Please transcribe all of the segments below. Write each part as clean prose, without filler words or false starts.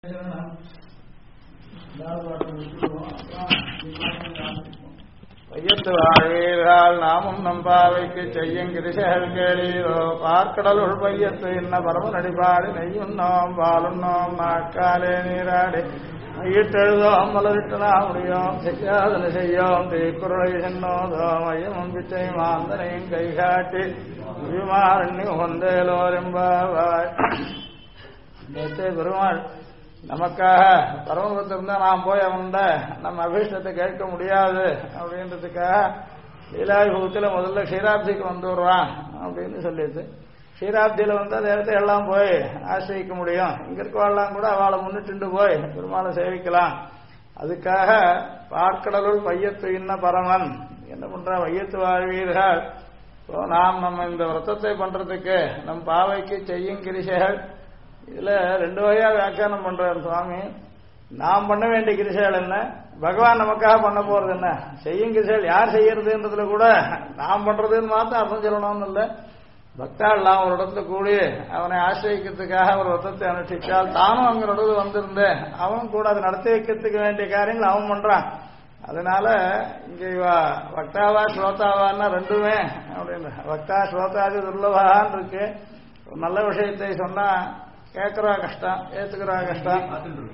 வையத்து வாழ்வீர்கள் நாமும் நம்பாவைக்கு செய்யும் கிரிசைகள் கேளீரோ பார்க்கடலுள் பையத்து இன்ன பரம நடிபாடி நெய்யுண்ணோம் பாலுண்ணோம் நாக்காலே நீராடி மையிட்டெழுதோம் மலரிட்டு நாம் முடியோம் செய்யாதன செய்யோம் தீக்குறளை சென்னோதோம் ஐயமும் பிச்சை மாந்தனையும் கை காட்டி விமாரண்ணி கொண்டேலோரெம்பாவாய். பெருமாள் நமக்காக பரமபுரத்திருந்தா நாம் போய் அவன்ட நம்ம அபீஷ்டத்தை கேட்க முடியாது அப்படின்றதுக்காக லீலாவிபூத்தில் முதல்ல க்ஷீராப்திக்கு வந்துடுறான் அப்படின்னு சொல்லிட்டு க்ஷீராப்தியில் வந்து அந்த இடத்த எல்லாம் போய் ஆசிரியிக்க முடியும். இங்க இருக்கவாள்லாம் கூட அவளை முன்னிட்டு போய் பெருமாளை சேவிக்கலாம். அதுக்காக பார்க்கடலுள் பையத்து இன்ன பரமன் என்ன பண்ற வையத்து வாழ்வீர்கள். நாம் நம்ம இந்த விரதத்தை பண்றதுக்கு நம் பாவைக்கு செய்யும் கிரிசைகள் இதுல ரெண்டு வகையா வியாக்கியானம் பண்றாரு சுவாமி. நாம் பண்ண வேண்டிய கிரிசைகள் என்ன, பகவான் நமக்காக பண்ண போறது என்ன. செய்யும் கிரிசைகள் யார் செய்யறதுன்றதுல கூட நாம் பண்றதுன்னு மாத்திரம் அர்த்தம் சொல்லணும்னு இல்லை. பக்தாள்லாம் ஒரு இடத்துல கூடி அவனை ஆசிரியக்கிறதுக்காக ஒரு விரதத்தை அனுஷ்டிச்சால் தானும் அவங்க நடுவில் வந்திருந்தேன் அவன் கூட அதை நடத்தி வைக்கிறதுக்கு வேண்டிய காரியங்கள் அவன் பண்றான். அதனால இங்க வக்தாவா ஸ்ரோதாவான்னா ரெண்டுமே அப்படின்னு வக்தா ஸ்ரோதாதி துர்லபான்னு இருக்கு. ஒரு நல்ல விஷயத்தை சொன்னா கேட்கறா கஷ்டம், ஏத்துக்கிறா கஷ்டம்.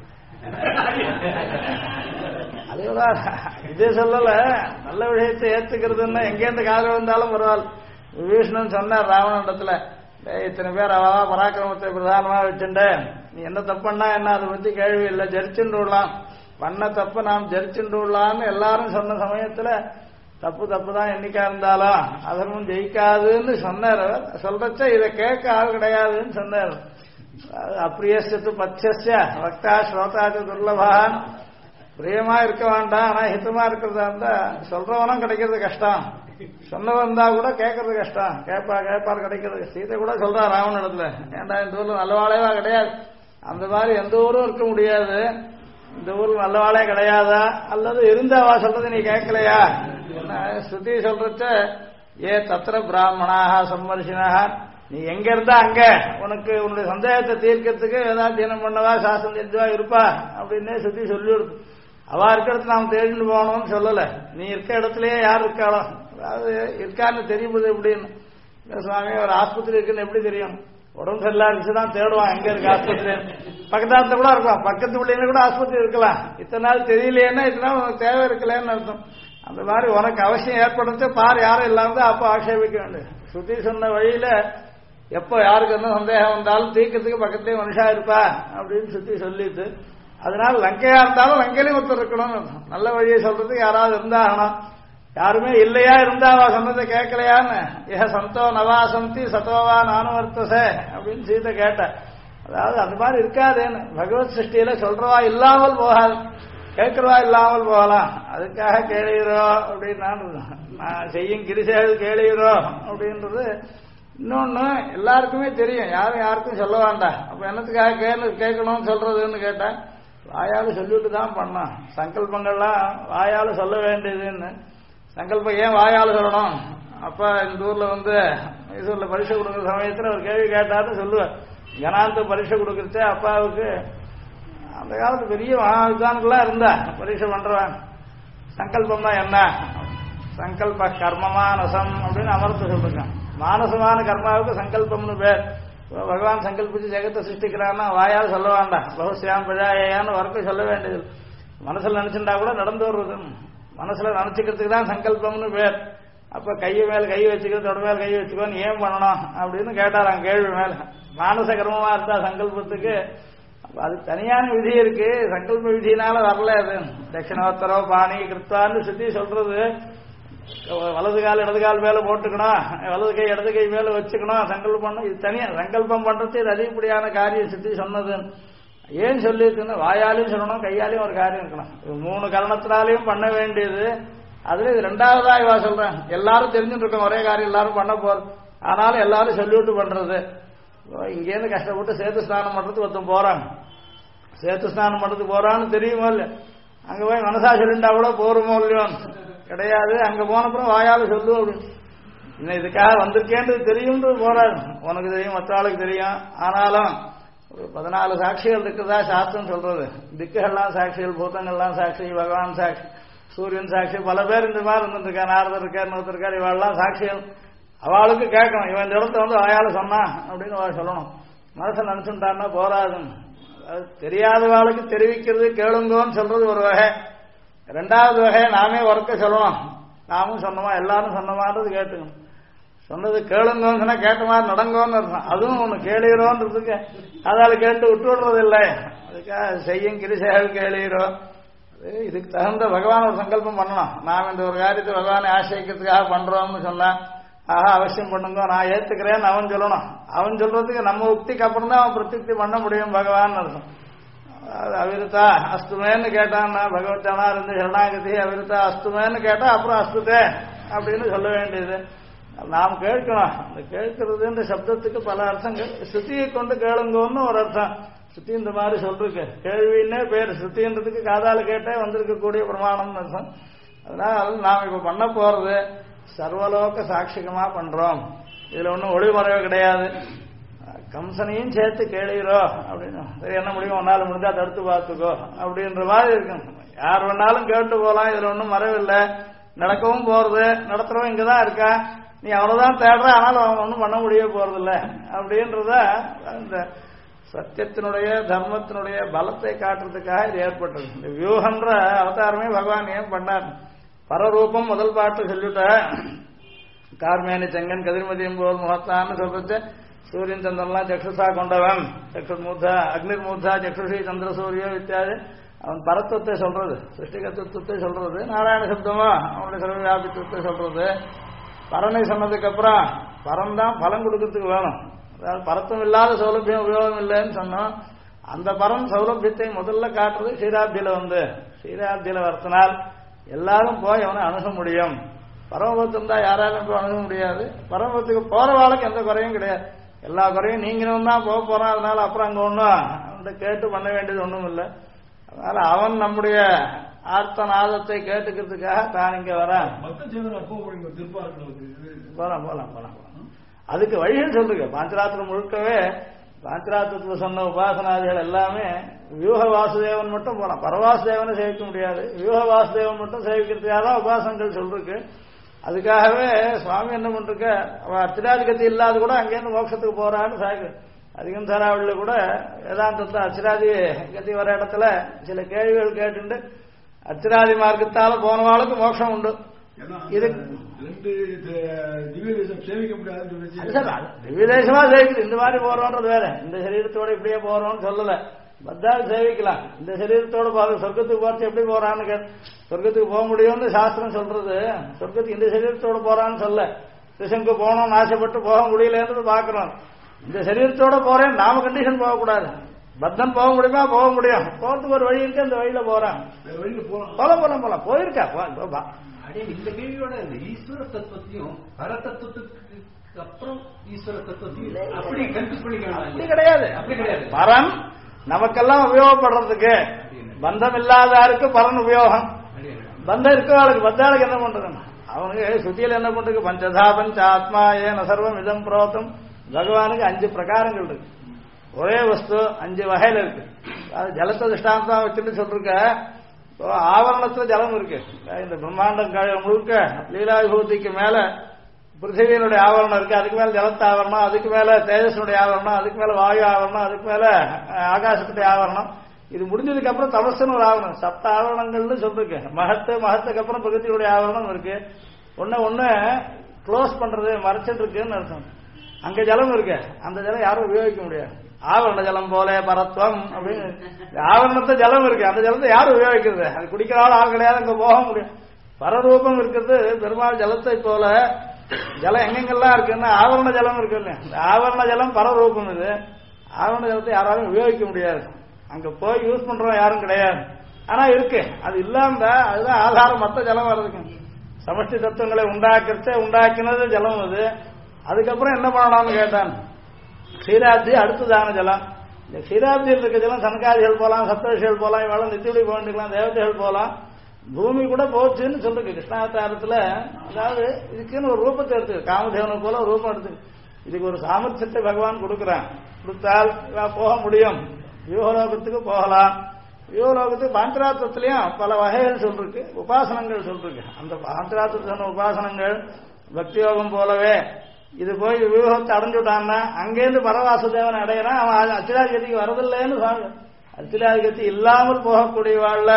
அதோட இதே சொல்லல, நல்ல விஷயத்தை ஏத்துக்கிறதுன்னா எங்கேருந்து காதல் வந்தாலும் பரவாயில்ல. விபீஷணன் சொன்னார் ராவணனிடத்துல, இத்தனை பேர் அவா பராக்கிரமத்தை பிரதானமா வச்சுட்ட நீ என்ன தப்புன்னா என்ன அதை பத்தி கேள்வி இல்லை, ஜெரிச்சுண்டு விடலாம், பண்ண தப்பு நாம் ஜெரிச்சுண்டு விடலான்னு எல்லாரும் சொன்ன சமயத்துல தப்பு தப்பு தான் என்னைக்கா இருந்தாலும் அதனும் ஜெயிக்காதுன்னு சொன்னார். சொல்றச்ச இதை கேட்க ஆள் கிடையாதுன்னு சொன்னார். அப்பிரியத்து பத்திய வக்தா ஸ்ரோதாதி துர்லபான். பிரியமா இருக்க வேண்டாம், ஆனா ஹிதமா இருக்கிறதா இருந்தா சொல்றவனும் கிடைக்கிறது கஷ்டம், சொன்னவன் தான் கூட கேட்கறது கஷ்டம். கேட்பார் கிடைக்கிறது. சீதை கூட சொல்றா ராவண இடத்துல, ஏன்டா இந்த ஊர்ல நல்லவாளைவா கிடையாது, அந்த மாதிரி எந்த ஊரும் இருக்க முடியாது, இந்த ஊர்ல நல்லவாளே கிடையாதா, அல்லது இருந்தாவா சொல்றது நீ கேட்கலையா. ஸ்ருதி சொல்றச்ச ஏ தத்திர பிராமணாக சம்மர்ஷினாக, நீ எங்க இருந்தா அங்க உனக்கு உன்னுடைய சந்தேகத்தை தீர்க்கிறதுக்கு ஏதாவது தினம் பண்ணவா சாசனம் தெரிஞ்சவா இருப்பா அப்படின்னு சுத்தி சொல்லிவிடுது. அவா இருக்கிறது நாம் தேடிட்டு போகணும்னு சொல்லல, நீ இருக்க இடத்துலயே யார் இருக்காளோ, அதாவது இருக்கான்னு தெரியுது எப்படின்னு. சுவாமி ஒரு ஆஸ்பத்திரி இருக்குன்னு எப்படி தெரியும், உடம்பு சரியில்லா இருந்துச்சுதான் தேடுவான் எங்க இருக்கு ஆஸ்பத்திரி. பக்கத்தாத்துல கூட இருக்கலாம், பக்கத்து பிள்ளைங்க கூட ஆஸ்பத்திரி இருக்கலாம். இத்தனை நாள் தெரியலையேன்னா இத்தனை நாள் உனக்கு தேவை இருக்கலன்னு அர்த்தம். அந்த மாதிரி உனக்கு அவசியம் ஏற்படுத்த பார் யாரும் இல்லாம அப்ப ஆட்சேபிக்க வேண்டும். சுத்தி சொன்ன வழியில எப்போ யாருக்கு என்ன சந்தேகம் வந்தாலும் தீர்க்கறதுக்கு பக்கத்துலயே மனுஷா இருப்பா அப்படின்னு சுத்தி சொல்லிட்டு, அதனால லங்கையா இருந்தாலும் லங்கையிலையும் ஒருத்தர் இருக்கணும்னு நல்ல வழியை சொல்றதுக்கு யாராவது இருந்தாகணும். யாருமே இல்லையா இருந்தாவா சொன்னதை கேட்கலையான்னு ஏ சந்தோ நவாசந்தி சத்தோவா நானும் வர்த்தசே அப்படின்னு சீதை கேட்ட. அதாவது அந்த மாதிரி இருக்காதேன்னு பகவத் சிருஷ்டியில சொல்றவா இல்லாமல் போகாது, கேட்கிறவா இல்லாமல் போகலாம். அதுக்காக கேளுகிறோ அப்படின்னு நான் செய்யும் கிரிசைகள் கேளுகிறோ அப்படின்றது. இன்னொன்னு எல்லாருக்குமே தெரியும், யாரும் யாருக்கும் சொல்ல வேண்டாம். அப்ப என்னத்துக்காக கேட்கணும்னு சொல்றதுன்னு கேட்டா வாயால சொல்லிட்டு தான் பண்ணோம். சங்கல்பங்கள்லாம் வாயால சொல்ல வேண்டியதுன்னு. சங்கல்பம் ஏன் வாயால சொல்லணும், அப்ப இந்த ஊர்ல வந்து மைசூர்ல பரீட்சை கொடுக்குற சமயத்துல ஒரு கேள்வி கேட்டாருன்னு சொல்லுவேன். கணாந்த பரீட்சை கொடுக்கறச்சே அப்பாவுக்கு அந்த காலத்து பெரிய மகாவித்வான்களா இருந்தா பரீட்சை பண்றவன். சங்கல்பம் தான் என்ன, சங்கல்ப கர்மமானசம் அப்படின்னு அமர்த்து சொல்லிருக்கான். மானசமான கர்மாவுக்கு சங்கல்பம்னு பேர். பகவான் சங்கல்பிச்சு ஜெகத்தை சிருஷ்டிக்கிறான்னா வாயால் சொல்ல வேண்டாம். பகுசியாம் பிரஜாயான்னு வரைக்கும் சொல்ல வேண்டியது. மனசுல நினைச்சுட்டா கூட நடந்து வருவது. மனசுல நினைச்சுக்கிறதுக்கு தான் சங்கல்பம்னு பேர். அப்ப கையை மேல கை வச்சுக்கிறது, தொட மேல கை வச்சுக்கோன்னு ஏன் பண்ணணும் அப்படின்னு கேட்டாராம் கேள்வி மேல. மானச கர்மமா இருந்தா சங்கல்பத்துக்கு அது தனியான விதி இருக்கு, சங்கல்ப விதினால வரல. அது தட்சிணோத்தரோ பாணி கிருத்தான்னு சுத்தி சொல்றது, வலது கால் இடது கால் மேல போட்டுக்கணும், வலது கை இடது கை மேல வச்சுக்கணும், சங்கல்பம். இது தனியா சங்கல்பம் பண்றது இது அதிகப்படியான காரியம் சுத்தி சொன்னது. ஏன் சொல்லியிருக்குன்னு வாயாலையும் சொல்லணும், கையாலையும் ஒரு காரியம் இருக்கணும். மூணு கரணத்தினாலையும் பண்ண வேண்டியது. அதுல இது ரெண்டாவதா இவா சொல்றேன். எல்லாரும் தெரிஞ்சுட்டு இருக்கோம் ஒரே காரியம் எல்லாரும் பண்ண போறது, ஆனாலும் எல்லாரும் சொல்லிவிட்டு பண்றது. இங்கேருந்து கஷ்டப்பட்டு சேத்து ஸ்நானம் பண்றதுக்கு ஒருத்தன் போறான், சேத்து ஸ்நானம் பண்றதுக்கு போறான்னு தெரியுமோ இல்ல, அங்க போய் மனசா சொல்லிண்டா கூட போருமோ இல்லையோ கிடையாது. அங்க போனப்புறம் வாயால சொல்லு அப்படின்னு. இன்னும் இதுக்காக வந்திருக்கேன்றது தெரியும் போறாரு. உனக்கு தெரியும், மற்ற ஆளுக்கு தெரியும், ஆனாலும் ஒரு 14 சாட்சிகள் இருக்கிறதா சாஸ்திரம் சொல்றது. திக்குகள்லாம் சாட்சிகள், பூதங்கள்லாம் சாட்சி, பகவான் சாட்சி, சூரியன் சாட்சி, பல பேர் இந்த மாதிரி இருந்துருக்கா. நாரதர் இருக்கார், இன்னொருத்தர் இருக்கார், இவாள்லாம் சாட்சிகள். அவளுக்கு கேட்கணும், இவன் இந்த இடத்த வந்து வாயால சொன்னா அப்படின்னு அவள் சொல்லணும். மனசை நினைச்சுட்டான்னா போராதுன்னு. அது தெரியாதவாளுக்கு தெரிவிக்கிறது கேளுங்கன்னு சொல்றது ஒரு வகை. ரெண்டாவது வகை நாமே உறக்க சொல்லணும். நாமும் சொன்னோமா எல்லாரும் சொன்னமான்றது கேட்டுக்கணும். சொன்னது கேளுங்கன்னு சொன்னா கேட்ட மாதிரி நடங்கோன்னு அர்த்தம். அதுவும் ஒண்ணு கேளுகிறோன்றதுக்கு அதால கேட்டு விட்டு விடுறது இல்லை. அதுக்காக செய்யும் கிரிசைகள் கேளுகிறோம். இதுக்கு தகுந்த பகவான் ஒரு சங்கல்பம் பண்ணணும். நாம் இந்த ஒரு காரியத்தை பகவானை ஆசிரியக்கிறதுக்காக பண்றோம்னு சொன்னா ஆஹா அவசியம் பண்ணுங்க நான் ஏத்துக்கிறேன்னு அவன் சொல்லணும். அவன் சொல்றதுக்கு நம்ம உக்திக்கு அப்புறம் தான் அவன் பிரத்யுக்தி பண்ண முடியும் பகவான் அர்த்தம். அவிருத்தா அஸ்துமேன்னு கேட்டான்னா பகவத்தானா இருந்து சரணாகதி அவிருத்தா அஸ்துமேன்னு கேட்டா அப்புறம் அஸ்துதே அப்படின்னு சொல்ல வேண்டியது. நாம் கேட்கணும். அந்த கேட்கறதுன்ற சப்தத்துக்கு பல அர்த்தங்கள். ஸ்ருதியை கொண்டு கேளுங்கன்னு ஒரு அர்த்தம். ஸ்ருதி இந்த மாதிரி சொல்லிருக்கு. கேள்வின்னே பேர். ஸ்ருதின்றதுக்கு காதால கேட்டே வந்திருக்கக்கூடிய பிரமாணம்னு அர்த்தம். அதனால நாம் இப்ப பண்ண போறது சர்வலோக சாட்சிகமா பண்றோம். இதுல ஒன்றும் ஒளிமறைவு கிடையாது. கம்சனையும் சேர்த்து கேளுகிறோம் அப்படின்னு. சரி என்ன முடியும், ஒன்னால முடிஞ்சா தடுத்து பார்த்துக்கோ அப்படின்ற மாதிரி இருக்கும். யார் வேணாலும் கேட்டு போகலாம். இதுல ஒன்றும் மறைவில்லை. நடக்கவும் போறது, நடத்துறவன் இங்கதான் இருக்கா, நீ அவ்வளவுதான் தேடுற, ஆனாலும் அவன் ஒன்றும் பண்ண முடிய போறதில்ல அப்படின்றத இந்த சத்தியத்தினுடைய தர்மத்தினுடைய பலத்தை காட்டுறதுக்காக இது ஏற்பட்டது. இந்த வியூகன்ற அவதாரமே பகவான் ஏன் பண்ணார். பரரூபம் முதல் பாட்டு சொல்லிட்ட கார்மேனி செங்கன் கதிர்மதியும் போல் முகத்தான்னு சொல்றது. சூரியன் சந்திரன்லாம் சக்ஷுஷா கொண்டவன், சக்ஷுர் மூர்த்தா அக்னிர் மூர்த்தா சக்ஷுஷி சந்திர சூரிய வித்தியாதி அவன் பரத்துவத்தை சொல்றது, சிருஷ்டிகத்துவத்தை சொல்றது. நாராயண சப்தமா அவனுடைய சர்வவியாபித்துவத்தை சொல்றது. பரனை சொன்னதுக்கு அப்புறம் பரம் தான் பலம் கொடுக்கறதுக்கு வேணும். அதாவது பரத்தம் இல்லாத சௌலபியம் உபயோகம் இல்லைன்னு சொன்னோம். அந்த பரம் சௌலபியத்தை முதல்ல காட்டுறது ஸ்ரீராப்தியில வந்து ஸ்ரீராப்தியில வர்த்தினால் எல்லாரும் போய் அவனை அணுக முடியும். பரமபத்தம் தான் யாராலும் போய் அணுக முடியாது. பரமபத்துக்கு போற வாழ்க்கை எந்த குறையும் கிடையாது. எல்லா குறையும் நீங்களும் தான் போக போறான். அதனால அப்புறம் அங்க ஒன்றும் கேட்டு பண்ண வேண்டியது ஒன்றும் இல்லை. அதனால அவன் நம்முடைய ஆர்த்தநாதத்தை கேட்டுக்கிறதுக்காக தான் இங்க வரான். போலாம் போலாம் போலாம். அதுக்கு வழிகள் சொல்லுங்க. பாஞ்சராத்திரம் முழுக்கவே பாஞ்சராத்திரத்தில் சொன்ன உபாசனாதிகள் எல்லாமே வியூக வாசுதேவன் மட்டும் போலாம். பரவாசுதேவனை சேவிக்க முடியாது. வியூக வாசுதேவன் மட்டும் சேவிக்கிறதுக்காக தான் உபாசனங்கள் சொல்லிருக்கு. அதுக்காகவே சுவாமி என்ன பண்ருக்க, அவன் அர்ச்சராதிகதி இல்லாத கூட அங்கேருந்து மோட்சத்துக்கு போறான்னு சாகு. அதிகம் சாராவளியில கூட வேதாந்தத்தை அர்ச்சராதி கதி வர இடத்துல சில கேள்விகள் கேட்டு அர்ச்சராதி மார்க்கத்தால போனவாளுக்கு மோட்சம் உண்டு. இது திவ்ய தேசமா சேவிக்குது. இந்த மாதிரி போறோன்றது வேற. இந்த சரீரத்தோட இப்படியே போறோம்னு சொல்லல. பத்தாது சேவிக்கலாம். இந்த சரீரத்தோட சொர்க்கத்துக்கு போறது எப்படி போறான்னு சொர்க்கத்துக்கு போக முடியும்னு சாஸ்திரம் சொல்றது. சொர்க்கத்துக்கு இந்த சரீரத்தோட போறான்னு சொல்ல, கிருஷ்ணனுக்கு போகணும்னு ஆசைப்பட்டு போக முடியலன்றது பாக்குறோம். இந்த சரீரத்தோட போறேன் நாம கண்டிஷன் போகக்கூடாது. பத்தன் போக முடியுமா, போக முடியும். போறதுக்கு ஒரு வழி இருக்கு, அந்த வழியில போறான். போலாம் போலாம் போலாம் போயிருக்கா. இந்த கேள்வியோட இந்த ஈஸ்வர தத்துவத்தையும் பர தத்துவத்துக்கு அப்புறம் ஈஸ்வர தத்துவத்தையும் அப்படி கன்ஃபியூஸ் பண்ணிக்கலாம். அப்படி கிடையாது. அப்படி கிடையாது. பரன் நமக்கெல்லாம் உபயோகப்படுறதுக்கு, பந்தம் இல்லாதாருக்கு பரன் உபயோகம். பந்தம் இருக்கவாளுக்கு பத்தாளுக்கு என்ன பண்றது? அவனுக்கு சுத்தியில என்ன பண்றது? பஞ்சதா பஞ்ச ஆத்மா ஏன சர்வம் இதம் புரோத்தம். பகவானுக்கு 5 பிரகாரங்கள் இருக்கு. ஒரே வஸ்து 5 வகையில இருக்கு. அது ஜலத்தை திஷ்டாந்தம் வச்சுட்டு சொல்லிருக்க. ஆவரணத்துல ஜலம் இருக்கு. இந்த பிரம்மாண்டம் முழுக்க லீலா விபூதிக்கு மேல பிருத்திவியினுடைய ஆவரணம் இருக்கு. அதுக்கு மேல ஜலத்த ஆவரணம், அதுக்கு மேல தேஜஸனுடைய ஆவரணம், அதுக்கு மேல வாயு ஆவரணம், அதுக்கு மேல ஆகாசத்துடைய ஆவரணம். இது முடிஞ்சதுக்கு அப்புறம் தமசுன்னு ஒரு ஆவரணம். 7 ஆவரணங்கள்னு சொல்லிருக்கு. மகத்துக்கு அப்புறம் பிரகதியுடைய ஆவரணம் இருக்கு. ஒன்னு க்ளோஸ் பண்றது, மறைச்சிட்டு இருக்குன்னு அர்த்தம். அங்க ஜலம் இருக்கு. அந்த ஜலம் யாரும் உபயோகிக்க முடியாது. ஆவரண ஜலம் போல பரத்வம் அப்படின்னு ஆவரணத்தை ஜலம் இருக்கு. அந்த ஜலத்தை யாரும் உபயோகிக்கிறது? அது குடிக்கிறாள் ஆள் கிடையாது. அங்க போக முடியும். பரரூபம் இருக்கிறது பெருமாள் ஜலத்தை போல. ஜலம் எங்கெங்கெல்லாம் இருக்குன்னா ஆவரண ஜலம் இருக்கு இல்லையா? இந்த ஆவரண ஜலம் பரரூபம். இது ஆவரண ஜலத்தை யாராலும் உபயோகிக்க முடியாது. அங்க போய் யூஸ் பண்றோம் யாரும் கிடையாது. ஆனா இருக்கு. அது இல்லாம அதுதான் ஆதாரம். மற்ற ஜலம் வர்றதுக்கு சமஷ்டி தத்துவங்களை உண்டாக்கினது ஜலம். அது அதுக்கப்புறம் என்ன பண்ணலாம்னு கேட்டான். க்ஷீராப்தி அடுத்ததான ஜலம். இந்த க்ஷீராப்தியில் இருக்க ஜலம் சனகாதிகள் போலாம், சப்தரிஷிகள் போலாம், இவெல்லாம் நித்தியபடி போகலாம், தேவதைகள் போலாம். பூமி கூட போச்சுன்னு சொல்லிருக்கு கிருஷ்ணாவதாரத்துல. அதாவது இதுக்குன்னு ஒரு ரூபத்தை எடுத்து காமதேவனை போல ஒரு ரூபம் எடுத்து இதுக்கு ஒரு சாமர்த்தியத்தை பகவான் கொடுக்குறான். கொடுத்தால் போக முடியும். வியூகலோகத்துக்கு போகலாம். வியூகலோகத்துக்கு பாஞ்சராத்திரத்திலையும் பல வகைகள் சொல்லிருக்கு, உபாசனங்கள் சொல்லிருக்கு. அந்த பாஞ்சராத்திரத்தில் சொன்ன உபாசனங்கள் பக்தி யோகம் போலவே இது போய் வியூகத்தை அடைஞ்சுட்டான்னா அங்கேருந்து பரவாசுதேவன் அடையிறான், அவன் அத்திராதிகதிக்கு வரதில்லைன்னு சொல்ல. அத்திராதிகதி இல்லாமல் போகக்கூடிய வாழ்ல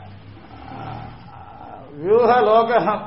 வியூக லோக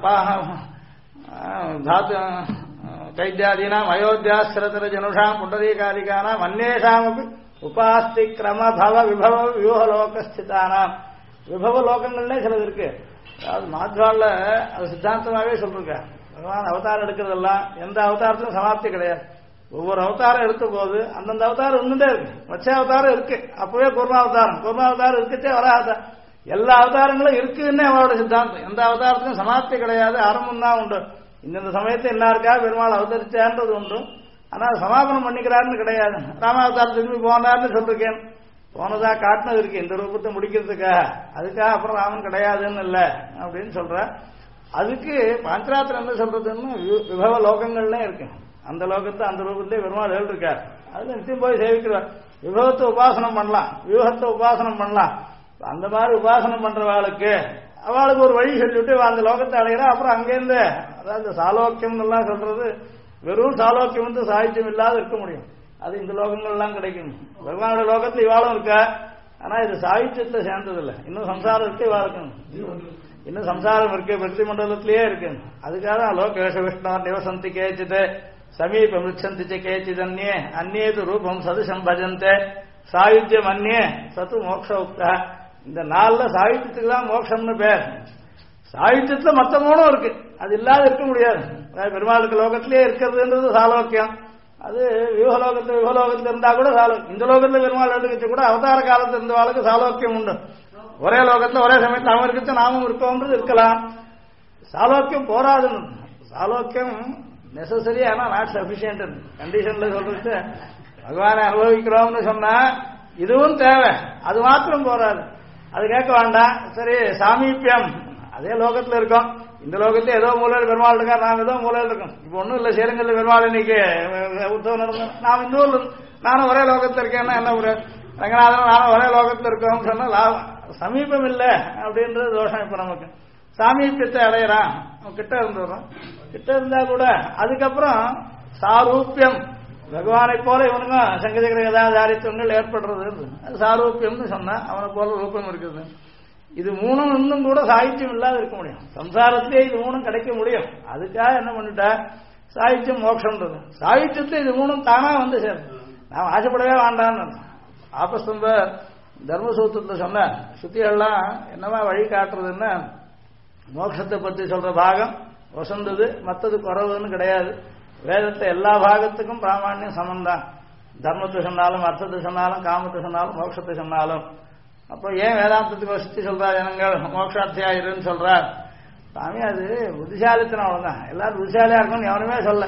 கைத்யாதீனாம் அயோத்தியாஸ்திரதர ஜனுஷாம் புண்டரீகாரிகானாம் அந்நேஷாமப்பி உபாஸ்தி கிரம பவ விபவ வியூகலோகஸ்திதானாம். விபவ லோகங்கள்னே சிலது இருக்கு. அதாவது மாத்வால அது சித்தாந்தமாகவே சொல்லிருக்க. பகவான் அவதாரம் எடுக்கிறதெல்லாம் எந்த அவதாரத்திலும் சமாப்தி கிடையாது. ஒவ்வொரு அவதாரம் எடுத்த போது அந்தந்த அவதாரம் இருந்துட்டே இருக்கு. மச்ச அவதாரம் இருக்கு, அப்பவே கூர்மாவதாரம், கூர்மாவதாரம் இருக்குச்சே வராத எல்லா அவதாரங்களும் இருக்குன்னு அவரோட சித்தாந்தம். எந்த அவதாரத்திலும் சமாப்தி கிடையாது, ஆரம்பம் தான் உண்டு. இந்த சமயத்தை எல்லாருக்கா பெருமாள் அவதரிச்சான்றது உண்டு, ஆனா சமாபனம் பண்ணிக்கிறாருன்னு கிடையாது. ராமாவதாரம் திரும்பி போனார்னு சொல்லிருக்கேன், போனதா காட்டினது இருக்கு இந்த ரூபத்தை முடிக்கிறதுக்காக, அதுக்காக அப்புறம் ராமன் கிடையாதுன்னு இல்லை அப்படின்னு சொல்ற. அதுக்கு பாஞ்சராத்திரம் என்ன சொல்றதுன்னு விபவ லோகங்கள்ல இருக்கு. அந்த லோகத்தை அந்த ரூபத்திலே பெருமாள் எழுதிருக்காரு. அதுல நிச்சயம் போய் சேவிக்கிறார். விபவத்தை உபாசனம் பண்ணலாம், வியூகத்தை உபாசனம் பண்ணலாம். அந்த மாதிரி உபாசனம் பண்றவாளுக்கு அவளுக்கு ஒரு வழி சொல்லிவிட்டு அந்த லோகத்தை அடைகிறா. அப்புறம் அங்கேருந்து அதாவது சாலோக்கியம் எல்லாம் சொல்றது வெறும் சாலோக்கியம் வந்து சாகித்யம் இல்லாத இருக்க முடியும். அது இந்த லோகங்கள்லாம் கிடைக்கும். பகவானோட லோகத்துல இவாளும் இருக்கா, ஆனா இது சாகித்யத்தை சேர்ந்ததில்லை. இன்னும் சம்சாரம் இருக்கு இவாளுக்கு, இன்னும் சம்சாரம் இருக்கு, பிரகிருதி மண்டலத்திலேயே இருக்கு. அதுக்காக லோகேஷ விஷ்ணு நிவசந்தி கேச்சித் சமீப மிச்சந்தி கேச்சித் அந்நே அந்நேது ரூபம் சதுசம் பஜந்தே சாயுத்தியம் அந்நே சத்து மோக்ஷ உக்தா. இந்த நாள்ல சாயுத்தியத்துக்கு தான் மோட்சம்னு பேர். சாயுத்தியத்துல மத்த மூணும் இருக்கு, அது இல்லாத இருக்க முடியாது. பெருமாளுக்கு லோகத்திலேயே இருக்கிறதுன்றது சாலோக்கியம். அது வியூகலோகத்துல இருந்தா கூட சாலோக்கியம். இந்த லோகத்துல பெருமாள் எடுத்துக்கிச்சு கூட அவதார காலத்துல இருந்தவாளுக்கு சாலோக்கியம் உண்டு. ஒரே லோகத்துல ஒரே சமயத்தில் அவன் இருக்கிறது நாமும் இருக்கோன்றது இருக்கலாம். சாலோக்கியம் போராதுன்னு, சாலோக்கியம் நெசசரி ஆனா நாட் சபிஷியன்ட் கண்டிஷன்ல சொல்றது. பகவானை அனுபவிக்கிறோம்னு சொன்னா இதுவும் தேவை, அது மாத்திரம் போராது. அது கேட்க வேண்டாம். சரி சாமீபியம் அதே லோகத்துல இருக்கோம், இந்த லோகத்துல ஏதோ மூலையில் பெருமாள் இருக்கா, நாம் ஏதோ மூலையில் இருக்கோம். இப்ப ஒன்னும் இல்ல, சேருங்கல்ல பெருமாள் இன்னைக்கு உற்சவம் நடந்தோம், நாம் இந்த ஊர்ல நானும் ஒரே லோகத்துல இருக்கேன்னா என்ன ஒரு ரங்கநாதன் நானும் ஒரே லோகத்துல இருக்கோம் சொன்னா லாபம். சமீபம் இல்லை அப்படின்றது தோஷம். இப்ப நமக்கு சாமீபியத்தை அடையிறான், கிட்ட இருந்துடுறோம். கிட்ட இருந்தா கூட அதுக்கப்புறம் சாரூபியம் பகவானை போல இவனுக்கும் சங்கதிகிற கதாதாரித்துவங்கள் ஏற்படுறது. அது சாரூபியம்னு சொன்னா அவனை போல ரூபம் இருக்குது. இது மூணும் இன்னும் கூட சாகித்யம் இல்லாத இருக்க முடியும். சம்சாரத்திலே இது மூணும் கிடைக்க முடியும். அதுக்காக என்ன பண்ணிட்டா சாகித்யம் மோட்சம்ன்றது. சாகித்யத்தை இது மூணும் தானா வந்து சேரும். நாம் ஆசைப்படவே வேண்டான்னு ஆபஸ்தம்ப தர்மசூத்திரத்தை சொன்ன சுத்திகள்லாம் என்னவா வழி காட்டுறதுன்னா மோட்சத்தை பத்தி சொல்ற பாகம் வசந்தது, மற்றது குறவுன்னு கிடையாது. வேதத்தை எல்லா பாகத்துக்கும் பிராமணியம் சமந்தான். தர்மத்தை சொன்னாலும், அர்த்தத்தை சொன்னாலும், காமத்தை சொன்னாலும், மோட்சத்தை சொன்னாலும். அப்போ ஏன் வேதாந்தத்துக்கு வசதி சொல்றார் ஜனங்கள் மோட்சாத்தியாயிருன்னு சொல்றார் சாமி? அது புத்திசாலித்தனம், அவ்வளவுதான். எல்லாரும் புத்திசாலியா இருக்கும்னு எவனுமே சொல்ல.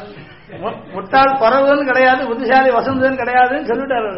முட்டாள் குறவுன்னு கிடையாது, புத்திசாலி வசந்ததுன்னு கிடையாதுன்னு சொல்லிட்டாரு.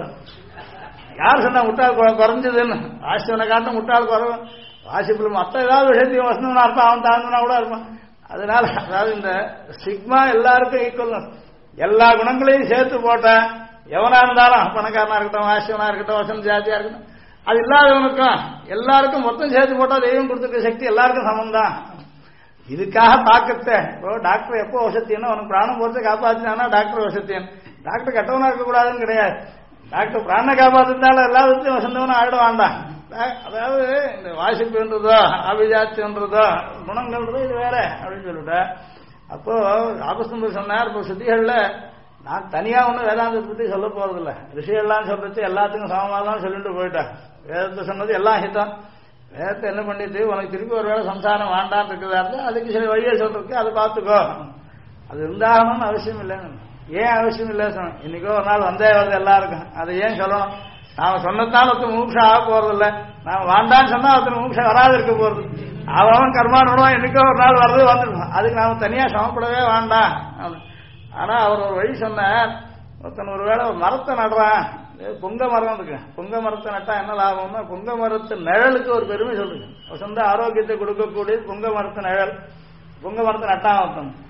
யார் சொன்னா முட்டாள் குறைஞ்சதுன்னு? வாசிவனை காட்டும் முட்டாள் குறவு. வாசிப்புல மற்ற ஏதாவது விஷயத்தையும் வசந்தம்னு அர்த்தம் அவன் தாழ்ந்தனா கூட இருப்பான். அதனால அதாவது இந்த சிக்மா எல்லாருக்கும் ஈக்குவல். எல்லா குணங்களையும் சேர்த்து போட்ட எவனா இருந்தாலும், பணக்காரனா இருக்கட்டும், வாசிவனா இருக்கட்டும், வசந்த ஜாதியா இருக்கட்டும், அது இல்லாதவனுக்கும் எல்லாருக்கும் மொத்தம் சேர்த்து போட்டா தெய்வம் கொடுத்துருக்க சக்தி எல்லாருக்கும் சமம்தான். இதுக்காக தாக்கத்தை இப்போ டாக்டர் எப்போ வசத்தியன்னா உனக்கு பிராணம் போறது காப்பாத்தினா டாக்டர் வசத்தியன். டாக்டர் கட்டவனா இருக்கக்கூடாதுன்னு கிடையாது. டாக்டர் பிராண காப்பாத்தினால எல்லாத்தையும் வசந்தவனும் ஆயிட வேண்டாம். அதாவது இந்த வாசிப்புன்றதோ அபிஜாத்தின்றதோ குணங்கள்ன்றதோ இது வேற அப்படின்னு சொல்லிட்ட. அப்போ ஆபஸ்தம்பர் சொன்னார், இப்போ சுத்திகள்ல நான் தனியா ஒன்றும் வேதாந்தத்தை பத்தி சொல்ல போறதில்ல. ரிஷிகள்லாம் சொல்றது எல்லாத்துக்கும் சமமாக தான் சொல்லிட்டு போயிட்டேன். வேதத்தை சொன்னது எல்லாம் ஹிதம். வேதத்தை என்ன பண்ணிட்டு உனக்கு திருப்பி ஒரு வேளை சம்சாரம் வேண்டான்னு இருக்கிறதா இருந்தா அதுக்கு சில வழியை சொல்றதுக்கு அதை பார்த்துக்கோ. அது இருந்தாகணும்னு அவசியம் இல்லைன்னு. ஏன் அவசியம் இல்லை சொன்ன? இன்னைக்கோ ஒரு நாள் வந்தே வருது எல்லாருக்கும். அதை ஏன் சொல்லணும்? நாம சொன்னதால ஒருத்தர் மூக்ஷம் ஆக போறதில்ல. நாம வேண்டான்னு சொன்னா ஒருத்தர் மூக்ஷம் வராது இருக்க போறது. அவன் கர்மானுடன் என்னைக்கோ ஒரு நாள் வர்றது வந்துடும். அதுக்கு நாம தனியா சமப்படவே வேண்டாம். ஆனா அவர் ஒரு வழி சொன்னார். ஒருத்தன் ஒரு வேளை மரத்தை நடுறான், பொங்க மரம் இருக்கு. பொங்க மரத்தை நட்டா என்ன லாபம்னா பொங்க மரத்து நிழலுக்கு ஒரு பெருமை சொல்லுங்க. சொந்த ஆரோக்கியத்தை கொடுக்கக்கூடியது பொங்க மரத்து நிழல். பொங்க மரத்தை நட்டான் ஒருத்தன்.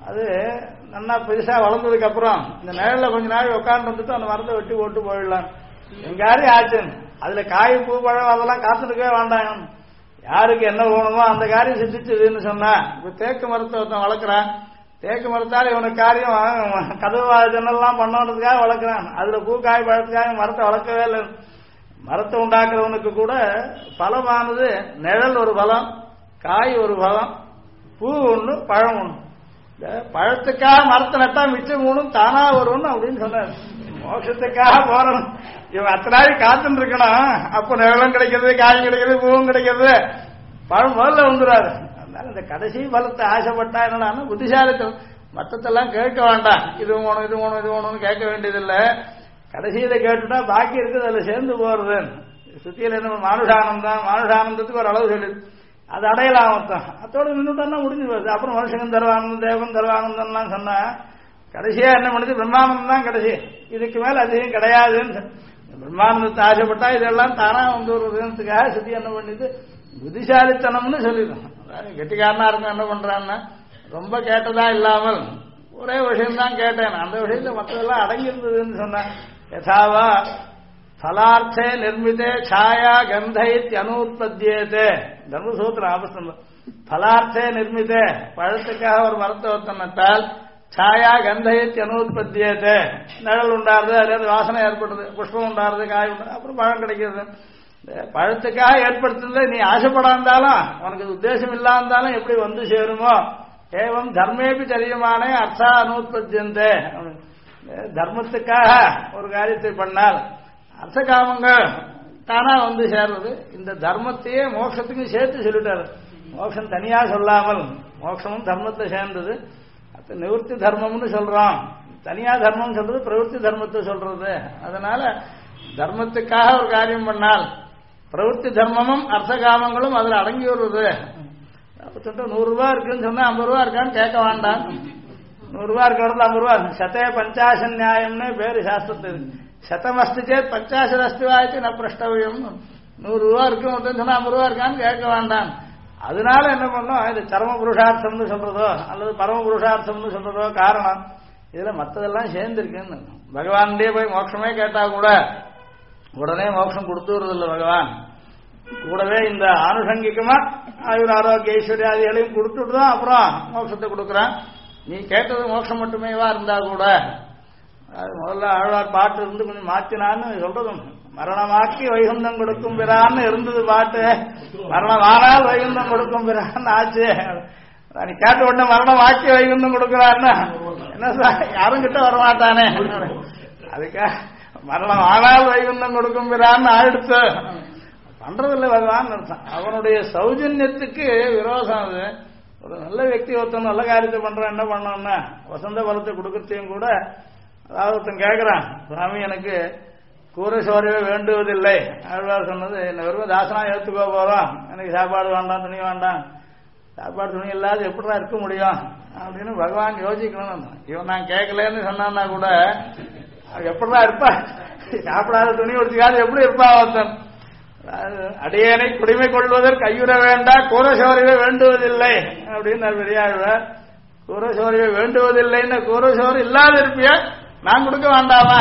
அது நல்லா பெருசா வளர்ந்ததுக்கு அப்புறம் இந்த நிழல்ல கொஞ்ச நாள் உட்கார்ந்து வந்துட்டு அந்த மரத்தை வெட்டி போட்டு போயிடலாம். எங்காரையும் ஆச்சுன்னு அதுல காய் பூ பழம் அதெல்லாம் காத்துருக்கவே வேண்டாம். யாருக்கு என்ன வேணுமோ அந்த காரியம் சித்திச்சுதுன்னு சொன்னா, இப்ப தேக்கு மரத்தை ஒருத்தன் வளர்க்குறான். தேக்கு மரத்தால் இவனுக்கு காரியம் கதவு ஜன்னல்லாம் பண்ணணுன்றதுக்காக வளர்க்குறான். அதுல பூ காய் பழத்துக்காக மரத்தை வளர்க்கவே இல்லை. மரத்தை உண்டாக்குறவனுக்கு கூட பலமானது நிழல் ஒரு பலம், காய் ஒரு பலம், பூ ஒண்ணு பழம் ஒண்ணு. பழத்துக்காக மரத்தை நட்டா மிச்சம் மூணும் தானா வரும்னு அப்படின்னு சொன்னார். மோட்சத்துக்காக போறோம் இவன் அத்தனை நாள் காத்துன்னு இருக்கணும். அப்ப நிழலும் கிடைக்கிறது, காயும் கிடைக்கிறது, பூவும் கிடைக்கிறது, பழம் முதல்ல வந்துடாது. அதனால இந்த கடைசி பலத்தை ஆசைப்பட்டா என்னன்னா புத்திசாலித்தம். மற்றத்தெல்லாம் கேட்க வேண்டாம், இது வேணும் இது வேணும் இது வேணும்னு கேட்க வேண்டியதில்லை. கடைசியில கேட்டுட்டா பாக்கி இருக்குது அதுல சேர்ந்து போறது. சுத்தியில என்ன மானுஷானந்தம், மானுஷானந்தத்துக்கு ஒரு அளவு சொல்லுது, அது அடையலாம் மொத்தம். அதோட நின்றுட்டா முடிஞ்சு போகுது. அப்புறம் மனுஷன் தருவானந்தம், தேவன் தருவானந்தம்லாம் சொன்னா கடைசியா என்ன பண்ணுது, பிரம்மானந்தம் தான் கடைசி. இதுக்கு மேல அதிகம் கிடையாதுன்னு பிரம்மானந்தத்தை ஆசைப்பட்டா இதெல்லாம் தானா வந்து ஒரு விதத்துக்காக சுத்தி என்ன பண்ணிது புத்திசாலித்தனம்னு சொல்லிடும். கெட்டிக்காரனா இருக்கும் என்ன பண்றான்னா ரொம்ப கேட்டதா இல்லாமல் ஒரே விஷயம்தான் கேட்டேன், அந்த விஷயத்துல மற்றதெல்லாம் அடங்கியிருந்ததுன்னு சொன்னேன். யதாவா பலார்த்தே நிர்மிதே சாயா கந்தைத் அனூத்பத்தியேதே தர்மசூத்திரம் ஆபஸ்தம். பலார்த்தே நிர்மிதே பழத்துக்காக ஒரு மரத்தை ஒருத்தன் நட்டால் சாயா கந்தைத் அனூத்பத்தியேதே நிழல் உண்டாருது, அதாவது வாசனை ஏற்படுறது, புஷ்பம் உண்டாருது, காய் உண்டாரு, அப்புறம் பழம் கிடைக்கிறது. பழத்துக்காக ஏற்படுத்துறது நீ ஆசைப்படாந்தாலும் உனக்கு உத்தேசம் இல்லாந்தாலும் எப்படி வந்து சேருமோ ஏவம் தர்மேபி தெரியமானே அர்த்தா அனூத்பத்தியந்தே. தர்மத்துக்காக ஒரு காரியத்தை பண்ணால் அர்த்த காமங்கள் தானா வந்து சேர்றது. இந்த தர்மத்தையே மோட்சத்துக்கும் சேர்த்து சொல்லிட்டாரு. மோட்சம் தனியா சொல்லாமல் மோட்சமும் தர்மத்தை சேர்ந்தது. அது நிவர்த்தி தர்மம்னு சொல்றோம். தனியா தர்மம் சொல்றது பிரவருத்தி தர்மத்தை சொல்றது. அதனால தர்மத்துக்காக ஒரு காரியம் பண்ணால் பிரவருத்தி தர்மமும் அர்த்த காமங்களும் அதுல அடங்கி வருவது. 100 ரூபாய் இருக்குன்னு சொன்னா 50 ரூபா இருக்கான்னு கேட்க வேண்டாம். 100 ரூபாய் இருக்கிறது 50 ரூபா. சதே பஞ்சாசன் நியாயம்னு பேரு சாஸ்திரத்துக்கு. சதமஸ்திச்சே 50 அஸ்திவாய்க்கு நான் பிரஷ்டவியம். 100 ரூபா இருக்கும் சொன்னா 50 ரூபா இருக்கான்னு கேட்க வேண்டாம். அதனால என்ன பண்ணோம், இது சரம புருஷார்த்தம்னு சொல்றதோ அல்லது பரம புருஷார்த்தம்னு சொல்றதோ காரணம் இதுல மற்றதெல்லாம் சேர்ந்திருக்குன்னு. பகவான்டே போய் மோட்சமே கேட்டா கூட உடனே மோட்சம் கொடுத்துறது இல்லை பகவான். கூடவே இந்த ஆனுஷங்கிகமா ஆயுர் ஆரோக்கிய ஐஸ்வர்யாதிகளையும் கொடுத்துட்டு தான் அப்புறம் மோட்சத்தை கொடுக்குறான். நீ கேட்டது மோட்சம் மட்டுமேவா இருந்தா கூட அது முதல்ல ஆழ்வார் பாட்டு இருந்து கொஞ்சம் மாற்றினான்னு சொல்றதும். மரணமாக்கி வைகுந்தம் கொடுக்கும் பிறான்னு இருந்தது பாட்டு. மரணமானால் வைகுந்தம் கொடுக்கும் பிறான்னு ஆச்சு. நீ கேட்ட உடனே மரணமாக்கி வைகுந்தம் கொடுக்குறான்னா என்ன சார் யாரும் கிட்ட வரமாட்டானே. அதுக்காக மரணம் ஆனால் வைகுந்தம் கொடுக்கும் பிறான்னு ஆயிடுச்சு. பண்றதில்லை பகவான் அர்த்தம். அவனுடைய சௌஜன்யத்துக்கு விரோதம் அது. ஒரு நல்ல వ్యక్తి ஒருத்தன் நல்ல காரியத்தை பண்றான், என்ன பண்ணோம்னா வசந்த பலத்தை கொடுக்கறதையும் கூட, அதாவது ஒருத்தன் கேட்கிறான், சுவாமி எனக்கு கூரை சோறவே வேண்டுவதில்லை. ஆழ்வார் சொன்னது, என்ன வெறும் தாசனா ஏற்றுக்கோ போறோம், எனக்கு சாப்பாடு வேண்டாம் துணி வேண்டாம். சாப்பாடு துணி இல்லாத எப்படிதான் இருக்க முடியும் அப்படின்னு பகவான் யோசிக்கணும். இவன் நான் கேட்கலன்னு சொன்னான்னா கூட எப்படிதான் இருப்பா, சாப்பிடாத துணி உடுத்திக்காது எப்படி இருப்பா ஒருத்தன். அடியேனை குடிமை கொள்வதற்கு கையுற வேண்டா கூரசோரிவை வேண்டுவதில்லை அப்படின்னு பெரியாழ்வார். கூரசோரிவை வேண்டுவதில்லைன்னு கூரசோறு இல்லாத இருப்பிய நான் கொடுக்க வேண்டாமா?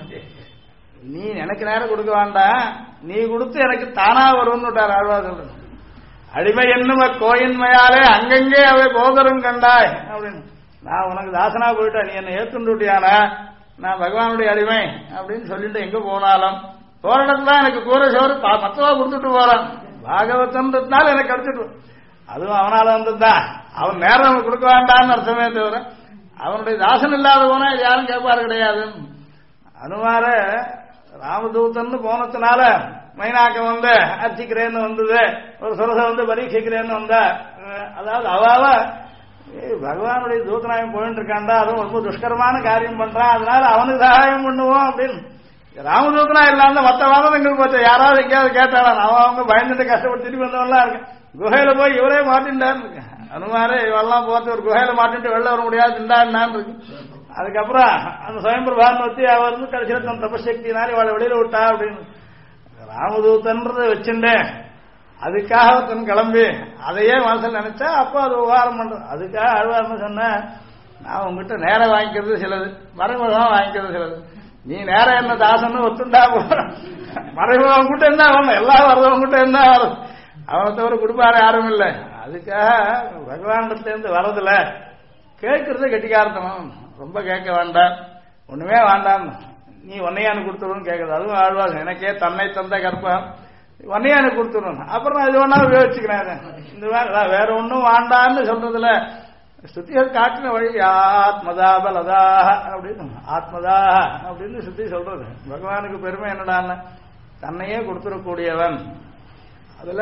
நீ எனக்கு நேரம் கொடுக்க வேண்டாம், நீ கொடுத்து எனக்கு தானா வரும்னு விட்டார் ஆழ்வார். சொல்றது அடிமை என்னும் கோயின்மையாலே அங்கங்கே அவை போதரும் கண்டாய் அப்படின்னு. நான் உனக்கு தாசனா போயிட்டா, நீ என்ன ஏத்துண்டு விட்டியானா, நான் பகவானுடைய அடிமை அப்படின்னு சொல்லிட்டு எங்க போனாலும் போற இடத்துல எனக்கு கூரை சோறு மத்தவா கொடுத்துட்டு போறான். பாகவதன்றதுனால எனக்கு கிடைச்சிட்டு, அதுவும் அவனால வந்ததுதான். அவன் நேரம் கொடுக்க வேண்டாம்னு அர்த்தமே தவிர அவனுடைய தாசன் இல்லாத போனா இது யாரும் கேட்பாரு கிடையாது. அனுமார ராமதூத்தன்னு போனதுனால மைனாக்கம் வந்து அர்ச்சிக்கிறேன்னு வந்தது, ஒரு சுரச வந்து பரீட்சிக்கிறேன்னு வந்த, அதாவது அவாவ பகவானுடைய தூத்தனாயம் போயிட்டு இருக்காண்டா, அதுவும் ரொம்ப துஷ்கரமான காரியம் பண்றான், அதனால அவனுக்கு சகாயம் பண்ணுவோம் அப்படின்னு. ராமதூத்தனா இல்லாம மற்ற வாதங்கள் போச்சு. யாராவது எங்கேயாவது கேட்டாலும் அவங்க பயந்துட்டு கஷ்டப்பட்டு திரும்பி வந்தவன்லாம் இருக்கு. குகையில போய் இவரே மாட்டின்டான்னு இருக்கு. அனுமாரு இவெல்லாம் போட்டு ஒரு குகையில மாட்டிட்டு வெளில வர முடியாது திண்டான்னு இருக்கு. அதுக்கப்புறம் அந்த சுயம்பிரபான் வச்சு அவர் வந்து கடைசியில தன் தபசக்தினால இவளை வெளியில விட்டா அப்படின்னு. ராமதூத்தன்றதை வச்சுட்டே அதுக்காக தன் கிளம்பி அதையே மனசில் நினைச்சா அப்போ அது உபகாரம் பண்றது. அதுக்காக அழுவார்னு சொன்ன நான் உங்ககிட்ட நேரம் வாங்கிக்கிறது சிலது, மறைமுகமா வாங்கிக்கிறது சிலது. நீ நேரம் என்ன தாசன்னு ஒத்துண்டா போற, மறைமுகம் கிட்ட என்ன ஆகணும், எல்லாம் வர்றவங்க கிட்ட என்ன ஆகும், அவனை தவிர கொடுப்பாரு யாரும் இல்லை. அதுக்காக பகவானிடத்திலேருந்து வரதில்ல கேட்கறத கெட்டிக்காரத்தனம், ரொம்ப கேட்க வேண்டாம், ஒண்ணுமே வேண்டாம், நீ ஒன்னையானு கொடுத்துருன்னு கேட்கறது. அதுவும் ஆழ்வாசம், எனக்கே தன்னை தந்த கற்பம் ஒன்னையானு கொடுத்துடணும், அப்புறம் இது ஒன்னா உபயோகிச்சுக்கிறேன். இந்த மாதிரி வேற ஒன்னும் வேண்டான்னு சொல்றதுல ஸ்ருதிகள் காட்டின வழி ஆத்மதா பலதாக அப்படின்னு, ஆத்மதாக அப்படின்னு ஸ்ருதி சொல்றது. பகவானுக்கு பெருமை என்னடான்னு தன்னையே கொடுத்துடக்கூடியவன். அதுல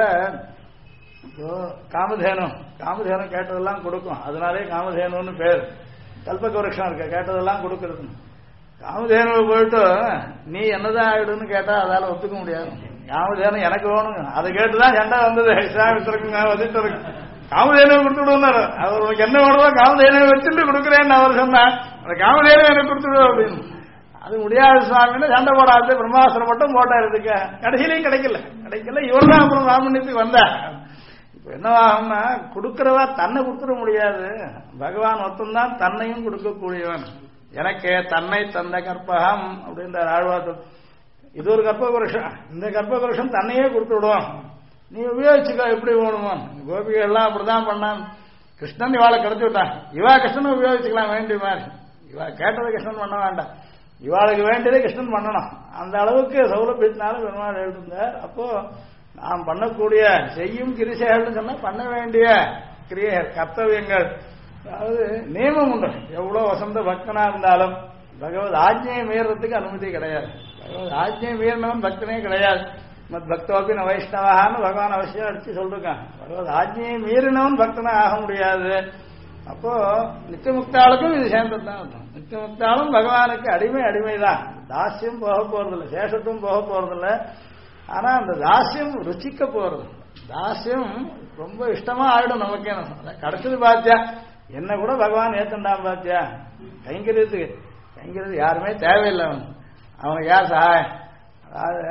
காமதேனு கேட்டதெல்லாம் கொடுக்கும், அதனாலே காமதேனுன்னு பேர். கல்பகவருஷம் இருக்க கேட்டதெல்லாம் கொடுக்கறது. காமதேனுவை போயிட்டு நீ என்னதான் ஆயிடுன்னு கேட்டா அதால ஒத்துக்க முடியாது. காமதேனு எனக்கு வேணுங்க, அதை கேட்டுதான் சண்டை வந்தது. இஸ்லாமியத்திற்குங்க வசிட்டு இருக்கு, காமதேனுவை கொடுத்துடுவாரு. அவர் உனக்கு என்ன வேணுமோ காமதேனுவை வச்சுட்டு கொடுக்குறேன்னு அவர் சொன்னார், அந்த காமதேனுவை எனக்கு கொடுத்துடுவோம் அப்படின்னு. அது முடியாது சுவாமின்னு சண்டை போடாது, பிரம்மாஸ்திரம் மட்டும் போட்டாருதுக்கு. கடைசியிலையும் கிடைக்கல. இவர் தான் அப்புறம் ராமண்யத்துக்கு வந்தார். இப்ப என்னவாகும்னா, கொடுக்கிறவா தன்னை கொடுத்துட முடியாது, பகவான் ஒருத்தந்தான் தன்னையும் கொடுக்கக்கூடியவன். எனக்கு தன்னை தந்த கற்பகம் அப்படின்ற ஆழ்வார். இது ஒரு கற்பபுருஷம், இந்த கற்பபுருஷம் தன்னையே கொடுத்துடுவோம், நீ உபயோகிச்சுக்கோ எப்படி வேணுமோ. கோபிகள் எல்லாம் அப்படிதான் பண்ணான். கிருஷ்ணன் இவாளை கிடைச்சு விட்டான், இவா கிருஷ்ணன் உபயோகிச்சுக்கலாம் வேண்டிய மாதிரி. இவா கேட்டதை கிருஷ்ணன் பண்ண வேண்டாம், இவாளுக்கு வேண்டியதை கிருஷ்ணன் பண்ணணும். அந்த அளவுக்கு சௌலபியத்தினாலும் பெருமாள் எழுந்தார். அப்போ நாம் பண்ணக்கூடிய செய்யும் கிரிசைகள்னு சொன்னா பண்ண வேண்டிய கிரியைகள் கர்த்தவியங்கள், அதாவது நியமம் உண்டு. எவ்வளவு வசந்த பக்தனா இருந்தாலும் பகவத் ஆஜ்ஞையை மீறதுக்கு அனுமதி கிடையாது. பகவத் ஆஜ்ஞையை மீறினவன் பக்தனே கிடையாது. மத் பக்தோபின் வைஷ்ணவான்னு பகவான் அவசியம் அடிச்சு சொல்லிருக்கான். பகவத் ஆஜ்ஞையை மீறினவன் பக்தனா ஆக முடியாது. அப்போ நித்தியமுக்தாளுக்கும் இது சேர்ந்ததுதான் அர்த்தம். நித்தியமுக்தாலும் பகவானுக்கு அடிமைதான், தாஸ்யம் போக போறதில்லை, சேஷத்தும் போக போறதில்லை. ஆனா அந்த தாஸ்யம் ருச்சிக்க போறது, தாஸ்யம் ரொம்ப இஷ்டமா ஆயிடும் நமக்கே. கிடைச்சது பாத்தியா, என்ன கூட பகவான் ஏத்தண்டாம் பாத்தியா, கைங்கிறது யாருமே தேவையில்லை, அவனுக்கு யார் சகாயம். அதாவது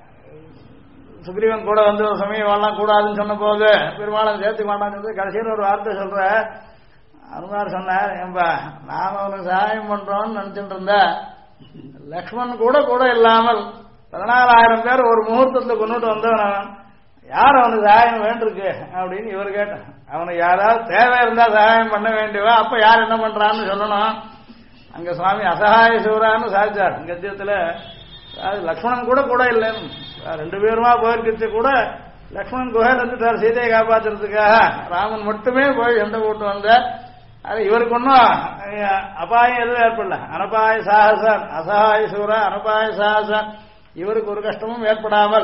சுக்ரீவன் கூட வந்து ஒரு சமயம் வாழலாம் கூடாதுன்னு சொன்ன போது பெருமாளன் சேர்த்துக்க மாட்டான்னு கடைசியில் ஒரு வார்த்தை சொல்ற. அனுமார் சொன்னார், ஏன்பா நாம அவனுக்கு சகாயம் பண்றோம்னு நினைச்சுட்டு இருந்த, லக்ஷ்மணன் கூட இல்லாமல் 14,000 பேர் ஒரு முகூர்த்தத்தை கொண்டுட்டு வந்தவன் அவன், யார் அவனுக்கு சகாயம் வேண்டிருக்கு அப்படின்னு இவர் கேட்டான். அவனுக்கு யாராவது தேவை இருந்தா சகாயம் பண்ண வேண்டியவா, அப்ப யார் என்ன பண்றான்னு சொல்லணும். அங்க சுவாமி அசகாய சிவரான்னு சாதிச்சார் கத்தியத்துல. அதாவது லக்ஷ்மணன் கூட இல்லைன்னு, 2 பேருமா போயிருக்கிறது கூட லக்ஷ்மணன் குகையில் இருந்துட்டார் சீதையை காப்பாத்துறதுக்காக. ராமன் மட்டுமே போய் சண்டை போட்டு வந்தார். அது இவருக்கு ஒன்றும் அபாயம் எதுவும் ஏற்படல. அனபாய சாகசன் அசகாய சிவரா அனபாய சாகசன், இவருக்கு ஒரு கஷ்டமும் ஏற்படாமல்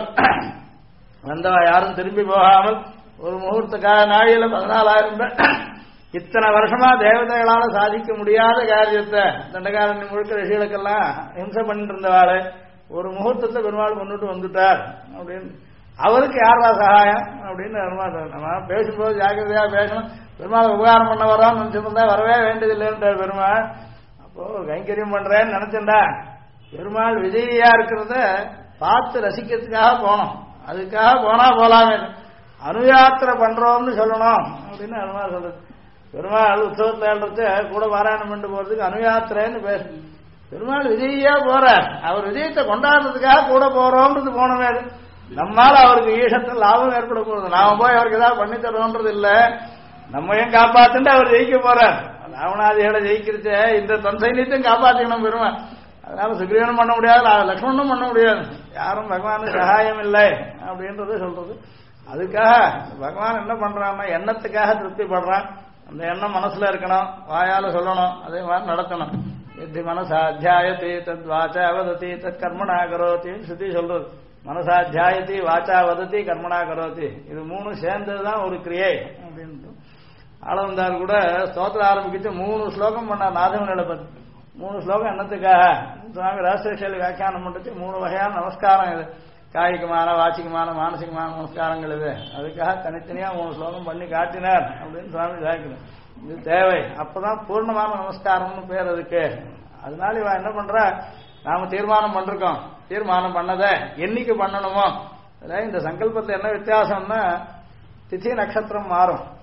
வந்தவா யாரும் திரும்பி போகாமல் ஒரு முகூர்த்த நாழியில 14,000 பேர் இத்தனை வருஷமா தேவதைகளால சாதிக்க முடியாத காரியத்தை தண்டகாரண்யம் முழுக்க ரிஷிகளுக்கெல்லாம் ஹிம்சை பண்ணிட்டு இருந்தவாறு ஒரு முகூர்த்தத்தை பெருமாள் கொண்டுட்டு வந்துட்டார் அப்படின்னு. அவருக்கு யாரா சகாயம் அப்படின்னு நம்ம பேசும்போது ஜாக்கிரதையா பேசணும். பெருமாள் உபகாரம் பண்ண வரோம்னு நினைச்சிருந்தா வரவே வேண்டியதில்லைன்றார் பெருமாள். அப்போ கைங்கரியம் பண்றேன்னு நினைச்சேன்டா, பெருமாள் விஜயா இருக்கிறத பார்த்து ரசிக்கிறதுக்காக போனோம், அதுக்காக போனா போலாமே, அனுயாத்திரை பண்றோம்னு சொல்லணும் அப்படின்னு பெருமாள் சொல்றது. பெருமாள் உற்சவத்தில் எழுறது கூட பாராயணம் பண்ணிட்டு போறதுக்கு அனுயாத்திரைன்னு பேசணும். பெருமாள் விஜயா போறார், அவர் விஜயத்தை கொண்டாடுறதுக்காக கூட போறோம்ன்றது போனவே. நம்மால அவருக்கு ஈஷத்தில் லாபம் ஏற்பட போறது, நாம போய் அவருக்கு ஏதாவது பண்ணி தரோன்றது இல்ல, நம்மையும் காப்பாத்துட்டு அவர் ஜெயிக்க போறார். ராவணாதிகளை ஜெயிக்கிறச்ச இந்த தன் சைன்யத்தையும் காப்பாத்திக்கணும் பெருமாள். அதனால சுக்ரீவனும் பண்ண முடியாது, லக்ஷ்மணனும் பண்ண முடியாது, யாரும் பகவானுக்கு சகாயம் இல்லை அப்படின்றத சொல்றது. அதுக்காக பகவான் என்ன பண்றான்னா எண்ணத்துக்காக திருப்தி படுறான். அந்த எண்ணம் மனசுல இருக்கணும், வாயால சொல்லணும், அதே மாதிரி நடத்தணும். எத்தி மனசாத்தியாயத்தி தத் வாச்சா வதத்தி தத் கர்மணா கரோத்தின்னு சுத்தி சொல்றது. மனசாத்தியாயத்தி வாச்சா வதத்தி கர்மணா கரோத்தி, இது 3 சேர்ந்ததுதான் ஒரு கிரியை அப்படின்ட்டு. ஆளவந்தார் கூட ஸ்தோத்திரம் ஆரம்பிக்கிட்டு 3 ஸ்லோகம் பண்ணார் நாதவனிட பத்தி. 3 ஸ்லோகம் என்னத்துக்காக சுவாமி ராஷ்டிரேஷலி வியாக்கியானம் பண்றது 3 வகையான நமஸ்காரம். இது காய்கமான வாச்சிகமான மானசிகமான நமஸ்காரங்கள். இது அதுக்காக தனித்தனியா 3 ஸ்லோகம் பண்ணி காட்டினார் அப்படின்னு சுவாமி வியாக்கியம். இது தேவை, அப்பதான் பூர்ணமான நமஸ்காரம்னு பேர் அதுக்கு. அதனால இவ என்ன பண்ற, நாம தீர்மானம் பண்றோம், தீர்மானம் பண்ணதை என்னைக்கு பண்ணணுமோ. இந்த சங்கல்பத்தில் என்ன வித்தியாசம்னா திதி நட்சத்திரம் மாறும்.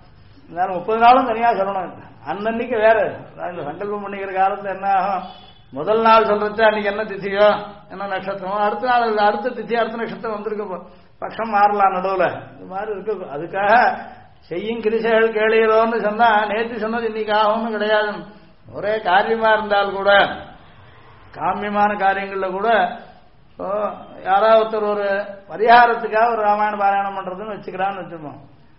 இருந்தாலும் 30 நாளும் தனியா சொல்லணும். அன்னன்னைக்கு வேற இந்த சங்கல்பம் பண்ணிக்கிற காலத்துல என்ன ஆகும், முதல் நாள் சொல்றது அன்னைக்கு என்ன திதியோ என்ன நட்சத்திரமோ, அடுத்த நாள் அடுத்த திதி அடுத்த நட்சத்திரம் வந்திருக்க பட்சம் மாறலாம் நடுவுல. இது மாதிரி இருக்கு. அதுக்காக செய்யும் கிரிசைகள் கேளீரோன்னு சொன்னா நேற்று சொன்னது இன்னைக்கு ஆகும்னு கிடையாது. ஒரே காரியமா இருந்தால் கூட காமியமான காரியங்கள்ல கூட யாராவது ஒருத்தர் ஒரு பரிகாரத்துக்காக ஒரு ராமாயண பாராயணம் பண்றதுன்னு வச்சுக்கிறான்னு வச்சுப்போம்.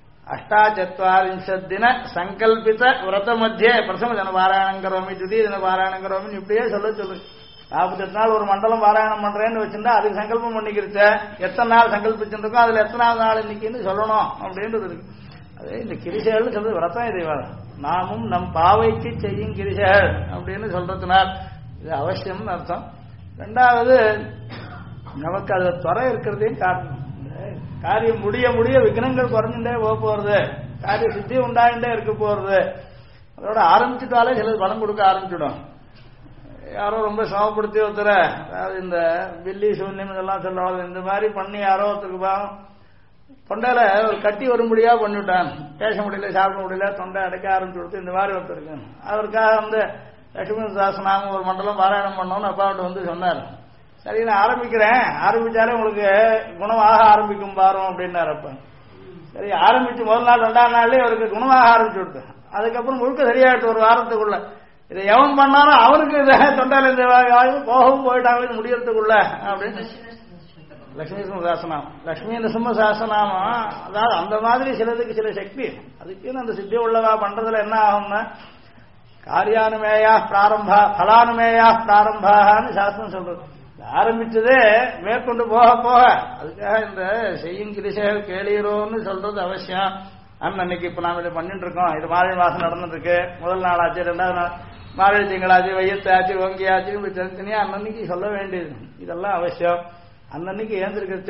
48 தின சங்கல்பித விரத மத்திய பிரசம தின பாராயணம் கரோமி துதி தின பாராயணம் கரோமின்னு இப்படியே சொல்லு 48 நாள் ஒரு மண்டலம் பாராயணம் பண்றேன்னு வச்சிருந்தா அதுக்கு சங்கல்பம் பண்ணிக்கிருச்ச எத்தனை நாள் சங்கல்பிச்சுருக்கோம் அதுல எத்தனாவது நாள் இன்னைக்குன்னு சொல்லணும் அப்படின்றது இருக்கு. அதே இந்த கிரிசைகள் சொல்றது விரதம் இது நாமும் நம் பாவைக்கு செய்யும் கிரிசைகள் அப்படின்னு சொல்றதுனால் இது அவசியம்னு அர்த்தம். ரெண்டாவது நமக்கு அது துறை இருக்கிறதையும் காட்டணும். காரியம் முடிய முடிய விக்னங்கள் குறைஞ்சுட்டே போக போறது, காரிய சித்தி உண்டாயிட்டே இருக்க போறது. அதோட ஆரம்பிச்சுட்டாலே சிலது பலம் கொடுக்க ஆரம்பிச்சுடும். யாரோ ரொம்ப சமப்படுத்தி ஒருத்தர அதாவது இந்த பில்லி சூன்யம் இதெல்லாம் சொல்லுவாங்க, இந்த மாதிரி பண்ணி யாரோ ஒருத்தருக்கு பாவம் தொண்டையில ஒரு கட்டி வரும்படியா பண்ணிவிட்டான், பேச முடியல சாப்பிட முடியல தொண்டை அடைக்க ஆரம்பிச்சு கொடுத்து இந்த மாதிரி ஒருத்தருக்கு அவருக்காக வந்து லட்சுமி தாசனாம ஒரு மண்டலம் பாராயணம் பண்ணோன்னு அப்பாவிட்ட வந்து சொன்னார். சரி நான் ஆரம்பிக்கிறேன், ஆரம்பிச்சாலே உங்களுக்கு குணமாக ஆரம்பிக்கும் பாரும் அப்படின்னாரு. அப்ப சரி ஆரம்பிச்சு முதல் நாள் 2ஆம் நாள்லயே அவருக்கு குணமாக ஆரம்பிச்சு கொடுத்தேன். அதுக்கப்புறம் முழுக்க சரியாயிட்டு ஒரு வாரத்துக்குள்ள இதை எவன் பண்ணாலும் அவனுக்கு இதை தொண்டையில இந்த போகவும் போயிட்டாங்க முடியறதுக்குள்ள அப்படின்னு லட்சுமி சாசனாமம் லட்சுமி நரசிம்ம சாசனாமம். அதாவது அந்த மாதிரி சிலதுக்கு சில சக்தி அதுக்குன்னு அந்த சித்தி உள்ளவா பண்றதுல என்ன ஆகும்னா காரியானுமேயா பிராரம்பா பலானுமேயா பிராரம்பான்னு சாஸ்திரம் சொல்றது. ஆரம்பிச்சதே மேற்கொண்டு போக போக அதுக்காக இந்த செய்யும் கிரிசைகள் கேளீரோன்னு சொல்றது அவசியம். அன்னைக்கு இப்ப நாம இதை பண்ணிட்டு இருக்கோம், இது மார்கழி மாசம் நடந்துட்டு இருக்கு, முதல் நாள் ஆச்சு, 2வது நாள் மார்கழி திங்களாச்சு, வையத்தாச்சு, வங்கியாச்சு, தனித்தனியா அன்னன்னைக்கு சொல்ல வேண்டியது. இதெல்லாம் அவசியம். அன்னன்னைக்கு ஏந்திருக்கிறச்ச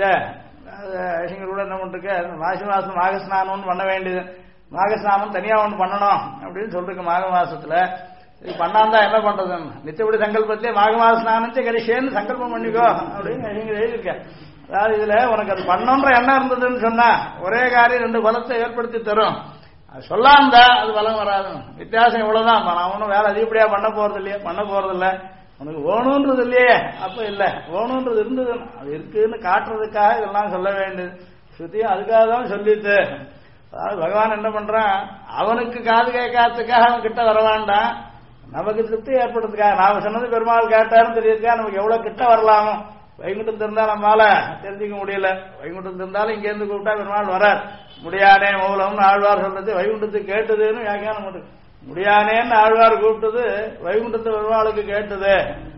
ஐசிங்கர் கூட என்ன பண்ணிருக்கு, மாசி மாசம் மாக ஸ்நானம்னு பண்ண வேண்டியது, மாக ஸ்நானம் தனியா ஒன்று பண்ணணும் அப்படின்னு சொல்லிருக்கு மாக மாசத்துல. இது பண்ணாந்தா என்ன பண்றது, நிச்சயப்படி சங்கல்பத்திலே மாக மாச ஸ்நானம் கரிஷேன்னு சங்கல்பம் பண்ணிக்கோ அப்படின்னு ஐசிங்கர் எழுதியிருக்க. அதாவது இதுல உனக்கு அது பண்ணன்ற எண்ணம் இருந்ததுன்னு சொன்னா ஒரே காரியம் 2 பலத்தை ஏற்படுத்தி தரும். அது சொல்லாந்தா அது பலம் வராது. வித்தியாசம் இவ்வளவுதான். நான் ஒன்றும் வேலை அதிகப்படியா பண்ண போறது இல்லையே, பண்ண போறது இல்லை, உனக்கு ஓணுன்றது இல்லையே, அப்ப இல்ல ஓணுன்றது இருந்தது அது இருக்குன்னு காட்டுறதுக்காக இதெல்லாம் சொல்ல வேண்டியது. ஸ்ருதியும் அதுக்காக தான் சொல்லிட்டு. அதாவது பகவான் என்ன பண்றான், அவனுக்கு காது கேட்காததுக்காக அவன் கிட்ட வர வேண்டாம், நமக்கு திருப்தி ஏற்படுறதுக்காக. நாம சொன்னது பெருமாள் கேட்டாருன்னு தெரியுதுக்காக நமக்கு எவ்வளவு கிட்ட வரலாமோ. வைகுண்டம் இருந்தா நம்மளால தெரிஞ்சுக்க முடியல, வைகுண்டம் இருந்தாலும் இங்க இருந்து கூப்பிட்டா பெருமாள் வரார். முடியானே மூலம்னு ஆழ்வார் சொல்றது வைகுண்டத்துக்கு கேட்டதுன்னு வியாக்கியானம் பண்ணுது. முடியானேன்னு ஆழ்வார் கூப்பிட்டது வைகுண்டத்து பெருமாளுக்கு கேட்டது.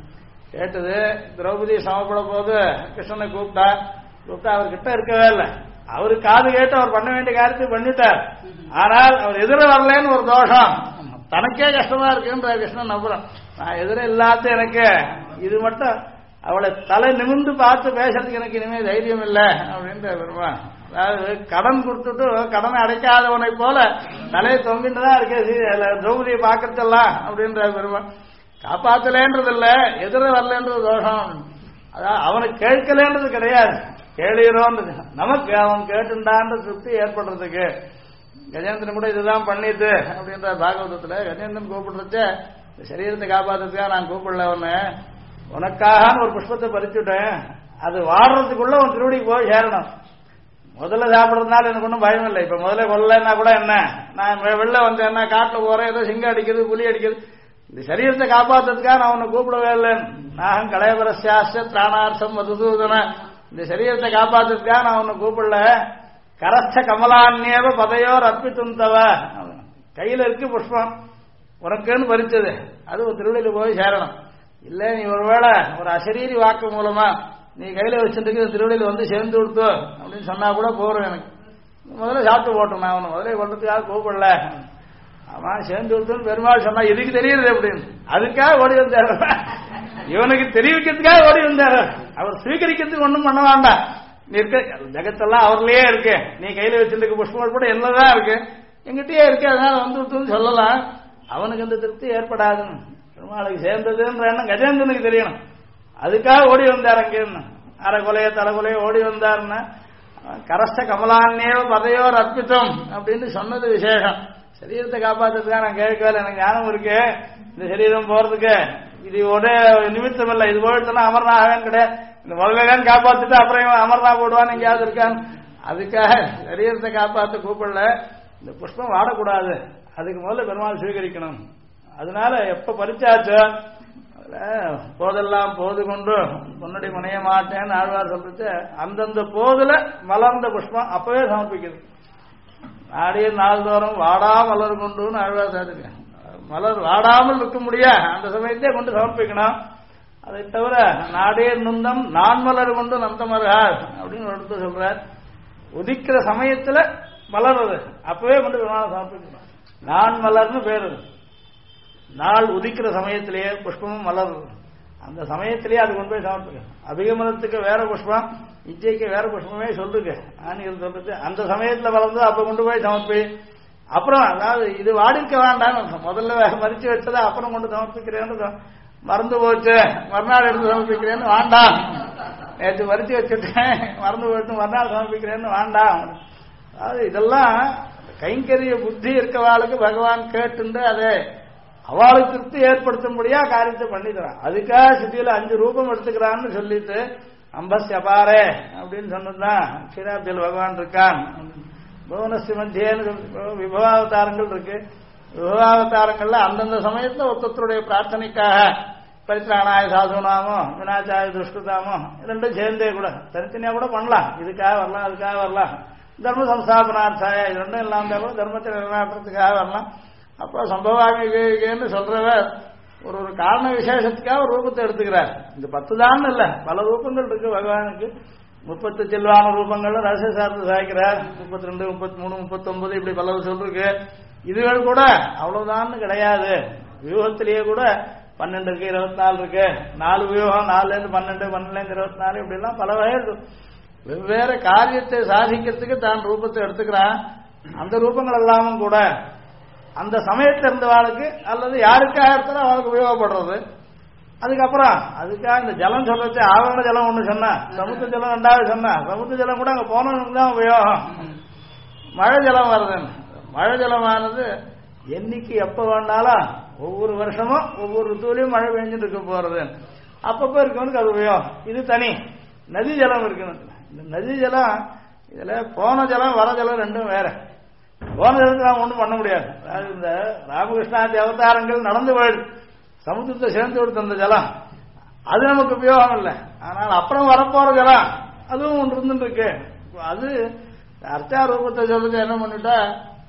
திரௌபதி சமப்பட போது கிருஷ்ணனை கூப்பிட்டா அவர் கிட்ட இருக்கவே இல்லை. அவரு காது கேட்டு அவர் பண்ண வேண்டிய காரியத்தை பண்ணிட்டார். ஆனால் அவர் எதிர வரலன்னு ஒரு தோஷம், தனக்கே கஷ்டமா இருக்குன்ற கிருஷ்ணன் நம்புறான். நான் எதிர இல்லாத எனக்கு இது மட்டும் அவளை தலை நிமிர்ந்து பார்த்து பேசுறதுக்கு எனக்கு இனிமே தைரியம் இல்லை அப்படின்ற பெருமான். அதாவது கடன் கொடுத்துட்டு கடனை அடைக்காதவனை போல தலையை தொங்கிட்டுதான் இருக்கே திரௌபதியை பார்க்கறதெல்லாம் அப்படின்ற பெருமான். காப்பாத்தலேன்றது இல்ல, எதிர வரலன்றது தோஷம். அதாவது அவனுக்கு கேட்கலன்றது கிடையாது, கேளீரோன்றது நமக்கு அவன் கேட்டுண்டான்ற திருப்தி ஏற்படுறதுக்கு. கஜேந்திரன் கூட இதுதான் பண்ணிட்டு அப்படின்ற பாகவதத்துல கஜேந்திரன் கூப்பிடுறச்ச சரீரத்தை காப்பாத்துறதுக்காக நான் கூப்பிடல, உனக்காக ஒரு புஷ்பத்தை பறிச்சுட்டேன், அது வாடுறதுக்குள்ள உன் திருவடிக்கு போய் சேரணும். முதல்ல சாப்பிடறதுனால எனக்கு ஒன்றும் பயம் இல்லை. இப்ப முதல்ல கொள்ளனா கூட என்ன, நான் வெளில வந்தேன்னா காட்டுல போறேன், ஏதோ சிங்கம் அடிக்கிறது புலி அடிக்கிறது, இந்த சரீரத்தை காப்பாத்துறதுக்காக நான் உன்னை கூப்பிடவே இல்லை. நாகம் கலையபரஸ்யாஸ்த திராணார்த்தம் மதுசூதன, இந்த சரீரத்தை காப்பாத்துறதுக்காக நான் உன்னை கூப்பிடல. கரஸ்த கமலான்யேவ பதையோர் அர்ப்பித்துந்தவ, கையில இருக்கு புஷ்பம் உனக்குன்னு பறிச்சது, அது ஒரு திருவடியில போய் சேரணும். இல்ல நீ ஒருவேளை ஒரு அசரீரி வாக்கு மூலமா நீ கையில வச்சுட்டு திருவடியில வந்து சேர்ந்து கொடுத்து அப்படின்னு சொன்னா கூட போறோம். எனக்கு முதல்ல சாப்பிட்டு போட்டோம், நான் அவனை முதல்ல கொண்டதுக்காக கூப்பிடல. ஆமா சேர்ந்து கொடுத்துன்னு பெருமாள் சொன்னா இதுக்கு தெரியுது அப்படின்னு, அதுக்காக ஓடி வந்தார். இவனுக்கு தெரிவிக்கிறதுக்காக ஓடி வந்தார். அவர் ஸ்வீகரிக்கிறதுக்கு ஒண்ணும் பண்ண வேண்டாம். நீ இருக்க ஜகத்தெல்லாம் அவர்லயே இருக்கு, நீ கையில வச்சிருக்க புஷ்பங்கள் கூட என்னதான் இருக்கு எங்கிட்டயே இருக்கு, அதனால வந்து சொல்லலாம். அவனுக்கு அந்த திருப்தி ஏற்படாதுன்னு பெருமாளுக்கு சேர்ந்ததுன்ற எண்ணம் கஜேந்திரனுக்கு தெரியணும். அதுக்காக ஓடி வந்தார். அங்கேருந்து அரைகொலையோ தலைகொலையோ ஓடி வந்தாருன்னா கரஸ்த கமலான்யேவ பதையோர் அர்ப்பித்தம் அப்படின்னு சொன்னது விசேஷம். சரீரத்தை காப்பாத்துறதுக்காக நான் கேட்கல, எனக்கு ஞானம் இருக்கு, இந்த சரீரம் போறதுக்கு இது ஒரே நிமித்தம் இல்லை, இது போயிடுச்சுன்னா அமர்நாகன் கிடையாது, இந்த முதல்ல காப்பாத்துட்டு அப்புறம் இவன் அமர்நா போடுவான்னு எங்கேயாவது இருக்கான். அதுக்காக சரீரத்தை காப்பாற்ற கூப்பிடல. இந்த புஷ்பம் வாடக்கூடாது, அதுக்கு முதல்ல பெருமாள் சுவீகரிக்கணும். அதனால எப்ப பறிச்சாச்சோ போதெல்லாம் போது கொண்டு முன்னாடி முனைய மாட்டேன்னு ஆழ்வார் சொல்லிட்டு அந்தந்த போதுல மலர்ந்த புஷ்பம் அப்பவே சமர்ப்பிக்கிறது. நாடிய நாள்தோறும் வாடா மலர் கொண்டுன்னு ஆழ்வார் சாதிக்க, மலர் வாடாமல் இருக்க முடியா அந்த சமயத்தே கொண்டு சமர்ப்பிக்கணும். அதை தவிர நாடே நுந்தம் நான் மலர் கொண்டு நந்தமர்கள் அப்படின்னு எடுத்து சொல்றார். உதிக்கிற சமயத்துல மலர்றது அப்பவே கொண்டு பெருமாளை சமர்ப்பிக்கணும். நான் மலர்னு பேரு. நாள் உதிக்கிற சமயத்திலேயே புஷ்பமும் மலர்றது, அந்த சமயத்திலேயே அது கொண்டு போய் சமர்ப்பிக்கணும். அபிகமனத்துக்கு வேற புஷ்பம், இச்சைக்கு வேற புஷ்பமே சொல்லுங்க ஆணிகள் சொல்றது. அந்த சமயத்துல வளர்ந்து அப்ப கொண்டு போய் சமர்ப்பி. அப்புறம் அதாவது இது வாடிக்க வேண்டாம், முதல்ல மறிச்சு வச்சதை அப்புறம் கொண்டு சமர்ப்பிக்கிறேன்னு மறந்து போச்சு, மறுநாள் எடுத்து சமர்ப்பிக்கிறேன்னு வேண்டாம். நேற்று மறிச்சு வச்சுட்டேன் மறந்து போயிட்டு மறுநாள் சமர்ப்பிக்கிறேன்னு வேண்டாம். அதாவது இதெல்லாம் கைங்கரிய புத்தி இருக்கவாளுக்கு பகவான் கேட்டு அதை அவளுக்கு திருப்தி ஏற்படுத்தும்படியா காரியத்தை பண்ணிக்கிறான். அதுக்காக சித்தியில 5 ரூபம் எடுத்துக்கிறான்னு சொல்லிட்டு அம்பஸ்ய பாரே அப்படின்னு சொன்னதுதான் க்ஷீராப்தியில் பகவான் இருக்கான். புவனஸ்ய மத்தியன்னு விபவாவதாரங்கள் இருக்கு. விபவாவதாரங்கள்ல அந்தந்த சமயத்துல ஒருத்தருடைய பிரார்த்தனைக்காக பரித்ராணாய சாதுனாமோ வினாச்சாய துஷ்கிருதாமோ ரெண்டும் சேர்ந்தே கூட தனித்தனியா கூட பண்ணலாம். இதுக்காக வரலாம், அதுக்காக வரலாம். தர்ம சம்ஸ்தாபனார்த்தாய இது ரெண்டும் இல்லாம கூட தர்மத்தை நிலைநாட்டுறதுக்காக வரலாம். அப்போ சம்பவாமி விவேகன்னு சொல்றவர் ஒரு காரண விசேஷத்துக்காக ஒரு ரூபத்தை எடுத்துக்கிறார். இந்த 10 தான் இல்ல, பல ரூபங்கள் இருக்கு பகவானுக்கு. 30 செல்வான ரூபங்கள்ல ரகசிய சார்ந்து சாய்க்கிறார். 32, 33, 39 இப்படி பல சொல்லிருக்கு. இதுகள் கூட அவ்வளவுதான் கிடையாது. வியூகத்திலேயே கூட 12 இருக்கு, 24 இருக்கு, 4 வியூகம், 4லேருந்து 12, 12லேருந்து 24 இப்படி எல்லாம் பல வகை இருக்கு. வெவ்வேறு காரியத்தை சாதிக்கிறதுக்கு தான் ரூபத்தை எடுத்துக்கிறான். அந்த ரூபங்கள் எல்லாமும் கூட அந்த சமயத்தில் இருந்தவாளுக்கு அல்லது யாருக்காக இருந்தாலும் அவளுக்கு உபயோகப்படுறது. அதுக்கப்புறம் அதுக்காக இந்த ஜலம் சொல்றது ஆவரண ஜலம் ஒண்ணு சொன்னா, சமுத்திர ஜலம் 2வது சொன்னா, சமுத்திர ஜலம் கூட அங்க போனவனுக்கு தான் உபயோகம். மழை ஜலம் வருது. மழை ஜலமானது என்னைக்கு எப்ப வேண்டாலும் ஒவ்வொரு வருஷமும் ஒவ்வொரு ருத்துவிலையும் மழை பெஞ்சுட்டு இருக்க போறது. அப்பப்ப இருக்கவனுக்கு அது உபயோகம். இது தனி. நதி ஜலம் இருக்கணும். இந்த நதி ஜலம் இதுல போன ஜலம் வர ஜலம் ரெண்டும் வேற. போன ஜலத்துக்கு நாம் ஒன்றும் பண்ண முடியாது. அதாவது இந்த ராமகிருஷ்ணாதி அவதாரங்கள் நடந்து போயிடு சமுத்திரத்தை சேர்ந்து கொடுத்த அந்த ஜலம் அது நமக்கு உபயோகம் இல்லை. ஆனால் அப்புறம் வரப்போற ஜலம் அதுவும் ஒன்று இருந்துட்டு இருக்கு. அது அர்த்தாரூபத்தை சொல்றது என்ன பண்ணிட்டா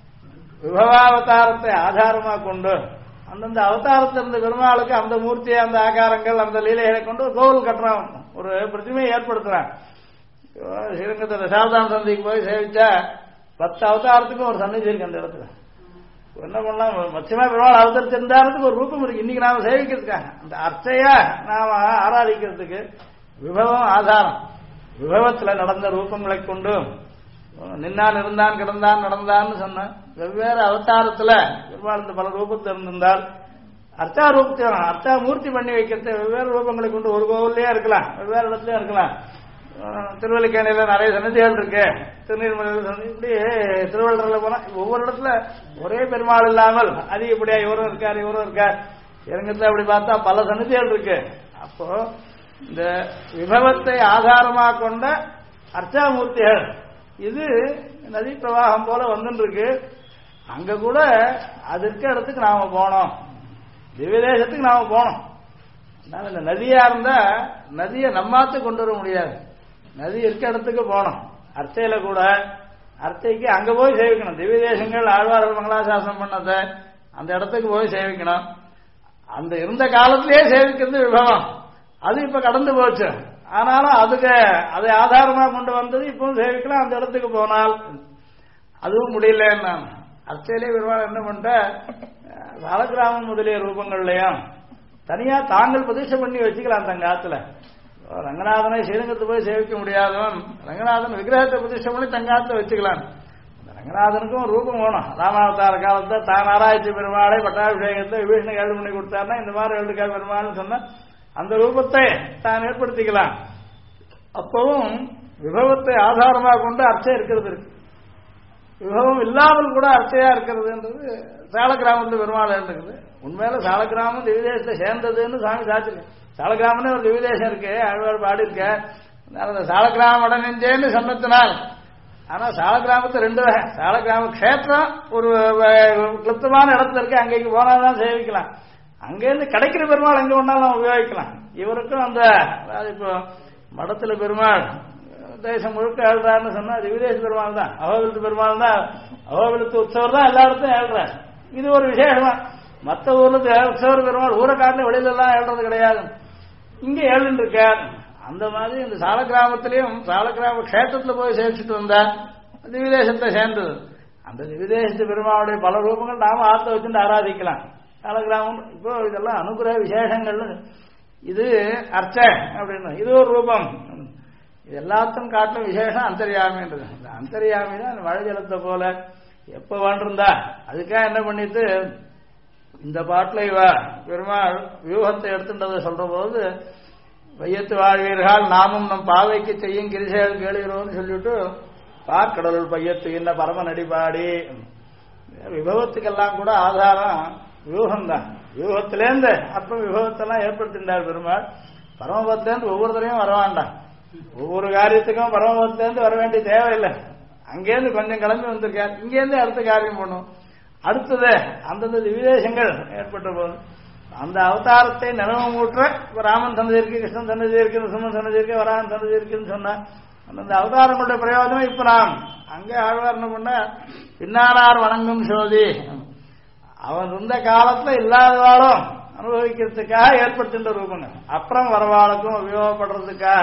விபவாவதாரத்தை ஆதாரமா கொண்டு அந்தந்த அவதாரத்தில் இருந்த பெருமாளுக்கு அந்த மூர்த்தியை அந்த ஆகாரங்கள் அந்த லீலைகளை கொண்டு ஒரு கோவில் கட்டுறான், ஒரு பிரதிமையை ஏற்படுத்துறான். ஸ்ரீரங்கத்தை தசாவதான சந்திக்கு போய் சேவிச்சா 10 அவதாரத்துக்கும் ஒரு சன்னிதி இருக்கு அந்த இடத்துல. என்ன பண்ணலாம், மத்தியமா பெருமாள் அவதரிச்சிருந்தாரத்துக்கு ஒரு ரூபம் இருக்கு. இன்னைக்கு நாம சேவிக்கிறதுக்காக அந்த அர்ச்சையா நாம ஆராதிக்கிறதுக்கு விபவம் ஆதாரம். விபவத்துல நடந்த ரூபங்களை கொண்டு நின்னான் இருந்தான் கிடந்தான் நடந்தான்னு சொன்ன வெவ்வேறு அவதாரத்துல பெருமாள் இந்த பல ரூபத்தில் இருந்திருந்தால் அர்ச்சா ரூபத்தை அர்ச்சா மூர்த்தி பண்ணி வைக்கிறது வெவ்வேறு ரூபங்களை கொண்டு ஒரு கோவிலே இருக்கலாம், வெவ்வேறு இடத்துலயும் இருக்கலாம். திருவல்லிக்கேணியில நிறைய சன்னதிகள் இருக்கு, திருநீர்மலையில் இப்படி திருவள்ளூர்ல போனா ஒவ்வொரு இடத்துல ஒரே பெருமாள் இல்லாமல் அதிகப்படியா இவரும் இருக்கார் இவரும் இருக்கார். இறங்கத்துல அப்படி பார்த்தா பல சன்னதிகள் இருக்கு. அப்போ இந்த விபவத்தை ஆதாரமாக கொண்ட அர்ச்சாமூர்த்திகள் இது நதி பிரவாகம் போல வந்துட்டு இருக்கு. அங்க கூட அது இருக்க இடத்துக்கு நாம போனோம், திவ்யதேசத்துக்கு நாம போனோம். இந்த நதியா இருந்தா நதியை நம்மாத்து கொண்டு வர முடியாது, நதி இருக்க இடத்துக்கு போனோம். அர்ச்சையில கூட அர்ச்சைக்கு அங்க போய் சேவிக்கணும். திவ்ய தேசங்கள் ஆழ்வார்கள் மங்களாசாசனம் பண்ணத அந்த இடத்துக்கு போய் சேவிக்கணும். அந்த இருந்த காலத்திலேயே சேவிக்கிறது விபவம், அது இப்ப கடந்து போச்சு. ஆனாலும் அதுக்கு அதை ஆதாரமா கொண்டு வந்தது இப்பவும் சேவிக்கலாம். அந்த இடத்துக்கு போனால் அதுவும் முடியலன்னா அர்ச்சையிலே பெருமாள் என்ன பண்ணிட்ட சாலக்கிராமம் முதலிய ரூபங்கள்லயும் தனியா தாங்கள் பிரதிஷ்டை பண்ணி வச்சுக்கலாம். தங்க ஆத்துல ரங்கநாதனை ஸ்ரீரங்கத்து போய் சேவிக்க முடியாதவன் ரங்கநாதன் விக்கிரகத்தை பிரதிஷ்டை பண்ணி தங்காத்துல வச்சுக்கலாம். ரங்கநாதனுக்கும் ரூபம் வேணும். ராமாவதார காலத்தை தான் ஆராய்ச்சி பெருமாளை பட்டாபிஷேகத்தை விபீஷண கேள்வி பண்ணி கொடுத்தாருன்னா இந்த மாதிரி எழுதுக்கா பெருமாள்னு சொன்ன அந்த ரூபத்தை தான் ஏற்படுத்திக்கலாம். அப்பவும் விபவத்தை ஆதாரமாக கொண்டு அர்ச்சை இருக்கிறது இருக்கு. விபவம் இல்லாமல் கூட அர்ச்சையா இருக்கிறதுன்றது சாலக்கிராமத்துல பெருமாள் இருக்குது. உண்மையில சாலக்கிராமம் திவ்யதேசத்தை சேர்ந்ததுன்னு சாமி சாத்திருக்கு. சாலக்கிராமன்னு ஒரு திவ்யதேசம் இருக்கு, ஆழ்வார் பாடி இருக்க. அந்த சாலக்கிராமம் அடனெஞ்சேன்னு சொன்னத்தினால், ஆனா சாலக்கிராமத்தை ரெண்டு வகை. சாலக்கிராம கஷேத்திரம் ஒரு கிளிப்தமான இடத்துல இருக்கு, அங்கேக்கு போனாதான் சேவிக்கலாம். அங்கேருந்து கிடைக்கிற பெருமாள் எங்க ஒன்னாலும் நம்ம உபயோகிக்கலாம். இவருக்கும் அந்த இப்போ மடத்துல பெருமாள் தேசம் முழுக்க ஏழ்றாருன்னு சொன்னா திவ்யதேச பெருமாள் தான், அகோபிலத்து பெருமாள் தான், அகோபிலத்து உற்சவர் தான் எல்லா இடத்தையும் ஏழ்றாரு. இது ஒரு விசேஷமா. மற்ற ஊர்ல உற்சவர் பெருமாள் ஊரை காட்டில வெளியில எல்லாம் ஏழ்றது கிடையாது, இங்க ஏழுன்னு இருக்கார். அந்த மாதிரி இந்த சாலக்கிராமத்திலையும் சாலக்கிராம கஷேத்திரத்துல போய் சேர்த்துட்டு வந்தா திவ்யதேசத்தை சேர்ந்தது. அந்த திவ்யதேசத்து பெருமாளுடைய பல ரூபங்கள் நாம ஆத்த வச்சுட்டு ஆராதிக்கலாம். சாலக்கிராமம் இப்போ இதெல்லாம் அனுகிரக விசேஷங்கள். இது அர்ச்ச அப்படின்னு இது ஒரு ரூபம். இது எல்லாத்தையும் காட்டும் விசேஷம் அந்தர்யாமின்றது. அந்த அந்தர்யாமி தான் அந்த மழை ஜலத்தை போல எப்ப வாழ்ந்திருந்தா. அதுக்காக என்ன பண்ணிட்டு இந்த பாட்டுல இவ பெருமாள் வியூகத்தை எடுத்துட்டதை சொல்ற போது, வையத்து வாழ்வீர்கள் நாமும் நம் பாவைக்கு செய்யும் கிரிசைகள் கேளுகிறோம்னு சொல்லிட்டு பார்க்கடலுள் பையத்து என்ன பரம நடிபாடி. விபவத்துக்கெல்லாம் கூட ஆதாரம் வியூகம்தான். வியூகத்திலேருந்து அப்ப விபவத்தெல்லாம் ஏற்படுத்தின்றார் பெருமாள். பரமபத்திலேருந்து ஒவ்வொருத்தரையும் வரவாண்டாம், ஒவ்வொரு காரியத்துக்கும் பரமபத்திலேருந்து வர வேண்டிய தேவையில்லை. அங்கேருந்து கொஞ்சம் கிளம்பி வந்திருக்கார், இங்கேருந்து அடுத்த காரியம் பண்ணும். அடுத்தது அந்தந்த விதேசங்கள் ஏற்பட்ட போது அந்த அவதாரத்தை நினைவூற்ற ராமன் சன்னதி இருக்கு, கிருஷ்ணன் சன்னதி இருக்கு, நரசிம்மன் சன்னதி இருக்கு, வராகன் சன்னதி இருக்குன்னு சொன்னா அந்த அவதாரங்களுடைய பிரயோஜனம் இப்ப நாம் அங்கே ஆழ்வார் என்ன பண்ண பின்னாரார் வணங்கும் சோதி அவன் இருந்த காலத்துல இல்லாதவாளும் அனுபவிக்கிறதுக்காக ஏற்படுத்தின்ற ரூபங்க. அப்புறம் வரவாளுக்கும் உபயோகப்படுறதுக்காக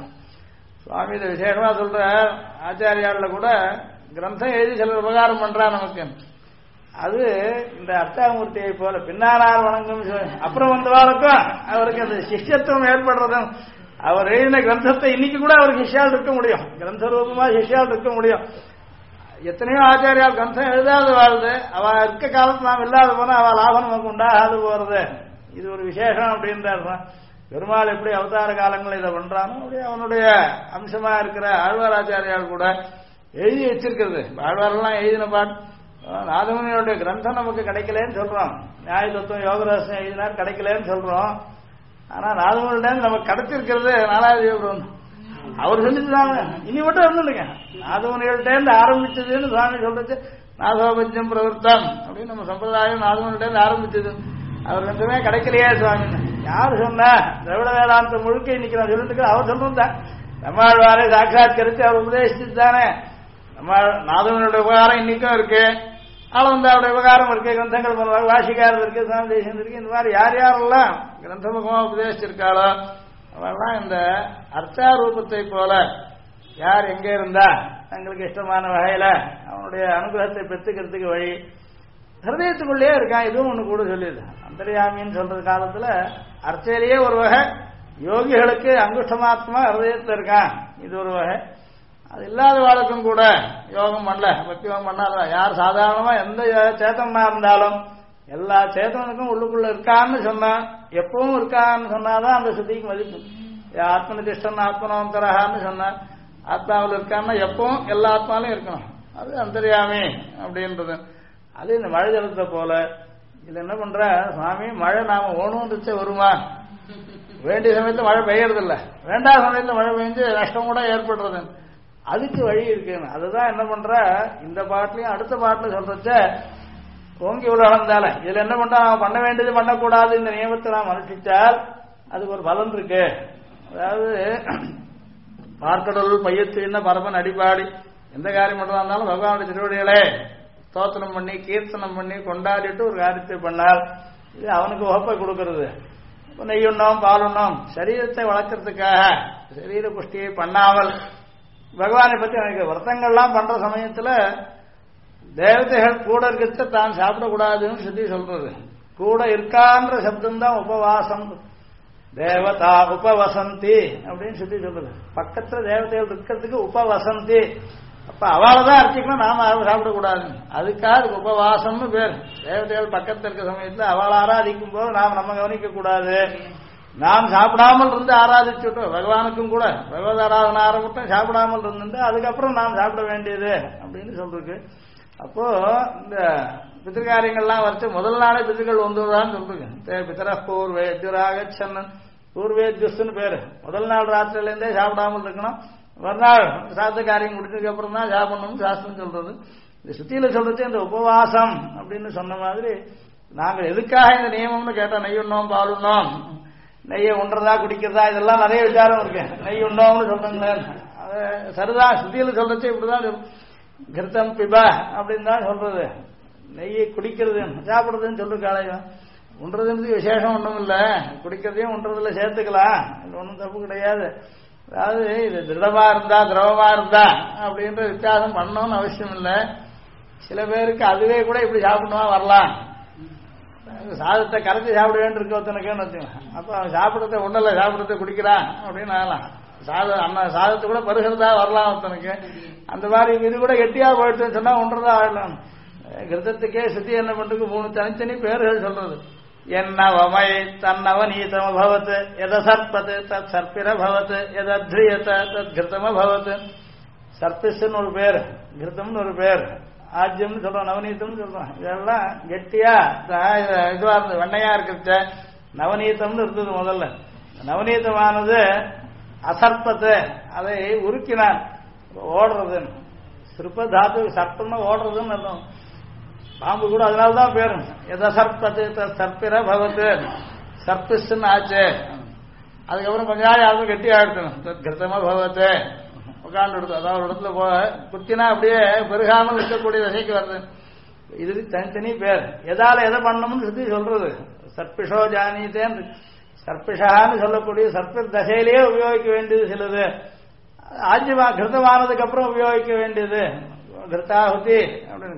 சுவாமி இதை விசேஷமா சொல்ற. ஆச்சாரியால கூட கிரந்தம் எழுதி சில உபகாரம் பண்றா நமக்கு. அது இந்த அர்த்தாமூர்த்தியை போல பின்னாரார் வணங்கும் அப்புறம் வந்தவாளுக்கும் அவருக்கு அந்த சிஷ்யத்துவம் ஏற்படுறதும். அவர் எழுதின கிரந்தத்தை இன்னைக்கு கூட அவருக்கு சிஷ்யால் இருக்க முடியும், கிரந்த ரூபமா சிஷ்யால் இருக்க முடியும். எத்தனையோ ஆச்சாரியால் கிரந்தம் எழுதாது வாழ்து, அவ இருக்க காலத்துல நாம் இல்லாத போனா அவ லாபம் நமக்கு உண்டாகாது போறது. இது ஒரு விசேஷம் அப்படின்றார். பெருமாள் எப்படி அவதார காலங்கள் இதை பண்றானோ அப்படி அவனுடைய அம்சமா இருக்கிற ஆழ்வாராச்சாரியால் கூட எழுதி வச்சிருக்கிறது. ஆழ்வாரெல்லாம் எழுதின பாட்டு நாதமுனியோட கிரந்தம் நமக்கு கிடைக்கலன்னு சொல்றோம். நியாய தத்துவம் யோகராசன் எழுதினார் கிடைக்கலன்னு சொல்றோம். ஆனா நாதமுனியோட நமக்கு கிடைச்சிருக்கிறது நாலாவது யோகம் அவர் சொல்லிட்டுதாங்க. இனி மட்டும் இருந்துருங்க நாதமுனிகள்டேந்து ஆரம்பிச்சதுன்னு சுவாமி சொல்றது. நாதோபஞ்சம் பிரவர்த்தம் அப்படின்னு நம்ம சம்பிரதாயம் நாதமுனிகிட்டேருந்து ஆரம்பிச்சது. அவர் ரெண்டுமே கிடைக்கலையே சுவாமி. யாரு சொன்னா திராவிட வேதாந்த முழுக்க இன்னைக்கு நான் சொல்லிட்டு அவர் சொல்றேன். நம்மாழ்வாரை சாட்சாத்கரித்து அவர் உபதேசிச்சு தானே. நம்ம நாதமுனியோட உபகாரம் இன்னைக்கும் இருக்கு, ஆளவந்தாவுடைய உபகாரம் இருக்கு, கிரந்தங்கள் பண்ணுவாங்க, வாசிக்காரர் இருக்கு, சுவாமி தேசியம் இருக்கு. இந்த மாதிரி யார் யாரெல்லாம் கிரந்தமுகமா உபதேசிச்சிருக்காளோ அவெல்லாம் இந்த அர்ச்சாரூபத்தை போல யார் எங்க இருந்தா தங்களுக்கு இஷ்டமான வகையில அவனுடைய அனுகிரகத்தை பெற்றுக்கிறதுக்கு வழி ஹிருதயத்துக்குள்ளேயே இருக்கான். இதுவும் ஒண்ணு கூட சொல்லிடுது. அந்தர்யாமின்னு சொல்ற காலத்துல அர்ச்சையிலேயே ஒரு வகை, யோகிகளுக்கு அங்குஷ்டமாத்மா ஹிருதயத்தில் இருக்கான் இது ஒரு வகை. அது இல்லாத வாழ்க்கும் கூட யோகம் பண்ணல, பக்தி யோகம் பண்ணாத யார் சாதாரணமா எந்த சேத்தனா இருந்தாலும் எல்லா சேத்தனுக்கும் உள்ளுக்குள்ள இருக்கான்னு சொன்னா எப்பவும் இருக்கான்னு சொன்னாதான் அந்த சுத்திக்கு மதிப்பு. ஆத்மனிதிஷ்டன் ஆத்மனோந்தரகான்னு சொன்னா ஆத்மாவில் இருக்கான்னா எப்பவும் எல்லா ஆத்மாலையும் இருக்கணும். அது அந்தர்யாமி அப்படின்றது. அது இந்த மழை ஜலத்தை போல. இது என்ன பண்ற சுவாமி, மழை நாம ஓணும்னுச்சு வருமா? வேண்டிய சமயத்துல மழை பெய்யறது இல்ல, வேண்டாத சமயத்துல மழை பெய்ஞ்சு நஷ்டம் கூட ஏற்படுறது. அதுக்கு வழி இருக்குன்னு அதுதான் என்ன பண்ற இந்த பாட்டிலையும் அடுத்த பாட்டில சொல்றச்ச ஓங்கி உலகந்தால இதுல என்ன பண்றா அவன் பண்ண வேண்டியது பண்ணக்கூடாது இந்த நியமத்தை நாம் அனுஷ்டிச்சால் அதுக்கு ஒரு பலன் இருக்கு. அதாவது பார்க்கடல் பையத்து என்ன பரமன் அடிப்பாடி எந்த காரியம் பண்றதா இருந்தாலும் பகவானுடைய திருவடிகளே ஸ்தோத்திரம் பண்ணி கீர்த்தனம் பண்ணி கொண்டாடிட்டு ஒரு காரியத்தை பண்ணால் இது அவனுக்கு உகப்பை கொடுக்கறது. நெய்யுண்ணோம் பாலுண்ணோம் சரீரத்தை வளர்க்கறதுக்காக சரீர புஷ்டியை பண்ணாமல் பகவானை பத்தி எனக்கு விரதங்கள்லாம் பண்ற சமயத்துல தேவதைகள் கூட இருக்கிறத தான் சாப்பிடக்கூடாதுன்னு சொல்லி சொல்றது. கூட இருக்கான்ற சப்தம் தான் உபவாசம். தேவதா உபவசந்தி அப்படின்னு சொல்லி சொல்றது. பக்கத்துல தேவதைகள் இருக்கிறதுக்கு உபவசந்தி. அப்ப அவளைதான் அர்ச்சிக்கணும், நாம சாப்பிடக்கூடாது. அதுக்காக உபவாசம்னு பேர். தேவதைகள் பக்கத்துல இருக்க சமயத்துல அவளை ஆராதிக்கும் போது நாம் நம்ம கவனிக்க கூடாது. நாம் சாப்பிடாமல் இருந்து ஆராதிச்சுட்டோம். பகவானுக்கும் கூட பகவத் ஆராதனை ஆரம்பிட்டோம், சாப்பிடாமல் இருந்துட்டு அதுக்கப்புறம் நாம் சாப்பிட வேண்டியது அப்படின்னு சொல்லிருக்கு. அப்போ இந்த பித்திருக்காரியங்கள்லாம் வரைச்சு முதல் நாளே பித்திருக்கள் வந்துதான் சொல்லிருக்கு. பித்தர பூர்வேத்யுராக சன்னன் பூர்வேத்யுஸ்ன்னு பேரு. முதல் நாள் ராத்திரிலேருந்தே சாப்பிடாமல் இருக்கணும், மறுநாள் சாத்த காரியம் முடிஞ்சதுக்கு அப்புறம் தான் சாப்பிடணும்னு சாஸ்திரம் சொல்றது. இந்த சுத்தியில சொல்றது இந்த உபவாசம் அப்படின்னு சொன்ன மாதிரி நாங்கள் எதுக்காக இந்த நியமம்னு கேட்டோம். நெய் உண்ணோம், பால் உண்ணோம், நெய்யை உண்றதா குடிக்கிறதா இதெல்லாம் நிறைய விசாரம் இருக்கு. நெய் உண்ணோம்னு சொல்றேங்களேன், அது சரிதான். சுத்தியில சொல்றது இப்படிதான் கிருத்தம் பிப அப்படின்னு தான் சொல்றது. நெய்யை குடிக்கிறது சாப்பிடுறதுன்னு சொல்லு காலையும் உண்றதுன்றது விசேஷம் ஒன்றும் இல்லை. குடிக்கிறதையும் உண்றதுல சேர்த்துக்கலாம், ஒன்றும் தப்பு கிடையாது. அதாவது இது திருடமா இருந்தா திரவமா இருந்தா அப்படின்ற வித்தியாசம் பண்ணணும்னு அவசியம் இல்லை. சில பேருக்கு அதுவே கூட இப்படி சாப்பிடணுமா வரலாம். சாதத்தை கரைச்சி சாப்பிட வேண்டிய இருக்க ஒருத்தனுக்குன்னு வச்சுக்கலாம். அப்போ அவன் சாப்பிடத்தை ஒன்றில் சாப்பிடத்தை குடிக்கிறான் அப்படின்னு ஆகலாம். சாதத்தை கூட பருகிறதா வரலாம் ஒருத்தனுக்கு. அந்த மாதிரி இது கூட கெட்டியா போயிடுச்சுன்னு சொன்னா ஒன்றதா ஆகலாம். கிருத்தத்துக்கே சுத்தி என்ன பண்றது 3 தனித்தனி பேர்கள் சொல்றது. என்னவமை தன்னவநீதமபவத் எதசர்பத் தத் சர்ப்பிரபவத் எதத்ரியத தத் கிருத்தமபவத். சர்ப்பிஸ்ன்னு ஒரு பேர், கிருத்தம்னு ஒரு பேர், ஆஜ்யம்னு சொல்றோம், நவநீதம்னு சொல்றோம். இதெல்லாம் கெட்டியா இதுவா இருந்தது, வெண்ணையா இருக்கிற நவநீதம்னு இருந்தது முதல்ல. நவநீதமானது அசர்ப்பத்து, அதை உருக்கினான், ஓடுறதுன்னு. சிற்ப தாத்து சர்ப்பம்னா ஓடுறதுன்னு அர்த்தம். பாம்பு கூட அதனால்தான் பேரு. எதசர்பத்து சர்ப்பிர பவத்து, சர்பிஸ்ன்னு ஆச்சு. அதுக்கப்புறம் கொஞ்ச நாள் யாருக்கும் கெட்டி ஆயிடுத்தணும். கிருத்தமா பவத்து உட்காந்து எடுத்து, அதாவது ஒரு இடத்துல குத்தினா அப்படியே பெருகாமல் இருக்கக்கூடிய தசைக்கு வருது. இது தனித்தனி பேர். எதால எதை பண்ணணும்னு சுத்தி சொல்றது. சர்பிஷோ ஜானித்தேன், சர்பிஷான்னு சொல்லக்கூடிய சர்ப்பிர் தசையிலேயே உபயோகிக்க வேண்டியது சிலது. ஆஜ்யமா கிருத்தமானதுக்கு அப்புறம் உபயோகிக்க வேண்டியது கிருத்தாಹುತಿ அப்படின்னு.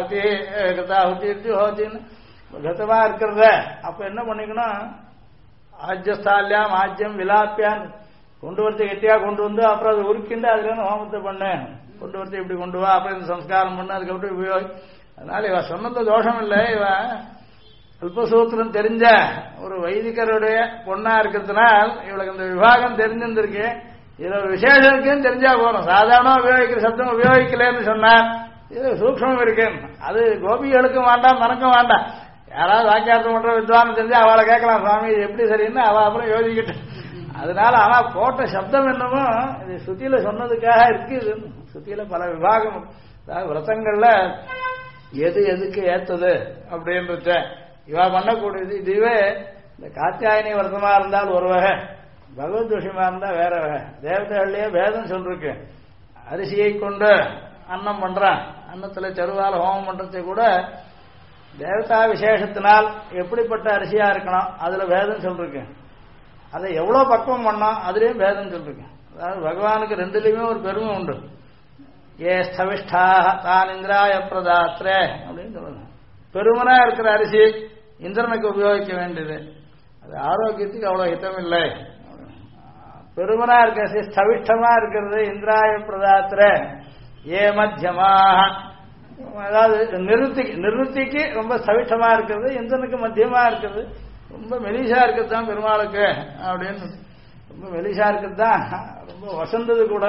கிருத்தாಹುತಿ ஹோத்தின்னு கிருத்தமா இருக்கிறத அப்ப என்ன பண்ணிக்கணும், ஆஜ்யஸ்தால்யாம் ஆஜ்யம் விலாப்பியான்னு கொண்டு வரத்து கெட்டியா கொண்டு வந்து அப்புறம் அதை உருக்கிண்டு அதுல இருந்து ஹோமத்தை பண்ணு, கொண்டு வரத்து இப்படி கொண்டு வா, அப்புறம் இந்த சம்ஸ்காரம் பண்ணு, அதுக்கப்புறம் உபயோகி. அதனால இவ சொன்னது தோஷம் இல்லை. இவ அல்பசூத்திரம் தெரிஞ்ச ஒரு வைதிகருடைய பொண்ணா இருக்கிறதுனால் இவளுக்கு இந்த விபாகம் தெரிஞ்சிருந்திருக்கு. இதுல ஒரு விசேஷம் இருக்குன்னு தெரிஞ்சா போறோம். சாதாரண உபயோகிக்கிற சப்தம் உபயோகிக்கலன்னு சொன்னா இது சூக்ஷம் இருக்கு. அது கோபிகளுக்கும் வேண்டாம், மனக்கும் வேண்டாம். யாராவது வாக்கியார்த்தம் பண்ற வித்வானம் தெரிஞ்சா அவளை கேட்கலாம், சுவாமி இது எப்படி சரின்னு அவ அப்புறம் யோசிக்கிட்டு. அதனால ஆனா போட்ட சப்தம் என்னமோ இது சுத்தியில சொன்னதுக்காக இருக்குது. சுத்தியில பல விபாகம், அதாவது விரதங்கள்ல எது எதுக்கு ஏத்தது அப்படின்றத இவா பண்ணக்கூடியது. இதுவே இந்த காத்தியாயனி விரதமா இருந்தால் ஒரு வகை, பகவத் விஷயமா இருந்தா வேற வகை. தேவதைகள்லயே பேதம் சொல்லிருக்கு. அரிசியை கொண்டு அன்னம் பண்றான், அன்னத்துல செருவால ஹோமம் பண்றதை கூட தேவதா விசேஷத்தினால் எப்படிப்பட்ட அரிசியா இருக்கணும் அதுல பேதம் சொல்லிருக்கு. அதை எவ்வளவு பக்குவம் பண்ணோம் அதுலயும் பேதம் சொல்லிருக்கு. அதாவது பகவானுக்கு ரெண்டுலயுமே ஒரு பெருமை உண்டு. ஏ ஸ்தவிஷ்டாக தான் இந்திராய பிரதாத்ரே அப்படின்னு சொல்லுங்க. பெருமனா இருக்கிற அரிசி இந்திரனுக்கு உபயோகிக்க வேண்டியது, அது ஆரோக்கியத்துக்கு அவ்வளவு ஹிதம் இல்லை. பெருமனா இருக்கிற ஸ்தவிஷ்டமா இருக்கிறது இந்திராய பிரதாத்திர ஏ மத்தியமாக, அதாவது நிருத்திக்கு ரொம்ப ஸ்தவிஷ்டமா இருக்கிறது, இந்திரனுக்கு மத்தியமா இருக்கிறது, ரொம்ப மெலிசா இருக்கிறது தான் பெருமாளுக்கு அப்படின்னு. ரொம்ப மெலிசா இருக்கிறது தான் ரொம்ப வசந்தது கூட.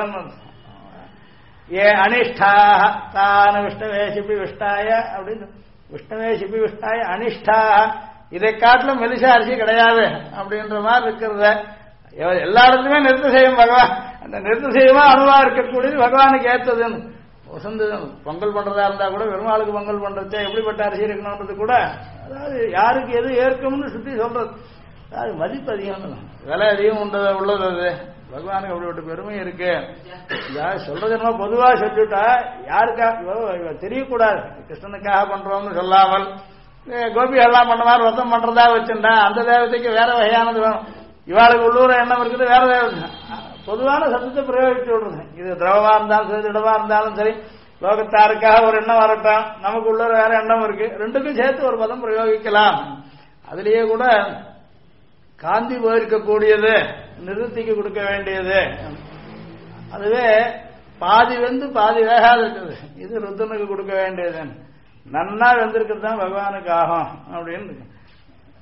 ஏ அனிஷ்டாக தான விஷ்ணவே சிபி விஷ்டாய அப்படின்னு, விஷ்ணவே சிபி விஷ்டாய அனிஷ்டாக, இதை காட்டிலும் மெலிசா அரிசி கிடையாது அப்படின்ற மாதிரி இருக்கிறத. எல்லா இடத்துலயுமே நிறுத்த செய்யும் பகவான். அந்த நிறுத்த செய்யமா அணுவா இருக்கக்கூடியது பகவானுக்கு ஏற்றதுன்னு வசந்தது. பொங்கல் பண்றதா இருந்தா கூட பெருமாளுக்கு பொங்கல் பண்றதே எப்படிப்பட்ட அரிசி இருக்கணும்ன்றது கூட, அதாவது யாருக்கு எது ஏற்கும்னு சுத்தி சொல்றது. அது மதிப்பு அதிகம், விலை அதிகம் உள்ளது. அது பகவானுக்கு அப்படிப்பட்ட பெருமை இருக்கு. சொல்றது என்ன பொதுவா சொல்லிட்டா யாருக்கா தெரியக்கூடாது. கிருஷ்ணனுக்காக பண்றோம்னு சொல்லாமல் கோபி எல்லாம் பண்ண மாதிரி விரதம் பண்றதா வச்சுட்டா அந்த தேவதைக்கு வேற வகையானது வேணும். இவாளுக்கு உள்ளூர எண்ணம் இருக்குது, வேற தேவதை பொதுவான சத்தத்தை பிரயோகிச்சு விடுறது. இது திரவமா இருந்தாலும் சரி, திடமா இருந்தாலும் சரி, லோகத்தாருக்காக ஒரு எண்ணம் வரட்டும், நமக்கு உள்ள வேற எண்ணம் இருக்கு, ரெண்டுக்கும் சேர்த்து ஒரு பதம் பிரயோகிக்கலாம். அதுலயே கூட காந்தி போயிருக்கக்கூடியது நிறுத்திக்கு கொடுக்க வேண்டியது, அதுவே பாதி வெந்து பாதி வேகாது இருக்குது. இது ருத்ரனுக்கு கொடுக்க வேண்டியது. நன்னா வெந்திருக்கிறது தான் பகவானுக்கு ஆகும் அப்படின்னு.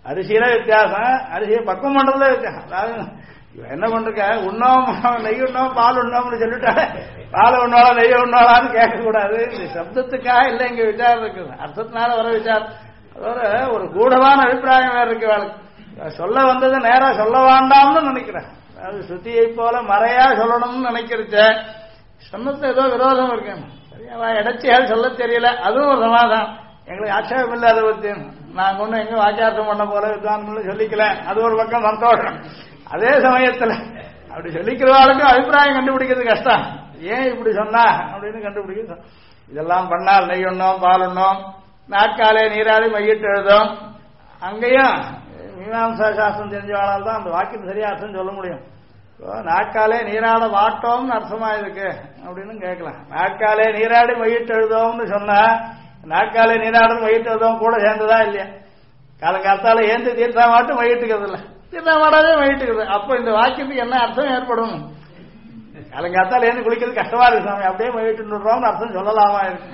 அரிசியில வித்தியாசம், அரிசியை பக்குவம் பண்றதுல வித்தியாசம். அதாவது இவன் என்ன பண்றக்க உண்ணோம் நெய் உண்ணோம் பால் உண்ணோம்னு சொல்லிட்டா பால் உண்ணோளா நெய் உண்ணோளான்னு கேட்கக்கூடாது. இந்த சப்தத்துக்காக இல்லை இங்க விசாரம் இருக்குது, அர்த்தத்தினால வர விசாரம். அதோட ஒரு கூடவான அபிப்பிராயம் வேற இருக்கு அவளுக்கு. சொல்ல வந்தது நேரா சொல்ல வேண்டாம்னு நினைக்கிறேன். அதாவது ஸ்ருதியை போல மறையா சொல்லணும்னு நினைக்கிறச்ச சொன்னது ஏதோ விரோதம் இருக்கு. சரியா இடைச்சியால் சொல்ல தெரியல, அதுவும் ஒரு சமாதானம். எங்களுக்கு ஆட்சேபம் இல்லை அதை பத்தி. நாங்க ஒன்னும் எங்க வாக்கியார்த்தம் பண்ண போல வித்வான்களும் சொல்லிக்கல, அது ஒரு பக்கம் சந்தோஷம். அதே சமயத்துல அப்படி சொல்லிக்கிறவாளுக்கும் அபிப்பிராயம் கண்டுபிடிக்கிறது கஷ்டம். ஏன் இப்படி சொன்னா அப்படின்னு கண்டுபிடிக்க. இதெல்லாம் பண்ணால் நெய் உண்ணோம் பால் உண்ணோம் நாட்காலே நீராடி மையிட்டு எழுதும். அங்கேயும் மீமாம்சா சாஸ்திரம் தெரிஞ்சவாளால் தான் அந்த வாக்கியம் சரியா அர்த்தம் சொல்ல முடியும். நாட்காலே நீராட மாட்டோம்னு அர்த்தமா இருக்கு அப்படின்னு கேட்கலாம். நாட்காலே நீராடி மையிட்டு எழுதோம்னு சொன்னா நாட்காலே நீராடும் மையிட்டு எழுதோம் கூட சேர்ந்ததா இல்லையா? காலங்காத்தால ஏந்து தீர்த்தா மாட்டும் மையிட்டுக்கிறது இல்லை, தீர்த்தா மாட்டாதே மையிட்டுக்கிறது. அப்போ இந்த வாக்கியத்துக்கு என்ன அர்த்தம் ஏற்படும்? காலங்காத்தால ஏந்து குளிக்கிறது கஷ்டமா இருக்கு சாமி, அப்படியே மையிட்டுன்றோம்னு அர்த்தம் சொல்லலாமா இருக்கு.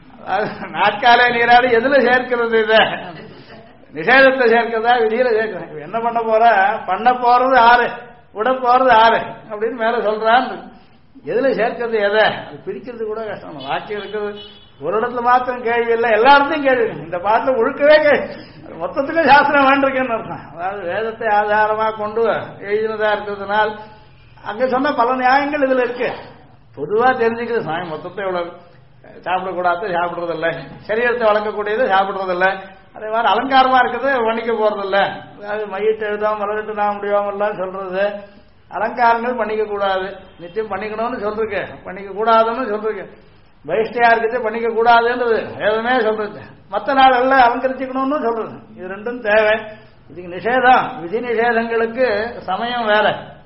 நாட்காலே நீராடி எதுல சேர்க்கிறது? இத நிஷேதத்தை சேர்க்கிறதா விதியில சேர்க்கிறேன். என்ன பண்ண போற? பண்ண போறது ஆறு, விட போறது ஆறு அப்படின்னு மேல சொல்றான். எதுல சேர்க்கிறது எதை? அது பிரிக்கிறது கூட கஷ்டம். வாக்கியம் இருக்குது ஒரு இடத்துல மாத்திரம் கேள்வி இல்லை, எல்லா இடத்தையும் கேள்வி. இந்த பாட்டுல முழுக்கவே மொத்தத்துக்கும் சாஸ்திரம் வேண்டிருக்குன்னு அர்த்தம். அதாவது வேதத்தை ஆதாரமா கொண்டு எழுதினதா இருக்கிறதுனால் அங்க சொன்ன பல நியாயங்கள் இதுல இருக்கு. பொதுவா தெரிஞ்சுக்கிறது சாமி மொத்தத்தை எவ்வளவு சாப்பிடக்கூடாது சாப்பிடுறது இல்லை, சரீரத்தை வளர்க்கக்கூடியது சாப்பிடுறது இல்லை, அதே மாதிரி அலங்காரமா இருக்கிறது பண்ணிக்க போறது இல்லை. அதாவது மையிட்டு எழுதாம மலரிட்டு நான் முடியாமல்லாம் சொல்றது அலங்காரங்கள் பண்ணிக்க கூடாது, நிச்சயம் பண்ணிக்கணும்னு சொல்றேன், பண்ணிக்க கூடாதுன்னு சொல்றேன். வைஷ்டையா இருக்கிறது பண்ணிக்க கூடாதுன்றது வேதமே சொல்றது, மற்ற நாள் எல்லாம் அலங்கரிச்சுக்கணும்னு சொல்றது. இது ரெண்டும் தேவை. இதுக்கு நிஷேதம் விதி நிஷேதங்களுக்கு சமயம் வேற.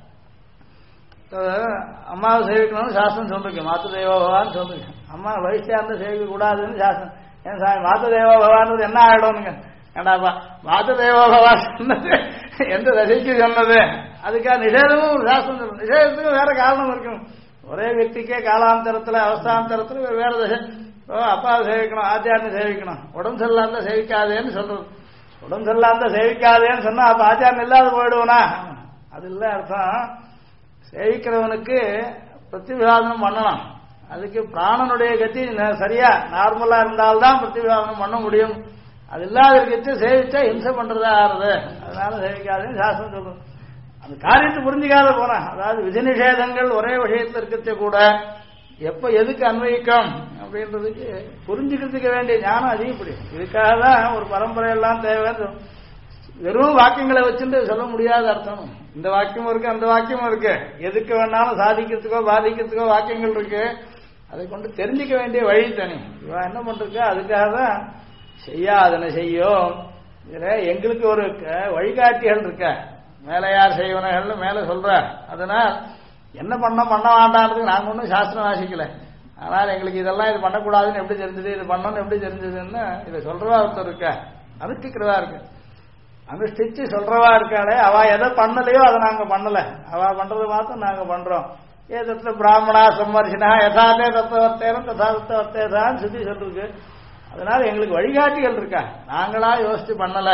அம்மாவை சேவிக்கணும்னு சாஸ்திரம் சொல்றீங்க, மாத்து தேவோ பகவான் சொல்றீங்க. அம்மா வைஷ்டையா இருந்தா சேவிக்க கூடாதுன்னு சாஸ்திரம். ஏன் சாமி மாத்து தேவோ பகவான் என்ன ஆயிடும்னுங்க? ஏண்டாப்பா மாத்து தேவோ பகவான் சொன்னது எந்த தசைக்கு சொன்னது? அதுக்காக நிஷேதமும் சாஸ்திரம் சொல்லும். நிஷேதத்துக்கும் வேற காரணம் இருக்கும். ஒரே వ్యక్తిக்கே காலாந்தரத்துல அவஸ்தாந்தரத்துல வேற தசை. அப்பாவை சேவிக்கணும், ஆச்சாரியனை சேவிக்கணும், உடம்பு செல்லாந்த சேவிக்காதேன்னு சொல்றது. உடம்பு செல்லாந்த சேவிக்காதேன்னு சொன்னா அப்ப ஆச்சாரியன் இல்லாத போயிடுவனா? அது இல்ல அர்த்தம். சேவிக்கிறவனுக்கு பிரதிபாதனம் பண்ணலாம். அதுக்கு பிராணனுடைய கத்தி சரியா நார்மலா இருந்தால்தான் பிரதிபாதனம் பண்ண முடியும். அது இல்லாத கத்தி சேவிச்சா ஹிம்சை பண்றதா ஆறுது. அதனால சேவிக்காதுன்னு சாஸ்திரம் சொல்றது. அந்த காரியத்தை புரிஞ்சுக்காத போனா, அதாவது விதி நிஷேதங்கள் ஒரே விஷயத்தில் இருக்கிறத கூட எப்ப எதுக்கு அன்வயிக்கும் அப்படின்றதுக்கு புரிஞ்சுக்கிறதுக்கு வேண்டிய ஞானம் அதிகப்படி. இதுக்காக தான் ஒரு பரம்பரையெல்லாம் தேவை. வெறும் வாக்கியங்களை வச்சுட்டு சொல்ல முடியாத அர்த்தம். இந்த வாக்கியமும் இருக்கு அந்த வாக்கியமும் இருக்கு, எதுக்கு வேணாலும் சாதிக்கிறதுக்கோ பாதிக்கிறதுக்கோ வாக்கியங்கள் இருக்கு. அதை கொண்டு தெரிஞ்சுக்க வேண்டிய வழி தனி. இவன் என்ன பண்றா அதுக்காக தான் செய்யாதன செய்யும். இதுல எங்களுக்கு ஒரு வழிகாட்டிகள் இருக்க, மேல யார் செய்வனகள்னு மேல சொல்ற. அதனால் என்ன பண்ண வேண்டான்றதுக்கு நாங்க ஒன்றும் சாஸ்திரம் வாசிக்கல. ஆனால் எங்களுக்கு இதெல்லாம் இது பண்ணக்கூடாதுன்னு எப்படி தெரிஞ்சது, இது பண்ணணும்னு எப்படி தெரிஞ்சதுன்னு இதை சொல்றவா ஒருத்தர் இருக்க, அனுஷ்டிக்கிறதா இருக்கு. அனுஷ்டிச்சு சொல்றவா இருக்காளே அவ எதை பண்ணலையோ அதை நாங்க பண்ணல, அவ பண்றது மாத்திரம் நாங்க பண்றோம். ஏதத்துல பிராமணா சம்மர்ஷனா யதாதே தத்துவத்தேனும் தத்தாத்தவத்தேதான் சுத்தி சொல்லிருக்கு. அதனால எங்களுக்கு வழிகாட்டிகள் இருக்கா, நாங்களா யோசிச்சு பண்ணல.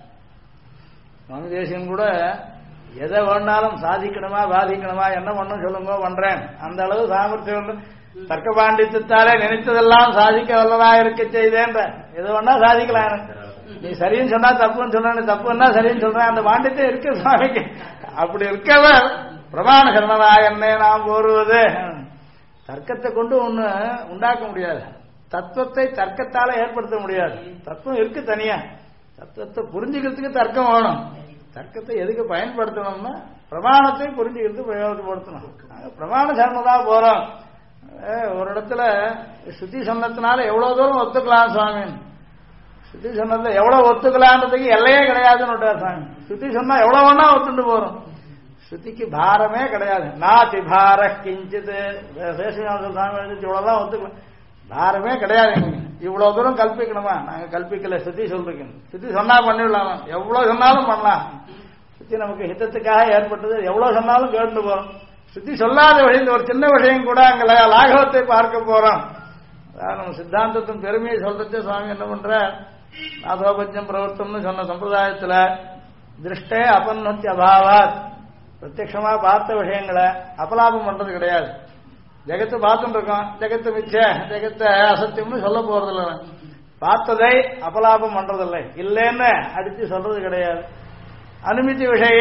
சுவாமி தேசிகன் கூட எதை வேணாலும் சாதிக்கணுமா பாதிக்கணுமா என்ன பண்ணும் சொல்லுங்க பண்றேன், அந்த அளவு சாமர்த்தியம் தர்க்க பாண்டித்தாலே நினைத்ததெல்லாம் சாதிக்க வல்லதா இருக்க செய்தேன்ற. எது வேணா சாதிக்கலாம். எனக்கு நீ சரின்னு சொன்னா தப்புன்னு சொன்ன, தப்புன்னா சரின்னு சொல்றேன், அந்த பாண்டித்யம் இருக்கு சுவாமிக்கு. அப்படி இருக்கவர் பிரமாண சரணராக என்னை நாம் கோருவது. தர்க்கத்தை கொண்டு ஒண்ணு உண்டாக்க முடியாது, தத்துவத்தை தர்க்கத்தால ஏற்படுத்த முடியாது. தத்துவம் இருக்கு தனியா, தத்துவத்தை புரிஞ்சுக்கிறதுக்கு தர்க்கம் வேணும். தர்க்கத்தை எதுக்கு பயன்படுத்தணும்னா பிரமாணத்தை புரிஞ்சுக்கிறது பிரயோகப்படுத்தணும். பிரமாண சரணதா போறோம். ஒரு இடத்துல ஸ்ருதி சொன்னதுனால எவ்வளவு தூரம் ஒத்துக்கலாம் சுவாமி, ஸ்ருதி சொன்னதுல எவ்வளவு ஒத்துக்கலான்றதுக்கு எல்லையே கிடையாதுன்னு விட்டார் சாமி. ஸ்ருதி சொன்னா எவ்வளவு வேணா ஒத்துட்டு போறோம், ஸ்ருதிக்கு பாரமே கிடையாது. நாதி பார கிஞ்சிது சாமி இவ்வளவுதான் ஒத்துக்கலாம், பாரமே கிடையாது. இவ்வளவு தூரம் கல்பிக்கணுமா? நாங்க கல்பிக்கல, ஸ்ருதி சொல்றீங்க. ஸ்ருதி சொன்னா பண்ணிடலாமா? எவ்வளவு சொன்னாலும் பண்ணலாம். ஸ்ருதி நமக்கு ஹிதத்துக்காக ஏற்பட்டது, எவ்வளவு சொன்னாலும் கேட்டு போறோம். ஸ்ருதி சொல்லாத விஷயம் ஒரு சின்ன விஷயம் கூட அங்க லாகவத்தை பார்க்க போறோம். அதாவது நம்ம சித்தாந்தத்தின் பெருமையை சொல்றது சுவாமி என்ன பண்ற, நாதோபத்தியம் பிரவர்த்தம்னு சொன்ன சம்பிரதாயத்துல திருஷ்டே அபநத்தி அபாவாத் பிரத்யட்சமா பார்த்த விஷயங்களை அபலாபம் பண்றது கிடையாது. ஜெகத்து பார்த்துட்டு இருக்கோம், ஜெகத்து மிச்ச ஜெகத்தை அசத்தியம்னு சொல்ல போறதில்ல. பார்த்ததை அபலாபம் பண்றதில்லை, இல்லைன்னு அடிச்சு சொல்றது கிடையாது. அனுமதி விஷய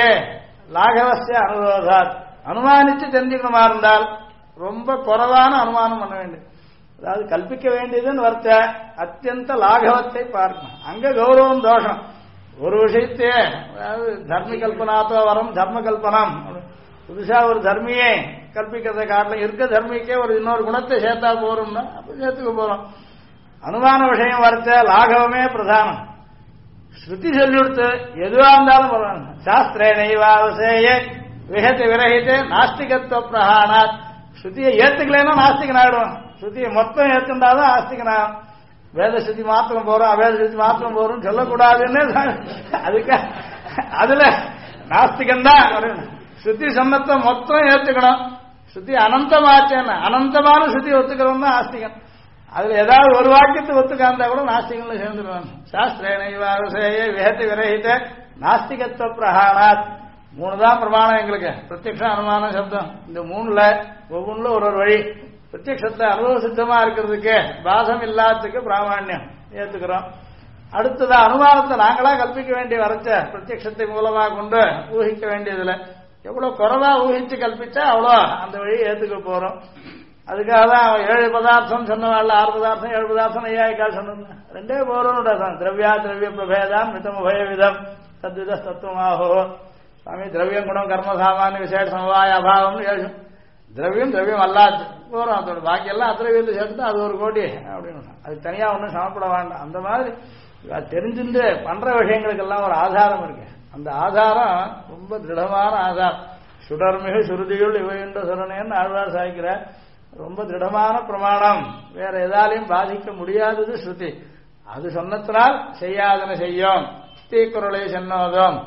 லாகவசிய அனுரோதாத் அனுமானிச்சு தெரிஞ்சுக்கணுமா இருந்தால் ரொம்ப குறைவான அனுமானம் பண்ண வேண்டியது. அதாவது கல்பிக்க வேண்டியதுன்னு வர்த்த அத்தியந்த லாகவத்தை பார்க்கணும். அங்க கௌரவம் தோஷம். ஒரு விஷயத்தையே அதாவது தர்மி கல்பனாத்தோ வரம் தர்ம கல்பனம் புதுசா ஒரு தர்மியே கல்பிக்கிறத காட்டிலும் இருக்க தர்மிக்கே ஒரு இன்னொரு குணத்தை சேர்த்தா போறோம்னா அப்ப சேர்த்துக்க போறோம். அனுமான விஷயம் வர்த்த லாகவமே பிரதானம். ஸ்ருதி சொல்லி கொடுத்து எதுவா இருந்தாலும் பரவாயில்ல. சாஸ்திரே நைவாவசேய விஹதி விரகித்தே நாஸ்திகத்துவ பிரஹானாத். ஸ்ருதியை ஏத்துக்கலைன்னா நாஸ்திகன் ஆயிடுவான். ஸ்ருதியை மொத்தம் ஏத்துண்டாதான் ஆஸ்திகனாகும். வேத ஸ்ருதி மாத்திரம் போறோம் அவேத ஸ்ருதி மாத்திரம் போறோம் சொல்லக்கூடாதுன்னு அதுக்கு அதுல நாஸ்திகன் தான். ஸ்ருதி சம்மத்தை மொத்தம் ஏத்துக்கணும். ஸ்ருதி அனந்தமாச்சேன்னு அனந்தமான ஸ்ருதி ஒத்துக்கிறவன் தான் ஆஸ்திகன். அதுல ஏதாவது ஒரு வாக்கியத்தை ஒத்துக்காந்தா கூட நாஸ்திகன்ல சேர்ந்துருவாங்க. சாஸ்திரேனைவாசேய விஹதி விரகித நாஸ்திகத்துவ பிரஹானாத். 3 தான் பிரமாணம் எங்களுக்கு. பிரத்யக்ஷ அனுமான சப்தம். இந்த 3ல ஒவ்வொன்றுல ஒரு வழி. பிரத்யக்ஷத்தை அனுபவ சித்தமா இருக்கிறதுக்கு பாதம் இல்லாததுக்கு பிராமணியம் ஏத்துக்கிறோம். அடுத்தது அனுமானத்தை நாங்களா கல்பிக்க வேண்டிய வரைச்ச பிரத்யக்ஷத்தை மூலமா கொண்டு ஊகிக்க வேண்டியதுல எவ்வளவு குறைவா ஊகிச்சு கல்பிச்சா அவ்வளோ அந்த வழியை ஏத்துக்க போறோம். அதுக்காக தான் 7 பதார்த்தம் சொன்னவாள் 6 பதார்த்தம் 7 பதார்த்தம் ஐயாயிக்கால் சொன்ன 2 போறோம். திரவியா திரவிய பிரபேதாம் மிதம் உபய விதம் தத்வித தத்துவமாகோ. சுவாமி திரவியம் குணம் கர்ம சாமானிய விசேஷ சமவாய அபாவம்னு 7. திரவியம் திரவியம் அல்லாது போறோம். அதோட பாக்கி எல்லாம் அத்திரவியத்தை சேர்த்து அது 1 கோடி அப்படின்னு அது தனியா ஒன்றும் சமப்பட வேண்டாம். அந்த மாதிரி தெரிஞ்சுட்டு பண்ற விஷயங்களுக்கெல்லாம் ஒரு ஆதாரம் இருக்கு. அந்த ஆதாரம் ரொம்ப திருடமான ஆதாரம். சுடர்மிகு சுருதியுள் இவையுண்ட சுரணேன்னு ஆழ்வார் சாய்க்கிற ரொம்ப திருடமான பிரமாணம். வேற எதாலையும் பாதிக்க முடியாதது ஸ்ருதி. அது சொன்னத்தினால் செய்யாதன செய்யும் தீக்குறளை சென்னோதம்.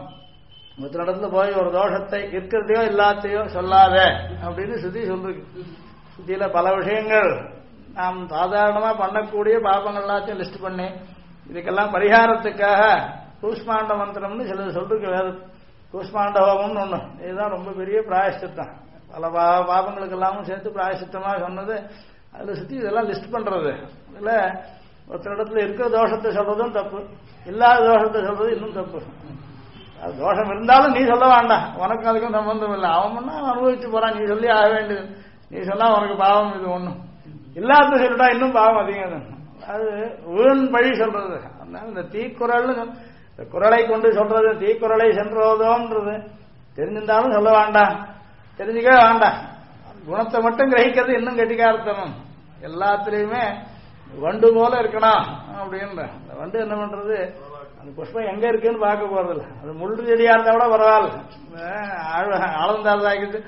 மற்ற போய் ஒரு தோஷத்தை இருக்கிறதையோ இல்லாத்தையோ சொல்லாத அப்படின்னு ஸ்ருதி சொல்லிருக்கு. ஸ்ருதியில பல விஷயங்கள் நாம் சாதாரணமா பண்ணக்கூடிய பாபங்கள் எல்லாத்தையும் லிஸ்ட் பண்ணி இதுக்கெல்லாம் பரிகாரத்துக்காக கூஷ்மாண்ட மந்திரம்னு சிலது சொல்லிருக்கு வேதம். கூஷ்மாண்ட ஹோமம்னு ஒண்ணு. இதுதான் ரொம்ப பெரிய பிராயஷ்சித்தம். பல பாபங்களுக்கு எல்லாமும் சேர்த்து பிராயசித்தமா சொன்னது. அதுல சுத்தி இதெல்லாம் லிஸ்ட் பண்றது. அதுல ஒருத்தர் இடத்துல இருக்கிற தோஷத்தை சொல்றதும் தப்பு, இல்லாத தோஷத்தை சொல்றது இன்னும் தப்பு. அது தோஷம் இருந்தாலும் நீ சொல்ல வேண்டாம், உனக்கு அதுக்கும் சம்பந்தம் இல்லை. அவன் பண்ணா அனுபவிச்சு போறான், நீ சொல்லி ஆக வேண்டியது. நீ சொன்னா உனக்கு பாவம் இது ஒண்ணும். இல்லாத சொல்லிட்டா இன்னும் பாவம் அதிகம். அது வீண் பழி சொல்றது. அதனால இந்த தீக்குறள்னு இந்த குறளை கொண்டு சொல்றது தீக்குறளை சென்றோதோன்றது தெரிஞ்சிருந்தாலும் சொல்ல வேண்டாம், தெரிஞ்சுக்கவே வேண்டாம். குணத்தை மட்டும் கிரகிக்கிறது இன்னும் கெட்டிக்காரத்தனம். எல்லாத்துலயுமே வண்டு போல இருக்கணும் அப்படின்ற. அந்த வண்டு என்ன பண்றது, அந்த புஷ்பம் எங்க இருக்குன்னு பார்க்க போறதில்ல. அது முள்ளு செடியா இருந்தா கூட பரவாயில்ல, ஆழ்ந்தாக்குது.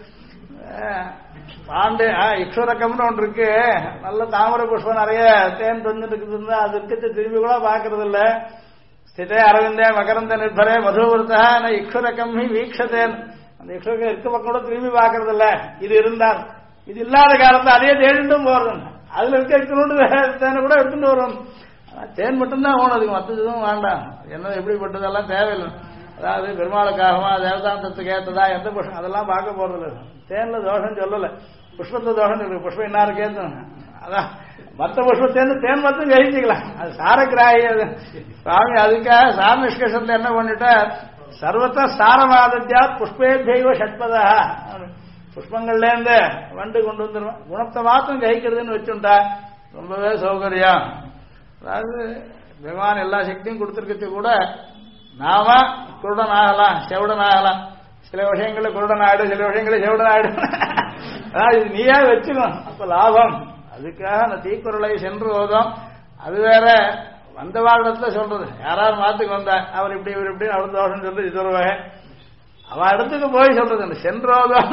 பாண்டு இக்ஷுரக்கம்னு ஒன்று இருக்கு, நல்ல தாமரை புஷ்பம் நிறைய தேன் தொஞ்சுட்டு இருக்குதுன்னா அது இருக்கிறது திரும்பி கூட பாக்குறது இல்ல. ஸ்திதே அரவிந்தே மகரந்த நிர்பரே மதுவிரதா இக்ஷுரக்கம் வீக்ஷதேன். அந்த இக்ஷுரக்கம் இருக்க பக்கம் கூட திரும்பி பாக்குறது இல்ல. இது இருந்தால் இது இல்லாத காலத்தை அதே தேடிட்டும் போறது. அதுல இருக்க தேனை கூட எடுத்துட்டு வரும். தேன் மட்டும்தான் ஓணும், அதுக்கு மற்றதும் வேண்டாம். என்ன எப்படிப்பட்டதெல்லாம் தேவையில்லை. அதாவது பெருமாளுக்காகவா தேவதாந்தத்துக்கு ஏற்றதா எந்த புஷ்பம் அதெல்லாம் பார்க்க போறதில்ல. தேன்ல தோஷம் சொல்லல, புஷ்பத்தை தோஷம் இருக்கு. புஷ்பம் இன்னாருக்கு ஏற்றணும், அதான் மற்ற புஷ்பத்தேர்ந்து தேன் மட்டும் கழிச்சுக்கலாம். அது சாரக்கிராகி. அது சுவாமி அதுக்காக சார நிஷ்கர்ஷத்துல என்ன பண்ணிட்டா, சர்வத்த சாரமாதத்தியா புஷ்பேபியோ ஷட்பதா. புஷ்பங்கள்ல இருந்து வண்டு கொண்டு வந்துடும். குணத்தை மாத்திரம் கழிக்கிறதுன்னு வச்சுட்டா ரொம்பவே சௌகரியம். அதாவது பகவான் எல்லா சக்தியும் கொடுத்துருக்கிறது கூட நாம குருடன் ஆகலாம், செவிடன் ஆகலாம். சில விஷயங்கள குருடன் ஆயிடும், சில விஷயங்கள செவிடன் ஆயிடும். அதாவது இது நீயா வச்சுக்கணும், அப்ப லாபம். அதுக்காக அந்த தீக்குறளை சென்று ஓதும். அது வேற வந்த வாழ்டத்துல சொல்றது. யாராவது மாத்துக்கு வந்தா அவர் இப்படி இவர் இப்படி அவர் தோஷம் சொல்றது இது ஒரு வகை. அவ இடத்துக்கு போய் சொல்றது சென்றோதும்.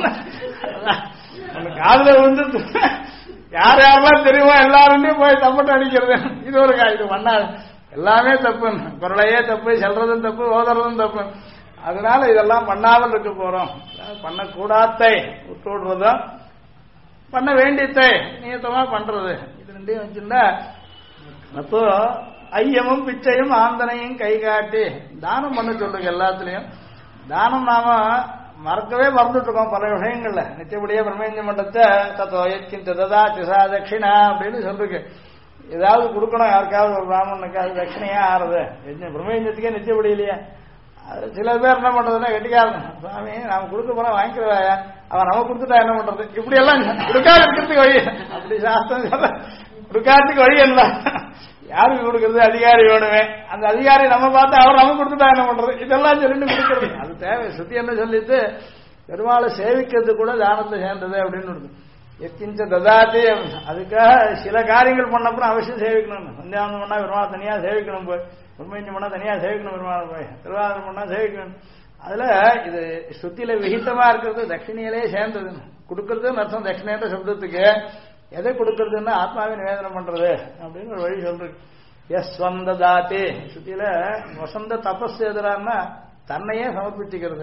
காதுல வந்து யார் யாரெல்லாம் தெரியுமோ எல்லாருமே போய் தப்பட்டு அடிக்கிறது இது ஒரு இது பண்ணாது. எல்லாமே தப்பு, குரலையே தப்பு, சொல்றதும் தப்பு, ஓதுறதும் தப்பு. அதனால இதெல்லாம் பண்ணாமல் இருக்க போறோம். பண்ணக்கூடாத்தை விட்டுடுறதும் பண்ண வேண்டியத்தை நியத்தமா பண்றது, இது ரெண்டையும் வச்சுருந்தா அப்போ ஐயமும் பிச்சையும் ஆந்தனையும் கை காட்டி தானம் பண்ண சொல்லுங்க. எல்லாத்துலயும் தானம் நாம மறக்கவே மறந்துட்டு இருக்கோம் பல விஷயங்கள்ல. நித்தியபடியே பிரம்மேந்திர மண்டத்தை தத்தோயக்கின் ததா திசா தட்சிணா அப்படின்னு சொல்லிருக்கு. ஏதாவது கொடுக்கணும் யாருக்காவது, ஒரு பிராமணனுக்காவது தட்சிணையா ஆறுது பிரம்மேந்திரத்துக்கே நித்தியபடி இல்லையா. சில பேர் என்ன பண்றதுன்னா கெட்டிக்காரன், சுவாமி நாம கொடுக்க போனா வாங்கிக்கிறவாயா, அவன் நம்ம கொடுத்துட்டா என்ன பண்றது, இப்படி எல்லாம் கொடுக்காது இருக்கிறதுக்கு வழி. அப்படி சாஸ்திரம் சொல்ல கொடுக்காததுக்கு வழி என்ன, யாருக்கு கொடுக்கறது, அதிகாரி வேணுமே, அந்த அதிகாரி நம்ம பார்த்து அவர் நம்ம கொடுத்துட்டா என்ன பண்றது, இதெல்லாம் சொல்லிட்டு கொடுக்கறது அது தேவை. சுத்தி என்ன சொல்லிட்டு பெருமாளை சேவிக்கிறது கூட தானத்தை சேர்ந்தது அப்படின்னு இருக்கு. எத்திஞ்ச ததாத்தி அதுக்காக சில காரியங்கள் பண்ணப்பறம் அவசியம் சேவிக்கணும். சந்தியாவந்தம் பண்ணா பெருமாள் தனியா சேவிக்கணும், போய் உண்மைஞ்சு பண்ணா தனியா சேவிக்கணும், பெருமாள் போய் திருவாதிரம் பண்ணா சேவிக்கணும். அதுல இது சுத்தியில விகிதமா இருக்கிறது தட்சிணையிலே சேர்ந்தது. கொடுக்கறதுன்னு அர்த்தம் தட்சிணேன்ற சப்தத்துக்கு. எதை கொடுக்கறதுன்னா ஆத்மாவை நிவேதனம் பண்றது அப்படின்னு ஒரு வழி சொல்றது. எஸ் வந்த தாத்தி சுத்தியில வசந்த தபஸ் எதிரான்னா தன்னையே சமர்ப்பிச்சுக்கிறது.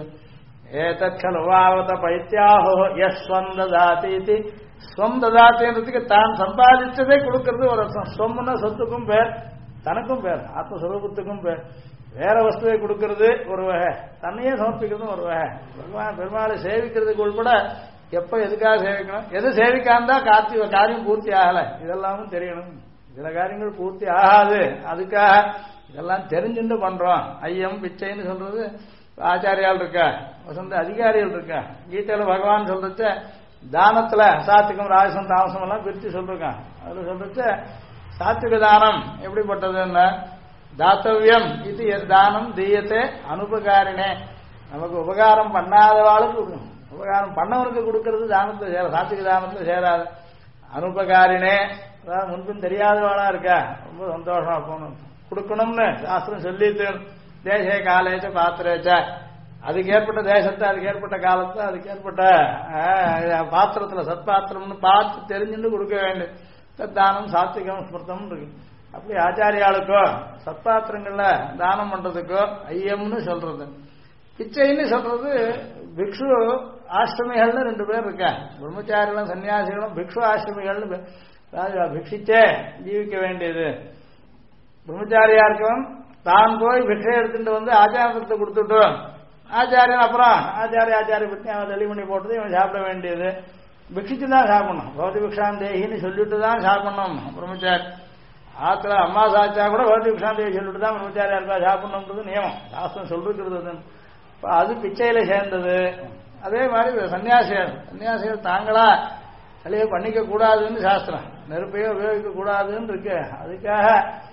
ஏதற்கலுவாவத பைத்தியாஹோ எஸ் வந்த தாத்தி ஸ்வம் ததாத்தின்றதுக்கு தான் சம்பாதிச்சதே கொடுக்கறது ஒரு அர்த்தம். ஸ்வம்னா சொத்துக்கும் பேர், தனக்கும் பேர், ஆத்மஸ்வரூபத்துக்கும் பேர். வேற வஸ்துவை கொடுக்கறது ஒரு வகை, தன்னையே சமர்ப்பிக்கிறதும் ஒரு வகை. பகவான் பெருமாளை சேவிக்கிறதுக்கு உள்பட எப்ப எதுக்காக சேவிக்கணும், எது சேவிக்காந்தா காரியம் பூர்த்தி ஆகல, இதெல்லாமும் தெரியணும். சில காரியங்கள் பூர்த்தி ஆகாது, அதுக்காக இதெல்லாம் தெரிஞ்சுட்டு பண்றோம். ஐயம் பிச்சைன்னு சொல்றது ஆச்சாரியால் இருக்கா, வசந்த அதிகாரிகள் இருக்கா. கீதையில பகவான் சொல்றச்ச தானத்துல சாத்துக்கும் ராஜசம் தாமசம் எல்லாம் பிரித்து சொல்றான். அதுல சொல்றச்ச சாத்விக தானம் எப்படிப்பட்டதுன்னா தாத்தவியம் இது தானம் தீயத்தை அனுபகாரினே, நமக்கு உபகாரம் பண்ணாதவாளுக்கு கொடுக்கணும், உபகாரம் பண்ணவனுக்கு கொடுக்கறது தானத்தை சேர, சாத்விக தானத்துல சேராது. அனுபகாரினே அதாவது முன்பின் தெரியாதவாளா இருக்கா, ரொம்ப சந்தோஷமா போகணும் கொடுக்கணும்னு சாஸ்திரம் சொல்லிட்டு தேச காலேச்ச பாத்திரேச்ச அதுக்கு ஏற்பட்ட தேசத்தை, அதுக்கு ஏற்பட்ட காலத்தை, அதுக்கு ஏற்பட்ட பாத்திரத்துல சத்பாத்திரம்னு பார்த்து தெரிஞ்சுட்டு கொடுக்க வேண்டும். தானம் சாத்விகம் ஸ்மிருதம் இருக்கு. அப்படி ஆச்சாரியாளுக்கோ சத்பாத்திரங்கள்ல தானம் பண்றதுக்கோ ஐயம்னு சொல்றது. பிச்சைன்னு சொல்றது பிக்ஷு ஆசிரமிகள்னு ரெண்டு பேர் இருக்கா. பிரம்மச்சாரிகளும் சன்னியாசிகளும் பிக்ஷு ஆசிரமிகள்னு பிக்ஷிச்சே ஜீவிக்க வேண்டியது. பிரம்மச்சாரியா இருக்கவன் தான் போய் பிக்ஷை எடுத்துட்டு வந்து ஆச்சாரத்தை கொடுத்துட்டோம், ஆச்சாரியன் அப்புறம் ஆச்சாரிய பற்றி அவன் தெளி பண்ணி போட்டது இவன் சாப்பிட வேண்டியது. பிக்ஷிச்சு தான் சாப்பிடணும், பௌதி பிக்ஷாந்தேகின்னு சொல்லிட்டு தான் சாப்பிடணும் பிரம்மச்சாரி. ஆத்துல அம்மா சாச்சா கூட பௌதி பிக்ஷாந்தேகி சொல்லிட்டு தான் பிரம்மச்சாரியா இருக்கா சாப்பிடணுன்றது நியமம், சாஸ்திரம் சொல்லிருக்கிறது. அது பிச்சையில சேர்ந்தது. அதே மாதிரி சன்னியாசிகள் தாங்களா தலையை பண்ணிக்க கூடாதுன்னு சாஸ்திரம், நெருப்பையோ உபயோகிக்க கூடாதுன்னு இருக்கு. அதுக்காக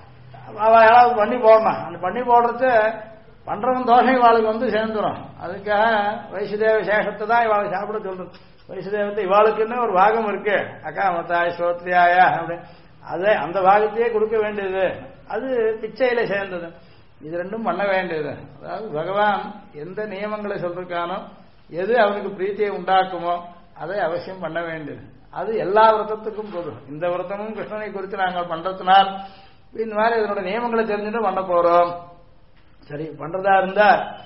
அவ யாராவது பண்ணி போடணும். அந்த பண்ணி போடுறது பண்றவன் தோஷம் இவாளுக்கு வந்து சேர்ந்துடும். அதுக்காக வைசுதேவ சேஷத்தை தான் இவாளுக்கு சாப்பிட சொல்றது. வைசுதேவத்தை இவாளுக்குன்னு ஒரு பாகம் இருக்கு, அகாமத்தாய் ஸ்ரோத்ரியாயா அப்படின்னு, அதே அந்த பாகத்தையே கொடுக்க வேண்டியது. அது பிச்சையில சேர்ந்தது. இது ரெண்டும் பண்ண வேண்டியது. அதாவது பகவான் எந்த நியமங்களை சொல்றானோ, எது அவனுக்கு பிரீத்தியை உண்டாக்குமோ அதை அவசியம் பண்ண வேண்டியது. அது எல்லா விரதத்துக்கும் பொது. இந்த விரதமும் கிருஷ்ணனை குறித்து நாங்கள் பண்றதுனால் இந்த மாதிரி இதனோட நியமங்களை தெரிஞ்சுட்டு பண்ண போறோம். சரி, பண்றதா இருந்தா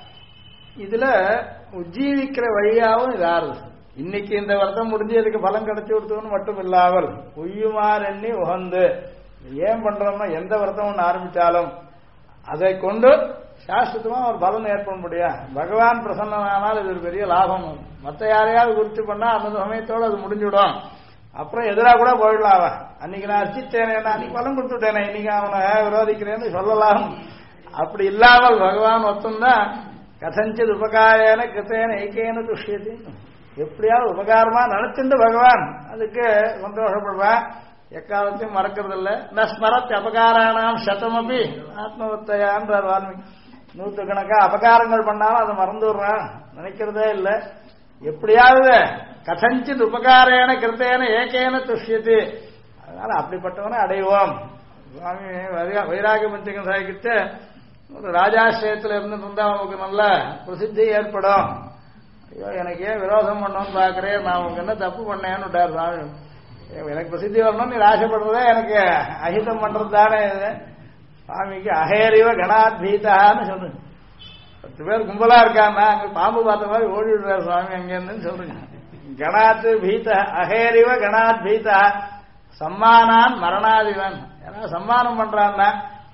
இதுல உஜ்ஜீவிக்கிற வழியாவும் இதாருது. இன்னைக்கு இந்த வருத்தம் முடிஞ்சு அதுக்கு பலம் கிடைச்சி கொடுத்தவன்னு மட்டும் இல்லாமல் உய்யுமார் எண்ணி உகந்து ஏன் பண்றோம்னா எந்த வருத்தம் ஒன்று ஆரம்பிச்சாலும் அதை கொண்டு சாஸ்திரமா ஒரு பலன் ஏற்பட முடியும். பகவான் பிரசன்னமானால் இது ஒரு பெரிய லாபம். மற்ற யாரையாவது குறித்து பண்ணா அந்த சமயத்தோடு அது முடிஞ்சுடும். அப்புறம் எதிராக கூட போயிடலாம். அவன் அன்னைக்கு நான் அர்ச்சித்தேனே, அன்னைக்கு பலம் கொடுத்துட்டேனே, இன்னைக்கு அவனை விரோதிக்கிறேன்னு சொல்லலாம். அப்படி இல்லாமல் பகவான் ஒத்தம்தான் கதஞ்சித் உபகாரேன கிருத்தேன ஐக்கியன துஷ்யது. எப்படியாவது உபகாரமா நினைச்சுட்டு பகவான் அதுக்கு சந்தோஷப்படுவான். எக்காலத்தையும் மறக்கிறது இல்லை. ந ஸ்மரத் அபகாரானாம் சதமபி ஆத்மவத்தையான்றார் வால்மீகி. நூற்றுக்கணக்கா அபகாரங்கள் பண்ணாலும் அதை மறந்துடுறான், நினைக்கிறதே இல்லை. எப்படியாவது கதஞ்சித் உபகாரேன கிருத்தேன ஏகேன துஷ்யது. அதனால அப்படிப்பட்டவனை அடைவோம். சுவாமி வைராகிய பஞ்சகம் சாய்க்கிட்ட ஒரு ராஜாசிரியத்தில் இருந்துட்டு இருந்தா அவனுக்கு நல்ல பிரசித்தி ஏற்படும். ஐயோ எனக்கு ஏன் விரோதம் பண்ணோன்னு பாக்குறேன், நான் உனக்கு என்ன தப்பு பண்ணேன்னு விட்டார் சுவாமி. எனக்கு பிரசித்தி வரணும் நீ ஆசைப்படுறதே எனக்கு அஹிதம் பண்றது தானே. சுவாமிக்கு அஹேரிவ கணாத்பீதான்னு சொல்லு. 10 பேர் கும்பலா இருக்கான்னா அங்க பாம்பு பார்த்த மாதிரி ஓடி விடுறாரு சுவாமி அங்கேருந்து சொல்றீங்க. கணாத் பீத அஹேரிவ கணாத் பீதா சம்மானான் மரணாதிவன். ஏன்னா சம்மானம் பண்றான்னா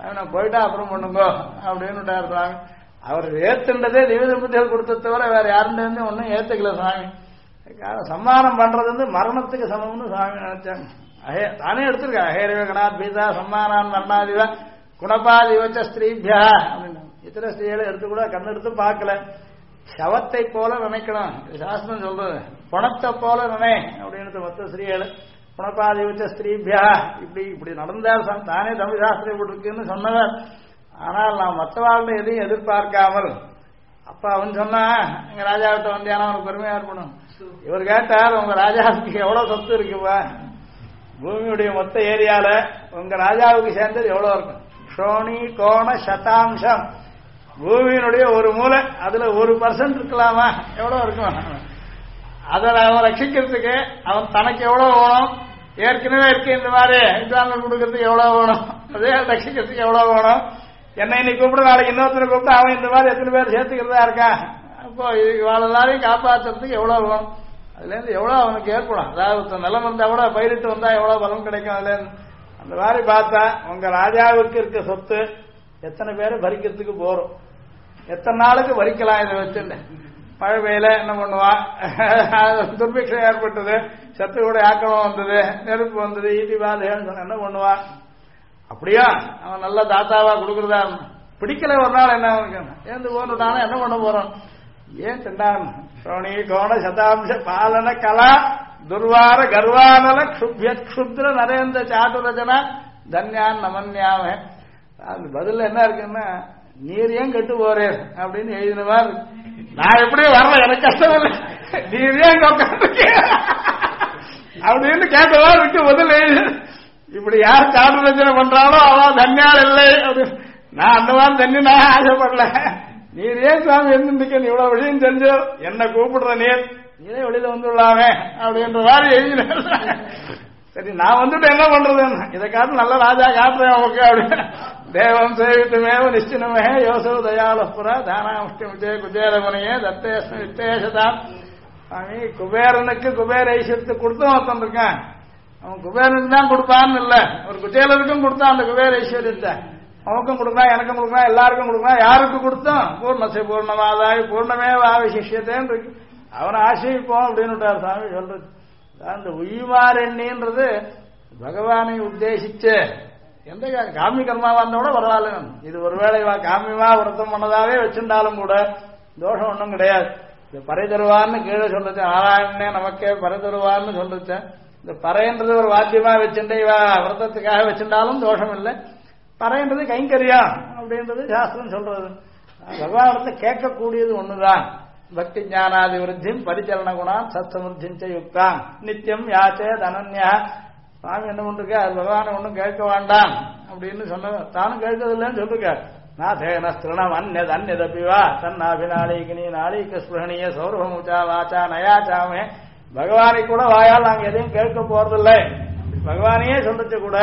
நான் போயிட்டா அப்புறம் பண்ணுங்கோ அப்படின்னு சுவாமி. அவர் ஏத்துன்றதே திவ்ய தம்பதிகள் கொடுத்த தவிர வேற யாருன்னு ஒன்னும் ஏத்துக்கல சுவாமி. சம்மானம் பண்றது மரணத்துக்கு சமம்னு சுவாமி நினைச்சாங்க. தானே எடுத்திருக்கா அஹேரவே கணாத் பீதா சம்மானான் மரணாதிவ குணபாதிவச்ச ஸ்திரீபியா அப்படின்னு. இத்தனை ஸ்திரீகளை எடுத்து கூட கண்ணெடுத்து பார்க்கல. சவத்தை போல நினைக்கணும் சாஸ்திரம் சொல்றது. குணத்தை போல நினை அப்படின்னு மொத்த ஸ்திரீகள் குணபாதிவச்ச ஸ்திரீபியா இப்படி இப்படி நடந்தார் தானே தமிழ் சாஸ்திரம் இப்படி இருக்குன்னு சொன்னவர். ஆனால் நான் மற்றவாழ்ல எதையும் எதிர்பார்க்காமல் அப்ப அவன் சொன்னா எங்க ராஜாவிட்ட வந்தியானா அவனுக்கு பெருமையா இருக்கணும். இவர் கேட்டார் உங்க ராஜாவுக்கு எவ்வளவு சொத்து இருக்குப்பா, பூமியுடைய மொத்த ஏரியால உங்க ராஜாவுக்கு சேர்ந்தது எவ்வளவு இருக்கும்? ஷோனி கோண சதாம்சம், பூமியினுடைய ஒரு மூலை, அதுல 1% இருக்கலாமா? எவ்வளவு இருக்கும்? அதில் அவன் ரட்சிக்கிறதுக்கு அவன் தனக்கு எவ்வளவு வேணும், ஏற்கனவே இருக்கு இந்த மாதிரி எக்ஸாம்பிள் கொடுக்கறதுக்கு எவ்வளவு வேணும், அதே ரட்சிக்கிறதுக்கு எவ்வளவு வேணும், என்னை இன்னைக்கு கூப்பிட நாளைக்கு இன்னொருத்தனை கூப்பிட்டு அவன் இந்த மாதிரி எத்தனை பேர் சேர்த்துக்கிறதா இருக்கா, அப்போ இவாள் எல்லாரையும் காப்பாற்றுறதுக்கு எவ்வளவு வேணும், அதுல இருந்து எவ்வளவு அவனுக்கு ஏற்படும். அதாவது நிலம் வந்தா கூட பயிரிட்டு வந்தா எவ்வளவு பலம் கிடைக்கும். அதுல இருந்து அந்த மாதிரி பார்த்தா உங்க ராஜாவுக்கு இருக்க சொத்து எத்தனை பேரை பறிக்கிறதுக்கு போறோம், எத்தனை நாளுக்கு பறிக்கலாம். இதை வச்சுட்டு மழை பெய்யல என்ன பண்ணுவான், துர்பிக்ஷம் ஏற்பட்டது, சத்து கூட ஆக்கிரமம் வந்தது, நெருப்பு வந்தது, ஈட்டி பாதைன்னு சொன்ன என்ன பண்ணுவான்? அப்படியா அவன் நல்ல தாத்தாவா கொடுக்கறதா பிடிக்கல ஒரு நாள் என்ன ஏந்து போன்னுட்டானா என்ன பண்ண போறான்? ஏன் திண்டான் சோனி கோண சதாம்ச பாலன கலா துர்வார கர்வானல க்ஷுப்ய க்ஷுத்ர நரேந்திர சாட்டுரஜனா தன்யான் நமன்யாம. அது பதில் என்ன இருக்குன்னா நீர் ஏன் கெட்டு போறேன் அப்படின்னு எழுதினவார். நான் எப்படி வரல, எனக்கு கஷ்டம் இல்லை, நீர் ஏன் அப்படின்னு கேட்டவா விட்டு பதில் எழுது. இப்படி யார் சாட்டுரஜனை பண்றாலோ அவன் தன்யால் இல்லை அப்படின்னு. நான் அந்த மாதிரி தண்ணி நான் ஆசைப்படல, நீர் ஏன் சுவாமி இருந்துக்க நீ இவ்வளவு விஷயம் தெரிஞ்சோ என்ன கூப்பிடுற நீரே வெளியில வந்துள்ளாமே அப்படின்ற மாதிரி எழுதின. சரி நான் வந்துட்டு என்ன பண்றது, இதை காட்டு நல்ல ராஜா காட்டுறேன் அவனுக்கு அப்படின்னு. தேவம் சேவித்துமேவ நிச்சினமே யோசோ தயாலப்புற தானாமுஷ்டிமுச்சே குஜேரமனையே தத்தேஸ்மி வித்தேசதான். சுவாமி குபேரனுக்கு குபேர ஐஸ்வரத்தை கொடுத்தும் ஒருத்தன் இருக்கான், அவன் குபேரனுக்கு தான் கொடுப்பான்னு இல்ல, ஒரு குஜேலருக்கும் கொடுத்தான் அந்த குபேர ஐஸ்வர்யத்தை, அவனுக்கும் கொடுக்கலாம் எனக்கும் கொடுக்கலாம் எல்லாருக்கும் கொடுக்கலாம். யாருக்கு கொடுத்தோம்? பூர்ணசை பூர்ணமாதாய் பூர்ணமே ஆவிசிஷ்யத்தேன்னு இருக்கு, அவனை ஆசிரிப்போம் அப்படின்னு விட்டார் சாமி சொல்றது. அந்த உய்வாரெண்ணின்றது பகவானை உத்தேசிச்சு எந்த காமி கர்மாவா இருந்தா கூட பரவாயில்ல, இது ஒருவேளை காமியமா விரதம் பண்ணதாவே வச்சிருந்தாலும் கூட தோஷம் ஒன்றும் கிடையாது. இந்த பறை தருவான்னு கீழே சொல்லுச்சு, நாராயணனே நமக்கே பறை தருவான்னு சொல்லுச்சு. இந்த பறைன்றது ஒரு வாத்தியமா வச்சுட்டு இவ விரதத்துக்காக வச்சிருந்தாலும் தோஷம் இல்லை. பறைன்றது கைங்கரியா அப்படின்றது சாஸ்திரம் சொல்றது. பகவானத்தை கேட்கக்கூடியது ஒண்ணுதான். பக்தி ஞானாதி விருத்தியும் பரிச்சரண குணான் சத் சமிருத்திஞ்ச யுக்தான் நித்தியம் யாச்சே தனன்யா. சுவாமி என்ன பண்ருக்க, அது பகவானை ஒன்றும் கேட்க வேண்டாம் அப்படின்னு சொன்ன, தானும் கேட்கறதில்லைன்னு சொல்லிருக்க. நாதேன ஸ்திரணம் அந்நது அந்நதப்பிவா தன்னாபிநாளிகினி நாளிக ஸ்பிருகணிய சௌரபமுச்சா வாச்சா நயாச்சாமே. பகவானை கூட வாயால் நாங்க எதையும் கேட்க போறதில்லை, பகவானையே சொல்லிச்சு கூட.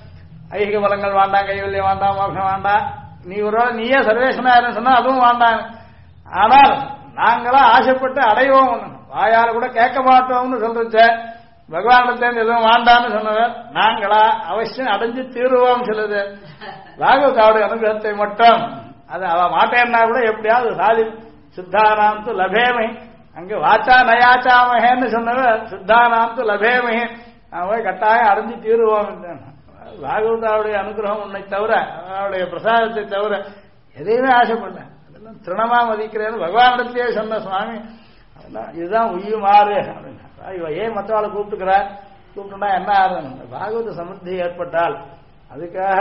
ஐகிக பலங்கள் வேண்டாம், கைவல்யம் வேண்டாம், மோட்சம் வேண்டாம், நீ ஒரு நீயே சர்வேசனா சொன்னா அதுவும் வேண்டாம். ஆனால் நாங்களா ஆசைப்பட்டு அடைவோம், வாயால கூட கேட்க மாட்டோம்னு சொல்றச்ச. பகவானிடத்தேர்ந்து எதுவும் வேண்டான்னு சொன்னவர் நாங்களா அவசியம் அடைஞ்சு தீருவோம் சொல்லுது. பாகவதாவுடைய அனுகிரகத்தை மட்டும் அது அவ மாட்டேன்னா கூட எப்படியாவது சாதி சுத்தானாந்து லபேமை. அங்க வாச்சா நயாச்சாமகேன்னு சொன்னவர் சுத்தானாந்து லபேமை, நான் போய் கட்டாயம் அடைஞ்சு தீருவோம். பாகவதாவுடைய அனுகிரகம் உன்னை தவிர அவருடைய பிரசாதத்தை தவிர எதையுமே ஆசைப்படல, அதெல்லாம் திருணமா மதிக்கிறேன்னு பகவானிடத்திலேயே சொன்ன சுவாமி. அதெல்லாம் இதுதான் உய்யுமாறு அப்படின்னு. இவ ஏன் மற்றவாளை கூப்பிட்டுக்கிற, கூப்பிட்டுனா என்ன ஆகுது, பாகவத சமிருத்தி ஏற்பட்டால் அதுக்காக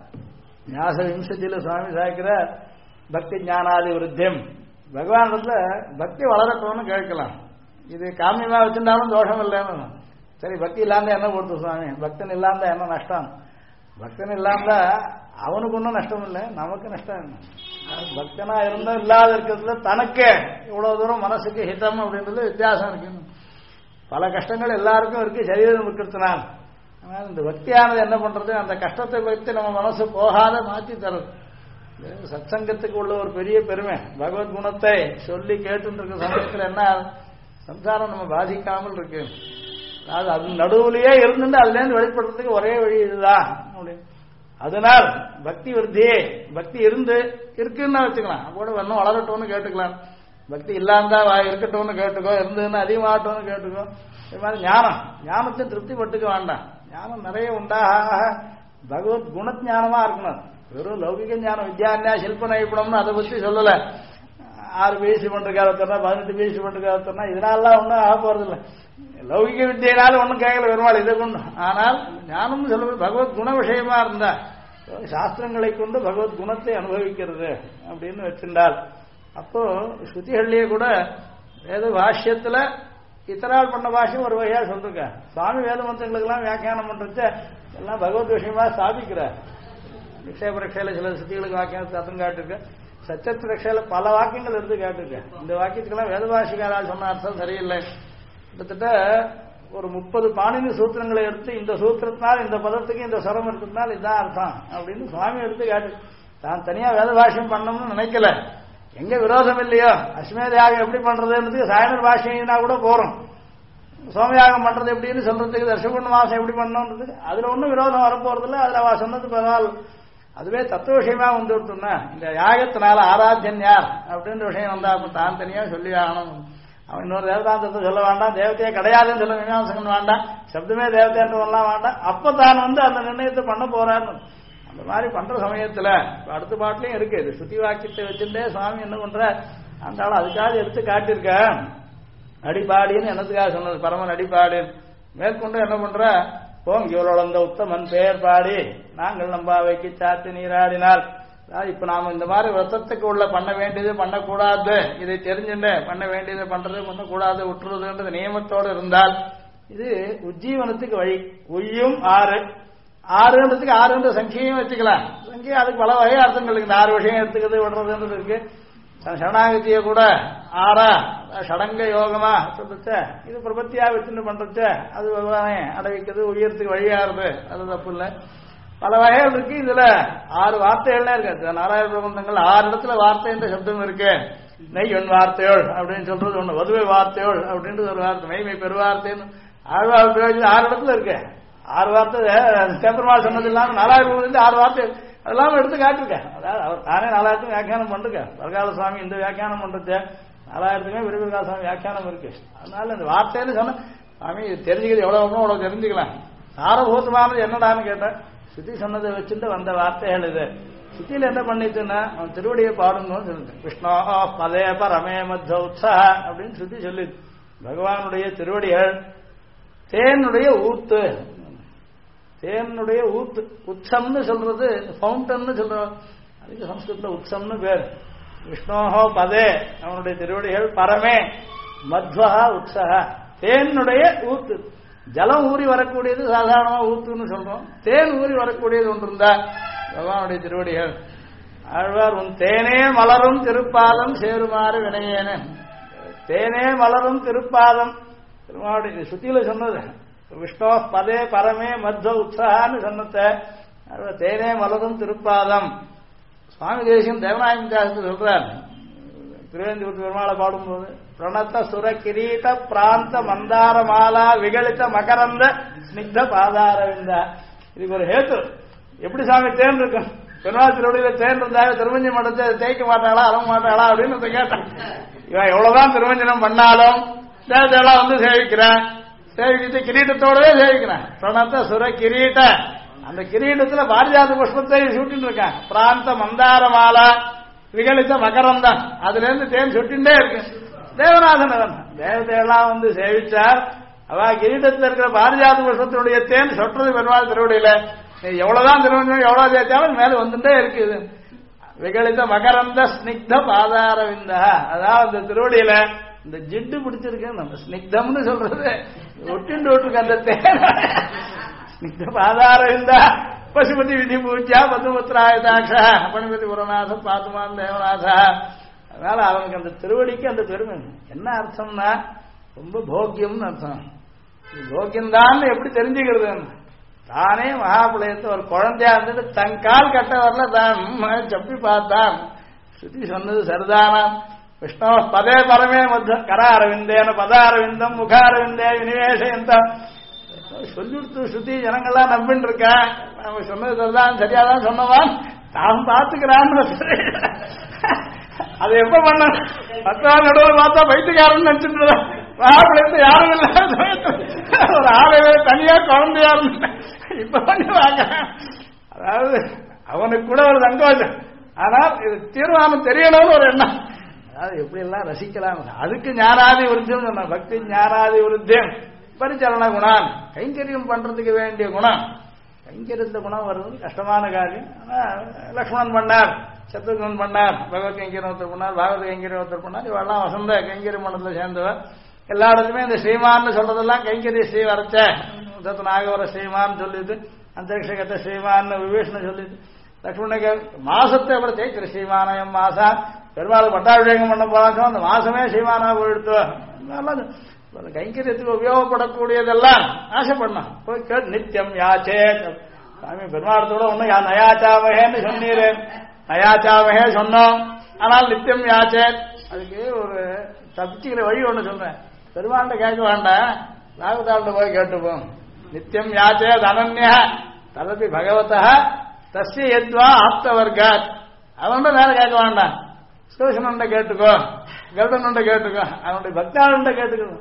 ஞாச விம்சத்தில சுவாமி சாய்க்கிற பக்தி ஞானாதி விருத்தியம். பகவானிடத்துல பக்தி வளரட்டும்னு கேட்கலாம், இது காமியமா வச்சிருந்தாலும் தோஷம் இல்லைன்னு. சரி பக்தி இல்லாம என்ன பொறுத்து சுவாமி, பக்தன் இல்லாம என்ன நஷ்டம்? பக்தன் இல்லாம அவனுக்கு ஒன்றும் நஷ்டம் இல்லை, நமக்கு நஷ்டம் என்ன? பக்தனா இருந்தும் இல்லாத இருக்கிறதுல தனக்கு இவ்வளவு தூரம் மனசுக்கு ஹிதம் அப்படின்றது வித்தியாசம் இருக்கு. பல கஷ்டங்கள் எல்லாருக்கும் இருக்கு சரீரம் இருக்கிறதுனால். ஆனால் இந்த பக்தியானது என்ன பண்றது, அந்த கஷ்டத்தை பற்றி நம்ம மனசு போகாத மாற்றி தருது. சத்சங்கத்துக்கு உள்ள ஒரு பெரிய பெருமை, பகவத் குணத்தை சொல்லி கேட்டு இருக்க சமயத்தில் என்ன சம்சாரம் நம்ம பாதிக்காமல் இருக்கு. அது நடுவுலயே இருந்துட்டு அதுல இருந்து வெளிப்படுறதுக்கு ஒரே வழி இதுதான் அப்படின்னு. அதனால் பக்தி விருத்தியே பக்தி இருக்குன்னு வச்சுக்கலாம், கூட இன்னும் வளரட்டும்னு கேட்டுக்கலாம். பக்தி இல்லாந்தா இருக்கட்டும்னு கேட்டுக்கோ, இருந்ததுன்னு அதிகமாகட்டும்னு கேட்டுக்கோ. இது மாதிரி ஞானத்தை திருப்தி பட்டுக்க வேண்டாம். ஞானம் நிறைய உண்டாக பகவத் குணஞானமா இருக்கணும். வெறும் லௌகிக ஞானம் வித்யான்யா சில்ப நைபுணம்னு அதை பற்றி சொல்லல. 6 பிஎஸ்சி பண்றதுக்காக ஒருத்தர்னா 18 பிஎஸ்சி பண்றதுக்காக ஒருத்தர்னா இதனாலாம் ஒன்றும் ஆக போறது இல்லை. லௌகிக வித்தியினால ஒன்றும் கேட்கல பெருமாள் இதை கொண்டு. ஆனால் ஞானம் சொல்ல பகவத் குண விஷயமா இருந்தா சாஸ்திரங்களை கொண்டு பகவத் குணத்தை அனுபவிக்கிறது அப்படின்னு வச்சிருந்தால் அப்போ ஸ்ருதிகள்லயே கூட வேத பாஷ்யத்துல இத்தரால் பண்ண பாஷ்யம் ஒரு வகையா சொல்லிருக்க. சுவாமி வேத மந்திரங்களுக்கெல்லாம் வியாக்கியானம் பண்றச்ச எல்லாம் பகவத் விஷயமா ஸ்தாபிக்கிறார். நிக்ஷேப ரக்ஷையில சில ஸ்ருதிகளுக்கு வாக்கியம் அர்த்தம் காட்டிருக்க, சச்சத் ரக்ஷையில பல வாக்கியங்கள் எடுத்து காட்டிருக்க. இந்த வாக்கியத்துக்கெல்லாம் வேத பாஷிகாரால் சொன்ன அர்த்தம் சரியில்லை. கிட்டத்தட்ட ஒரு 30 பாணினி சூத்திரங்களை எடுத்து இந்த சூத்திரத்தினால் இந்த பதத்துக்கு இந்த ஸ்வரம் இருக்கிறதுனால இதுதான் அர்த்தம் அப்படின்னு சுவாமி எடுத்து காட்டு. தான் தனியா வேத பாஷ்யம் பண்ணணும்னு நினைக்கல. எங்க விரோதம் இல்லையோ அஸ்மேதயாகம் எப்படி பண்றதுன்றதுக்கு சாயனர் பாஷைனா கூட போறோம். சோமயாகம் பண்றது எப்படின்னு சொல்றதுக்கு தர்ஷகுண மாசம் எப்படி பண்ணணும்ன்றதுக்கு அதுல ஒன்றும் விரோதம் வரப்போறதில்ல. அதுல அவ சொன்னது பரவாயில்ல. அதுவே தத்துவ விஷயமா வந்து விட்டோம்னா இந்த யாகத்தினால ஆராத்தியன் யார் அப்படின்ற விஷயம் வந்தா அப்ப தான் தனியா சொல்லி ஆகணும். அவன் இன்னொரு தேவதாந்தத்தை சொல்ல வேண்டாம், தேவத்தையே கிடையாதுன்னு சொல்ல மீமாசகன் வேண்டாம், சப்தமே தேவதைன்னு சொல்லலாம் வேண்டாம். அப்ப தான் வந்து அந்த நிர்ணயத்தை பண்ண போறான்னு அந்த மாதிரி பண்ற சமயத்துல அடுத்த பாட்டிலையும் இருக்கு. இது ஸ்ருதி வாக்கியத்தை வச்சுட்டே சுவாமி என்ன பண்ற அந்த ஆள் அதுக்காக எடுத்து காட்டியிருக்க. அடிப்பாடின்னு என்னத்துக்காக சொன்னது பரமன் அடிப்பாடு. மேற்கொண்டு என்ன பண்ற போங்கியோளந்த உத்தமன் பெயர் பாடி நாங்கள் நம்பாவைக்கு சாத்து நீராடினால். இப்ப நாம இந்த மாதிரி விரதத்துக்கு உள்ள பண்ண வேண்டியது பண்ணக்கூடாது, இதை தெரிஞ்சுட்டு பண்ண வேண்டியது பண்றது பண்ணக்கூடாது விட்டுறதுன்றது நியமத்தோடு இருந்தால் இது உஜ்ஜீவனத்துக்கு வழி. உய்யும் 6ன்றதுக்கு 6ன்ற சங்கியையும் வச்சுக்கலாம். சங்கியை அதுக்கு பல வகை அர்த்தங்கள் இருக்கு. 6 விஷயம் எடுத்துக்கிறது விடுறதுன்றது இருக்கு. சரணாகத்திய கூட 6 ஷடங்க யோகமா சொல்லுச்ச இது பிரபத்தியா வச்சுட்டு பண்றச்ச அது பகவானே அடைவிக்கிறது உயரத்துக்கு வழியாருது, அது தப்பு இல்லை. பல வகைகள் இருக்கு. இதுல 6 வார்த்தைகள்லாம் இருக்கு. நாராயண பிரபந்தங்கள் 6 இடத்துல வார்த்தை என்ற சப்தம் இருக்கு. நெய்யொன் வார்த்தையோள் அப்படின்னு சொல்றது ஒண்ணு, வதுவை வார்த்தையோள் அப்படின்றது ஒரு வார்த்தை, மெய்மை பெருவார்த்தைன்னு ஆழ்வார் பிரயோஜனம் 6 இடத்துல இருக்கு. 6 வார்த்தை சேப்பெருமாள் சொன்னது இல்லாம நாலாயிரம் 6 வார்த்தை அதெல்லாம் எடுத்து காட்டிருக்கேன். அதாவது அவர் தானே 4000 வியாக்கியானம் பண்ணிருக்க. வரகால சுவாமி இந்த வியாக்கியானம் பண்றது 4000 விருபிரகால சுவாமி வியாக்கியானம் இருக்கு. அதனால இந்த வார்த்தைன்னு சொன்ன சுவாமி தெரிஞ்சுக்கிறது எவ்வளவு அவ்வளவு தெரிஞ்சுக்கலாம். சாரபூதமானது என்னடான்னு கேட்டேன். சுத்தி சொன்னதை வச்சுட்டு வந்த வார்த்தைகள் இது. சுத்தியில என்ன பண்ணிச்சுன்னா அவன் திருவடியை பாடணும்னு சொல்லுது. விஷ்ணு பதே பரமே மத்த உற்சா அப்படின்னு சுத்தி சொல்லி பகவானுடைய திருவடிகள் தேனுடைய ஊத்து. தேனுடைய ஊத்து உச்சம்னு சொல்றது ஃபவுண்டன்னு சொல்றோம். அதுக்கு சம்ஸ்கிருதத்துல உச்சம்னு பேர். விஷ்ணோஹோ பதே அவனுடைய திருவடிகள் பரமே மத்வஹா உற்சா தேனுடைய ஊத்து. ஜலம் ஊறி வரக்கூடியது சாதாரணமா ஊத்துன்னு சொல்றோம். தேன் ஊறி வரக்கூடியது ஒன்று இருந்தா பகவானுடைய திருவடிகள். ஆழ்வார் உன் தேனே மலரும் திருப்பாதம் சேருமாறு வினையேன. தேனே மலரும் திருப்பாதம் திருமாவுடைய சுத்தியில சொன்னது. விஷ்ணோ பதே பரமே மத்வ உற்சான்னு சொன்னத தேனே மலரும் திருப்பாதம். சுவாமி தேசியம் தேவநாயகம் தாசத்தை சொல்றார். திருவேந்திபுரத்து பெருமாளை பாடும்போது பிரணத்த சுர கிரீட பிராந்த மந்தார மாலா விகலித்த மகரந்த ஸ்னிக்த பாதாரவிந்தா. இதுக்கு ஒரு ஹேத்து. எப்படி சாமி தேன் இருக்கும்? பெருமாள் திருவடியில தேன் இருந்தாலும் திருமஞ்சம் மடத்தை தேய்க்க மாட்டாளா அறங்க மாட்டாளா அப்படின்னு கேட்டான். இவன் எவ்வளவுதான் திருமஞ்சனம் பண்ணாலும் தேவதையெல்லாம் வந்து சேவிக்கிறான். சேவிக்கிட்டு கிரீட்டத்தோடவே சேவிக்கிறான். பிரணத்த சுர கிரீட்ட அந்த கிரீடத்துல பாரிஜாத புஷ்பத்தை சூட்டின்னு இருக்கான். பிராந்த மந்தார மாலா விகலித்த மகரந்தான் அதுல இருந்து தேன் சுட்டின்ண்டே இருக்கு. தேவநாதன் தேவதையெல்லாம் வந்து சேவிச்சார். அவ கிரீடத்தில் இருக்கிற பாரிஜாத புஷ்பத்தினுடைய தேன் சொட்டுறது பெருமாள் திருவடியில. எவ்வளவுதான் திருவஞ்சம் எவ்வளவு தேய்ச்சாலும் மேல வந்துட்டே இருக்குது. விகலித்த மகரந்த ஸ்னிக்த பாதாரவிந்தா. அதாவது அந்த திருவடியில இந்த ஜிட்டு பிடிச்சிருக்கு. நம்ம ஸ்னிக்தம்னு சொல்றது ஒட்டிண்டு விட்டுருக்கு அந்த தேன். ஸ்னிக்த பாதாரவிந்தா பசுபதி விதி பூஜா பதுபுத்திராயதாட்சா பணிபதி புரநாதம் பாத்துமான் தேவநாதா. அதனால அவனுக்கு அந்த திருவடிக்கு அந்த பெருமை என்ன அர்த்தம்னா ரொம்ப போக்கியம்னு அர்த்தம். போக்கியம்தான் எப்படி தெரிஞ்சுக்கிறது? தானே மகாபலயத்தை ஒரு குழந்தையா இருந்துட்டு தங்கால் கட்ட வரல தான் சப்பி பார்த்தான். சுத்தி சொன்னது சரிதானம். விஷ்ணு பதே பரமே மத்த கர அரவிந்தேன பத அரவிந்தம் முக அரவிந்தே வினிவேசயந்தம். சொல்லிடுத்து சுத்தி ஜனங்கள்லாம் நம்பின்னு இருக்கா, நம்ம சொன்னதுதான் சரியாதான் சொன்னவான் தான் பார்த்துக்கிறான்னு. அது எப்ப பண்ண 10 நாள் நடுவில் பார்த்தா பைத்தியக்காரன் நினைச்சுட்டு மாப்பிள்ளை யாரும் இல்ல, ஒரு ஆளவே தனியா குழந்தையா இருந்த இப்ப பண்ணுவாங்க. அதாவது அவனுக்கு கூட ஒரு சங்கோஜம், ஆனால் இது தீர்மானம் தெரியணும்னு ஒரு எண்ணம். அதாவது எப்படி எல்லாம் ரசிக்கலாம். அதுக்கு ஞானாதி விருத்தியம் சொன்ன, பக்தி ஞானாதி விருத்தியம் பரிச்சரண குணம், கைங்கரியம் பண்றதுக்கு வேண்டிய குணம். கைங்கரியத்த குணம் வருவது கஷ்டமான காரியம். ஆனா லக்ஷ்மணன் பண்ணார், சத்ருகன் பண்ணார், பகவத் கைங்கரியம் ஒருத்தர் பண்ணார், பாகவத கைங்கரியம் ஒருத்தர் பண்ணார். இவெல்லாம் வசந்த கைங்கரிய மண்டலத்தில் சேர்ந்தவர். எல்லா இடத்துலயுமே இந்த ஸ்ரீமான்னு சொல்றதெல்லாம் கைங்கரிய ஸ்ரீ வரைச்ச நாகவர ஸ்ரீமான்னு சொல்லிட்டு, அந்தரிக்ஷகத்தை ஸ்ரீமான்னு விபீஷணன் சொல்லிட்டு, லக்ஷ்மணனுக்கு மாசத்தை அப்புறம் சைத்திர ஸ்ரீமானயம் மாசம் பெருமாள் பட்டாபிஷேகம் பண்ண போறாங்க, அந்த மாசமே ஸ்ரீமானா போயிடுத்து. கைங்கரியத்துக்கு உபயோகப்படக்கூடியதெல்லாம் ஆசைப்படணும். போய் கேட்டு நித்தியம் யாச்சே சாமி பெருமாளத்தோட ஒண்ணு நயாச்சாமகேன்னு சொன்னீரு, நயாச்சாமகே சொன்னோம், ஆனால் நித்தியம் யாச்சே. அதுக்கு ஒரு தப்பிச்சுக்கிற வழி ஒண்ணு சொல்றேன். பெருமாள்கிட்ட கேட்க வேண்டாம், ராகுதாள்கிட்ட போய் கேட்டுப்போம். நித்தியம் யாச்சே அனன்ய தலபி பகவதா தஸ்ய யத்வா ஆப்தவர்காத். அவன்கிட்ட வேற கேட்க வேண்டாம், சுதர்சனன்ட்ட கேட்டுக்கோ, கருடன்ட்ட கேட்டுக்கோ, அவனுடைய பக்தாளன்ட்ட கேட்டுக்கோ.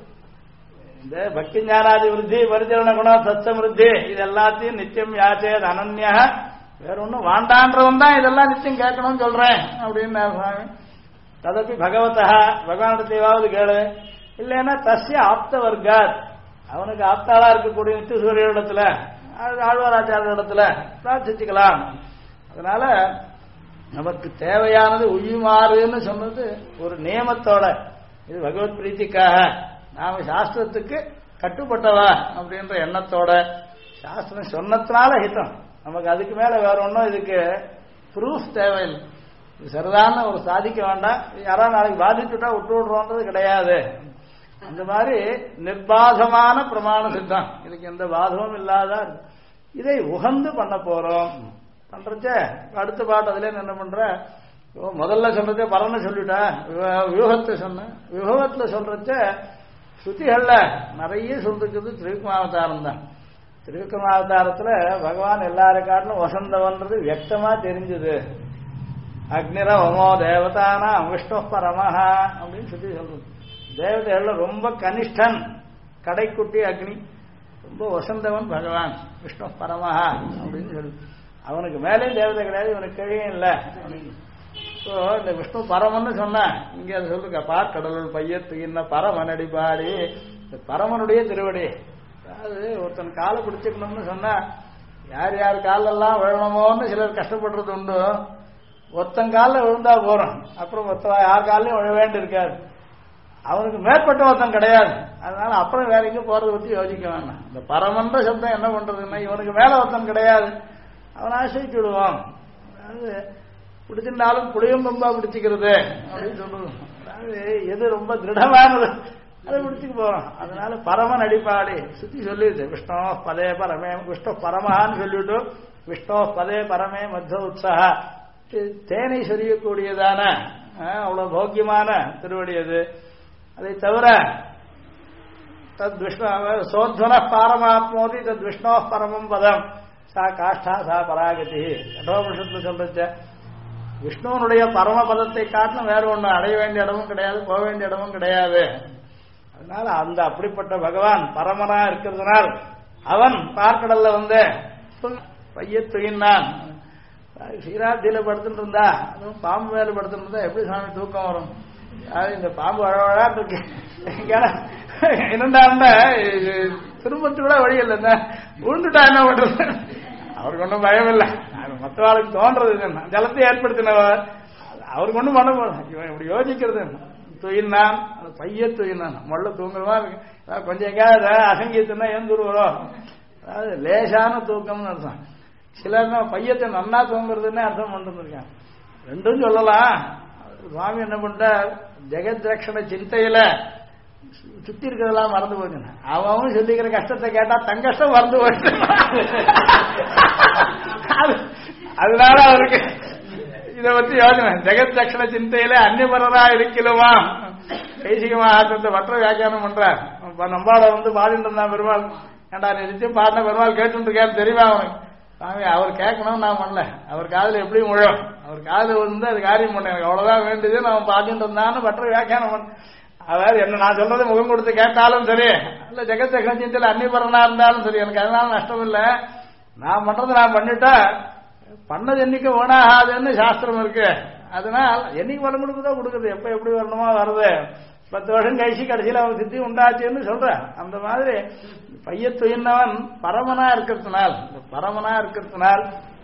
இந்த பக்தி ஞானாதி விருத்தி பரிச்சரண குணம் சத்சமிருத்தி இது எல்லாத்தையும் நித்தியம் யாச்சே அனன்ய, வேற ஒன்னும் வாண்டான்றவன் தான் இதெல்லாம் நித்தியம் கேட்கணும்னு சொல்றேன் அப்படின்னு சுவாமி. ததப்பி பகவதா பகவானிடத்தையாவது கேளு, இல்லைன்னா தஸ்ய ஆப்த வர்க்காத் அவனுக்கு ஆப்தாளா இருக்கக்கூடிய நித்தியசூரிய இடத்துல ஆழ்வாராச்சாரிய இடத்துல பிரார்த்திச்சுக்கலாம். அதனால நமக்கு தேவையானது உய்யுமாறுன்னு சொன்னது ஒரு நியமத்தோட, இது பகவத் பிரீத்திக்காக நாம சாஸ்திரத்துக்கு கட்டுப்பட்டவா அப்படின்ற எண்ணத்தோட சாஸ்திரம் சொன்னதுனால ஹிதம். நமக்கு அதுக்கு மேல வேற ஒன்றும் இதுக்கு ப்ரூஃப் தேவையில்லை. சரிதான ஒரு சாதிக்க வேண்டாம், யாராவது நாளைக்கு பாதிச்சுட்டா விட்டு விடுறோன்றது கிடையாது. அந்த மாதிரி நிர்பாதமான பிரமாண சித்தம், இதுக்கு எந்த பாதமும் இல்லாத இதை உகந்து பண்ண போறோம். பண்றச்ச அடுத்த பாட்டு அதுல என்ன பண்ற, முதல்ல சொல்றதே பலன்னு சொல்லிட்டா, வியூகத்தை சொன்ன வியூகத்துல சொல்றச்ச ஸ்ருதிகள்ல நிறைய சொல்லிருக்கிறது திருவிக்ரமாவதாரம் தான். திருவிக்ரமாவதாரத்துல பகவான் எல்லாரை காட்டிலும் வசந்தவன்றது வியக்தமா தெரிஞ்சது. அக்னிர ஹோமோ தேவதானா விஷ்ணு பரமஹா அப்படின்னு சொல்லி சொல்றது. தேவதைகள்ல ரொம்ப கனிஷ்டன் கடைக்குட்டி அக்னி, ரொம்ப வசந்தவன் பகவான் விஷ்ணு பரமஹா அப்படின்னு சொல்லு. அவனுக்கு மேலேயும் தேவதை கிடையாது, இவனுக்கு கீழேயும் இல்லை. இந்த விஷ்ணு பரமன்னு சொன்ன இங்க அதை சொல்லுங்க, பார்க்கடலுள் பையத்து இன்ன பரமனடி பாடி, இந்த பரமனுடைய திருவடி. அதாவது ஒருத்தன் காலை பிடிச்சிக்கணும்னு சொன்னா யார் யார் காலெல்லாம் விழணுமோன்னு சிலர் கஷ்டப்படுறது உண்டு. ஒருத்தன் காலில் விழுந்தா போறோம், அப்புறம் யார் காலையும் விழ வேண்டி இருக்காது. அவனுக்கு மேற்பட்ட ஒருத்தன் கிடையாது, அதனால அப்புறம் வேற எங்க போறதை பத்தி யோசிக்க வேண்டாம். இந்த பரமன்ற சப்தம் என்ன பண்றதுன்னா இவனுக்கு மேல ஒருத்தன் கிடையாது, அவன் ஆசைச்சு விடுவான். அதாவது பிடிச்சிருந்தாலும் புளியும் ரொம்ப பிடிச்சிக்கிறது அப்படின்னு சொல்றது. அதாவது எது ரொம்ப திருடமானது அதை பிடிச்சிக்கு போறோம். அதனால பரமன் அடிப்பாடி சுத்தி சொல்லிடுது. விஷ்ணோ பதே பரமே விஷ்ணு பரமஹான்னு சொல்லிவிட்டு விஷ்ணோ பதே பரமே மத்த உற்சாக, தேனை சொரியக்கூடியதான அவ்வளவு போக்கியமான திருவடி அது. அதை தவிர தத் விஷ்ணு சோத்வன பாரமாத்மோதி தத் விஷ்ணோ பரமம் பதம் சா காஷ்டா சா பராகதி. கடோபனிஷத்துல சொல்றச்ச விஷ்ணுவனுடைய பரமபதத்தை காட்டிலும் வேற ஒண்ணு அடைய வேண்டிய இடமும் கிடையாது, போக வேண்டிய இடமும் கிடையாது. அதனால அந்த அப்படிப்பட்ட பகவான் பரமனா இருக்கிறதுனால் அவன் பார்க்கடல்ல வந்து பையத்துயின்னான். சீராத்தியில படுத்துட்டு இருந்தா, அதுவும் பாம்பு மேல படுத்துட்டு இருந்தா எப்படி சாமி தூக்கம் வரும்? இந்த பாம்பு அழகா இருக்கு என்னண்டா திரும்பத்து கூட வழி இல்லை, உழுந்துட்டா என்ன பண்றது? அவருக்கு ஒன்றும் பயம் இல்லை, மற்றவாளுக்கு தோன்றது ஜலத்தை ஏற்படுத்தினவர் அவருக்கு ஒன்றும் பண்ண போறோம். இவன் இப்படி யோசிக்கிறது துயின்னான், பைய துயின்னான் மொள்ள தூங்குறமா இருக்கு. கொஞ்சம் எங்கேயாவது அசங்கீத்துனா ஏன் தூருவரும், அதாவது லேசான தூக்கம்னு அர்த்தம். சிலர் பையத்தை நன்னா தூங்குறதுன்னு அர்த்தம் பண்ணிருக்காங்க. ரெண்டும் சொல்லலாம். சுவாமி என்ன பண்ற, ஜெகத் ரட்சண சிந்தையில சுத்தி இருக்கிறதெல்லாம் மறந்து போச்சு. அவன் சொல்லிக்கிற கஷ்டத்தை கேட்டா தன் கஷ்டம் மறந்து போச்சு. அதனால அவருக்கு இதை பத்தி யோசனை. ஜெகத் ரட்சண சிந்தையில அந்நியபரரா இருக்கலுமா கைசிகமா ஆற்றத்தை மற்ற வியாக்கியானம் பண்றார். நம்பாட வந்து பாடிட்டு இருந்தான் பெருமாள், ஏண்டா நீ நிச்சயம் பாடின பெருமாள் கேட்டு இருக்காரு தெரியுமா அவனுக்கு? சாமி அவர் கேட்கணும் நான் பண்ணல, அவர் காதில் எப்படி முழும், அவர் காதில் வந்து அது காரியம் பண்ண எனக்கு அவ்வளவுதான் வேண்டியது நான் பாடிட்டு இருந்தான்னு பற்ற வியாக்கியானம் பண்ண. அதாவது என்ன நான் சொல்றது முகம் கொடுத்து கேட்டாலும் சரி, இல்ல ஜெகத்தை கஞ்சியத்தில் அன்னிபரனா இருந்தாலும் சரி, எனக்கு அதனால நஷ்டம் இல்லை. நான் பண்றது நான் பண்ணிட்டா பண்ணது என்னைக்கு ஓனாகாதுன்னு சாஸ்திரம் இருக்கு. அதனால் என்னைக்கு வரம் கொடுக்குதோ கொடுக்குது, எப்ப எப்படி வரணுமோ வருது. 10 வருஷம் கழிச்சு கடைசியில் அவன் சித்தி உண்டாச்சுன்னு சொல்ற. அந்த மாதிரி பையத்துயின்னவன் பரமனா இருக்கிறதுனால், இந்த பரமனா இருக்கிறதுனால்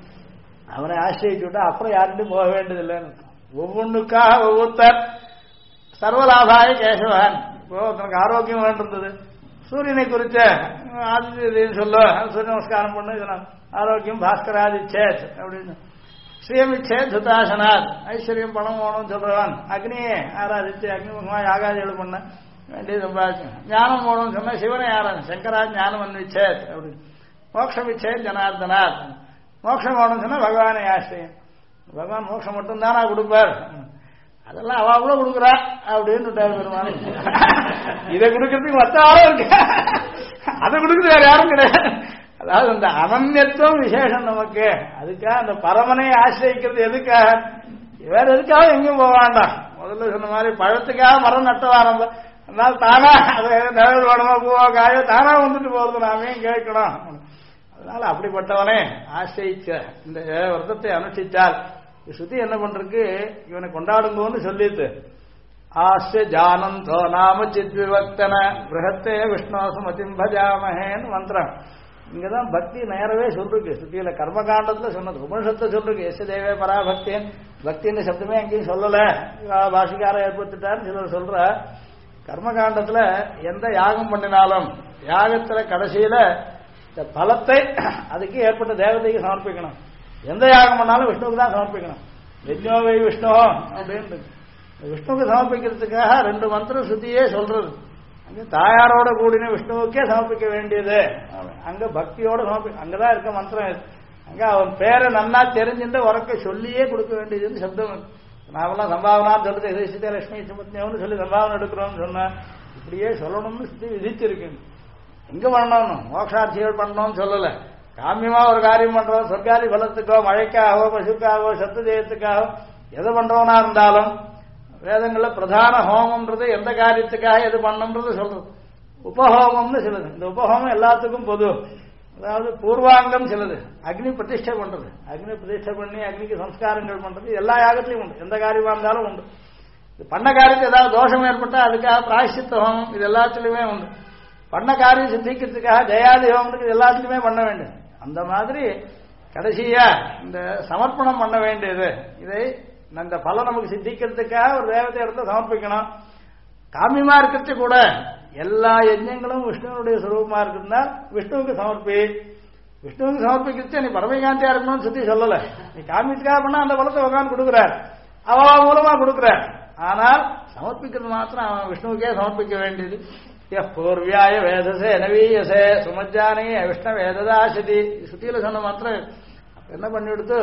அவனை ஆசிரியிச்சு விட்டா அப்புறம் யார்கிட்டும் போக வேண்டியதில்லைன்னு. ஒவ்வொன்றுக்காக ஒவ்வொருத்தர் சர்வலாபாய கேசவன். இப்போ தனக்கு ஆரோக்கியம் வேண்டிருந்தது, சூரியனை குறிச்ச ஆதித்யம் சொல்லு, சூரிய நமஸ்காரம் பண்ணு, இதெல்லாம் ஆரோக்கியம் பாஸ்கராதி சேத் அப்படின்னு. ஸ்ரீயமிச்சேத் சுதாசனாத், ஐஸ்வர்யம் பணம் போகணும்னு சொல்றவன் அக்னியே ஆராதிச்சு அக்னி முகமா யாகாதிகள் பண்ண வேண்டிய சம்பாதிக்கும். ஞானம் போகணும்னு சொன்னா சிவனை ஆராதனை சங்கரா ஞானம் அன்விச்சேத் அப்படின்னு. மோட்சம் இச்சேத் ஜனார்தனாத், மோட்சம் போகணும்னு சொன்னா பகவானை ஆசிரியம். பகவான் மோட்சம் மட்டும்தானா கொடுப்பார், அதெல்லாம் அவ கூட கொடுக்குறா அப்படின்னு பெருமாள். இதை கொடுக்கறதுக்கு மற்ற ஆளும் இருக்கு, அதை கொடுக்குறது வேற யாரும் கிடையாது. அதாவது அந்த அனன்யத்துவம் விசேஷம் நமக்கு. அதுக்காக அந்த பரமனை ஆசிரியிக்கிறது எதுக்காக? வேற எதுக்காக எங்கேயும் போக வேண்டாம். முதல்ல சொன்ன மாதிரி பழத்துக்காக மரம் நட்ட வாரம், அதனால தானா அதை நிழல் வேணுமா பூவா காயோ தானா வந்துட்டு போறது நாமே கேட்கணும். அதனால அப்படிப்பட்டவனே ஆசிரியிச்ச இந்த விரதத்தை அனுஷ்டிச்சால் சுத்தி என்ன பண்றதுக்கு இவனை கொண்டாடுங்கன்னு சொல்லிட்டு ஆஸ்ய ஜானந்தோ நாம சித் விவக்தன பிரகத்தே விஷ்ணு சுமதிம் பஜாமஹேன்னு மந்திரம். இங்கதான் பக்தி நேரவே சொல்லிருக்கு. சுத்தியில கர்மகாண்டத்துல சொன்னது, உபனிஷத்தை சொல்லிருக்கு. எஸ் தேவே பராபக்தின், பக்தின்னு சப்தமே எங்கேயும் சொல்லல, பாஷிகாரம் ஏற்படுத்திட்டாருன்னு சிலர் சொல்ற. கர்மகாண்டத்துல எந்த யாகம் பண்ணினாலும் யாகத்துல கடைசியில இந்த பலத்தை அதுக்கு ஏற்பட்ட தேவதைக்கு சமர்ப்பிக்கணும். எந்த யாகம் பண்ணாலும் விஷ்ணுவுக்கு தான் சமர்ப்பிக்கணும். யஜ்ஞோவை விஷ்ணு அப்படின்னு விஷ்ணுவுக்கு சமர்ப்பிக்கிறதுக்காக 2 மந்திரம் சுத்தியே சொல்றது. அங்க தாயாரோட கூடின விஷ்ணுவுக்கே சமர்ப்பிக்க வேண்டியது, அங்க பக்தியோட சமர்ப்பிக்க, அங்கதான் இருக்க மந்திரம். அங்க அவன் பேரை நன்னா தெரிஞ்சுட்டு உறக்க சொல்லியே கொடுக்க வேண்டியதுன்னு சப்தம். நாமெல்லாம் சம்பாவனான்னு சொல்றது சீதாலட்சுமி சுமத்னியம்னு சொல்லி சம்பாவனை எடுக்கிறோம்னு சொன்ன, இப்படியே சொல்லணும்னு சுத்தி விதிச்சிருக்கு. எங்க பண்ணணும், மோட்சாட்சிகள் பண்ணணும்னு சொல்லல. காமியமா ஒரு காரியம் பண்றோம், சொர்க்காதி பலத்துக்கோ மழைக்காகவோ பசுக்காகவோ சத்து ஜெயத்துக்காகவோ எதை பண்றவனா இருந்தாலும் வேதங்கள்ல பிரதான ஹோமம்ன்றது எந்த காரியத்துக்காக எது பண்ணணும்ன்றது சொல்றது. உபஹோமம்னு சிலது, இந்த உபஹோமம் எல்லாத்துக்கும் பொது. அதாவது பூர்வாங்கம் சிலது, அக்னி பிரதிஷ்டை பண்றது, அக்னி பிரதிஷ்டை பண்ணி அக்னிக்கு சம்ஸ்காரங்கள் பண்றது எல்லா யாகத்திலையும் உண்டு, எந்த காரியமா இருந்தாலும் உண்டு. இது பண்ண காரியத்துக்கு ஏதாவது தோஷம் ஏற்பட்டா அதுக்காக பிராயசித்த ஹோமம், இது எல்லாத்துலயுமே உண்டு. பண்ண காரியம் சித்திக்கிறதுக்காக ஜெயாதி ஹோமத்துக்கு இது எல்லாத்துலயுமே பண்ண வேண்டும். அந்த மாதிரி கடைசியா இந்த சமர்ப்பணம் பண்ண வேண்டியது, இதை அந்த பலம் நமக்கு சித்திக்கிறதுக்காக ஒரு தேவத்தை இடத்த சமர்ப்பிக்கணும். காமியமா இருக்கிறது கூட எல்லா யஜ்ஞங்களும் விஷ்ணுவனுடைய சுரூபமா இருக்கிறதுனா விஷ்ணுவுக்கு சமர்ப்பி. விஷ்ணுவுக்கு சமர்ப்பிக்கிறது நீ பரமகாந்தியா இருக்கணும்னு சுத்தி சொல்லல. நீ காமியத்துக்காக பண்ணா அந்த பலத்தை பகவான் கொடுக்குறார், அவ மூலமா கொடுக்குறார். ஆனால் சமர்ப்பிக்கிறது மாத்திரம் அவன் விஷ்ணுவுக்கே சமர்ப்பிக்க வேண்டியது. பூர்வியாய வேதசே நவீயசே சுமஜானே விஷ்ணு வேததாசதி சுத்தியில சொன்ன மாத்திரம் என்ன பண்ணி எடுத்து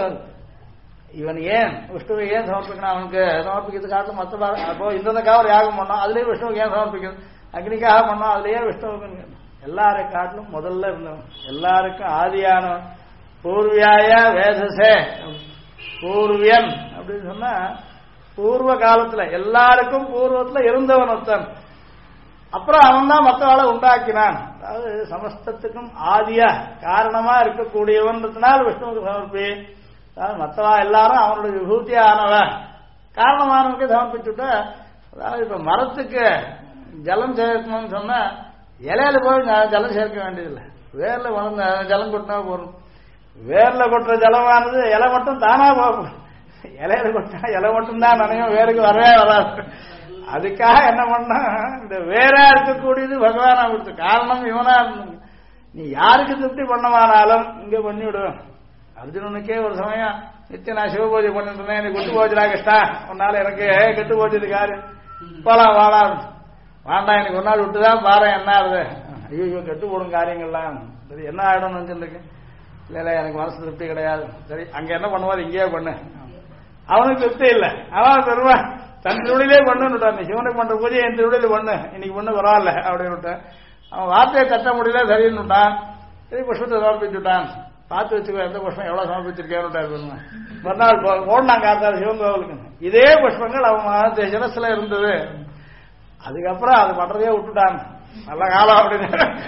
இவன் ஏன் விஷ்ணுவை ஏன் சமர்ப்பிக்கணும், அவனுக்கு சமர்ப்பிக்கிறது காட்டிலும் மற்ற அப்போ இந்தக்காக ஒரு யாகம் பண்ணோம், அதுலயே விஷ்ணுவுக்கு ஏன் சமர்ப்பிக்கிறது, அக்னிக்காக பண்ணோம் அதுலயே விஷ்ணுவுக்கு. எல்லாரை காட்டிலும் முதல்ல இருந்தவன், எல்லாருக்கும் ஆதியானவன். பூர்வியாய வேதசே, பூர்வியன் அப்படின்னு சொன்னா பூர்வ காலத்துல எல்லாருக்கும் பூர்வத்துல இருந்தவன் ஒருத்தன். அப்புறம் அவன் தான் மற்றவாளை உண்டாக்கினான். அதாவது சமஸ்தத்துக்கும் ஆதியா காரணமா இருக்கக்கூடியவன்றதுனால் விஷ்ணுவுக்கு சமர்ப்பி. அதாவது மற்றவா எல்லாரும் அவனுடைய விபூதி ஆனவன், காரணமானவனுக்கு சமர்ப்பிச்சுட்ட. அதாவது இப்ப மரத்துக்கு ஜலம் சேர்க்கணும்னு சொன்னா இலையில போய் ஜலம் சேர்க்க வேண்டியதில்லை, வேர்ல வளர்ந்த ஜலம் கொட்டினா போறோம். வேர்ல கொட்டுற ஜலமானது இலை மட்டும் தானா போகும், இலையில கொட்டினா இலை மட்டும் தான் நினையும், வேருக்கு வரவே வராது. அதுக்காக என்ன பண்ணா இந்த வேறா இருக்கக்கூடியது பகவானா கொடுத்து காரணம் இவனா இருந்தாங்க. நீ யாருக்கு திருப்தி பண்ணவானாலும் இங்க பண்ணிவிடுவேன். அர்ஜுனனுக்கே ஒரு சமயம் நித்திய நான் சிவபூஜை பண்ணிட்டு இருந்தேன், எனக்கு கெட்டு போச்சுடா கிருஷ்ணா, உன்னால எனக்கு கெட்டு போச்சது காரியம், போலாம் வாடா, வேண்டாம் எனக்கு ஒரு நாள் விட்டுதான் பாரு என்ன ஆகுது. ஐயோ கெட்டு போடும் காரியங்கள்லாம், சரி என்ன ஆயிடும்னு நினைச்சிருக்கேன். இல்ல இல்ல எனக்கு மனசு திருப்தி கிடையாது, சரி அங்க என்ன பண்ணுவாரு இங்கேயே பண்ணு. அவனுக்கு திருப்தி இல்லை, அவன் பெருமான் தன் திருவிழிலே பண்ணுன்னு, நீ சிவனுக்கு பண்ற பூஜை என் திருவிழியில பண்ணு, இன்னைக்கு பண்ணு பரவாயில்ல அப்படின்னு விட்டேன். அவன் வார்த்தையை தட்ட முடியல சரின்னு விட்டான். சரி புஷ்பத்தை சமர்ப்பிச்சுட்டான். பார்த்து வச்சுக்கோ எந்த புஷ்பம் எவ்வளவு சமர்ப்பிச்சிருக்கேன்னு. மறுநாள் ஓடினாங்க காத்தாரு சிவன் கோவிலுக்கு. இதே புஷ்பங்கள் அவன் சிரஸ்ல இருந்தது. அதுக்கப்புறம் அது பண்றதே விட்டுட்டான். நல்ல காலம் அப்படின்னு.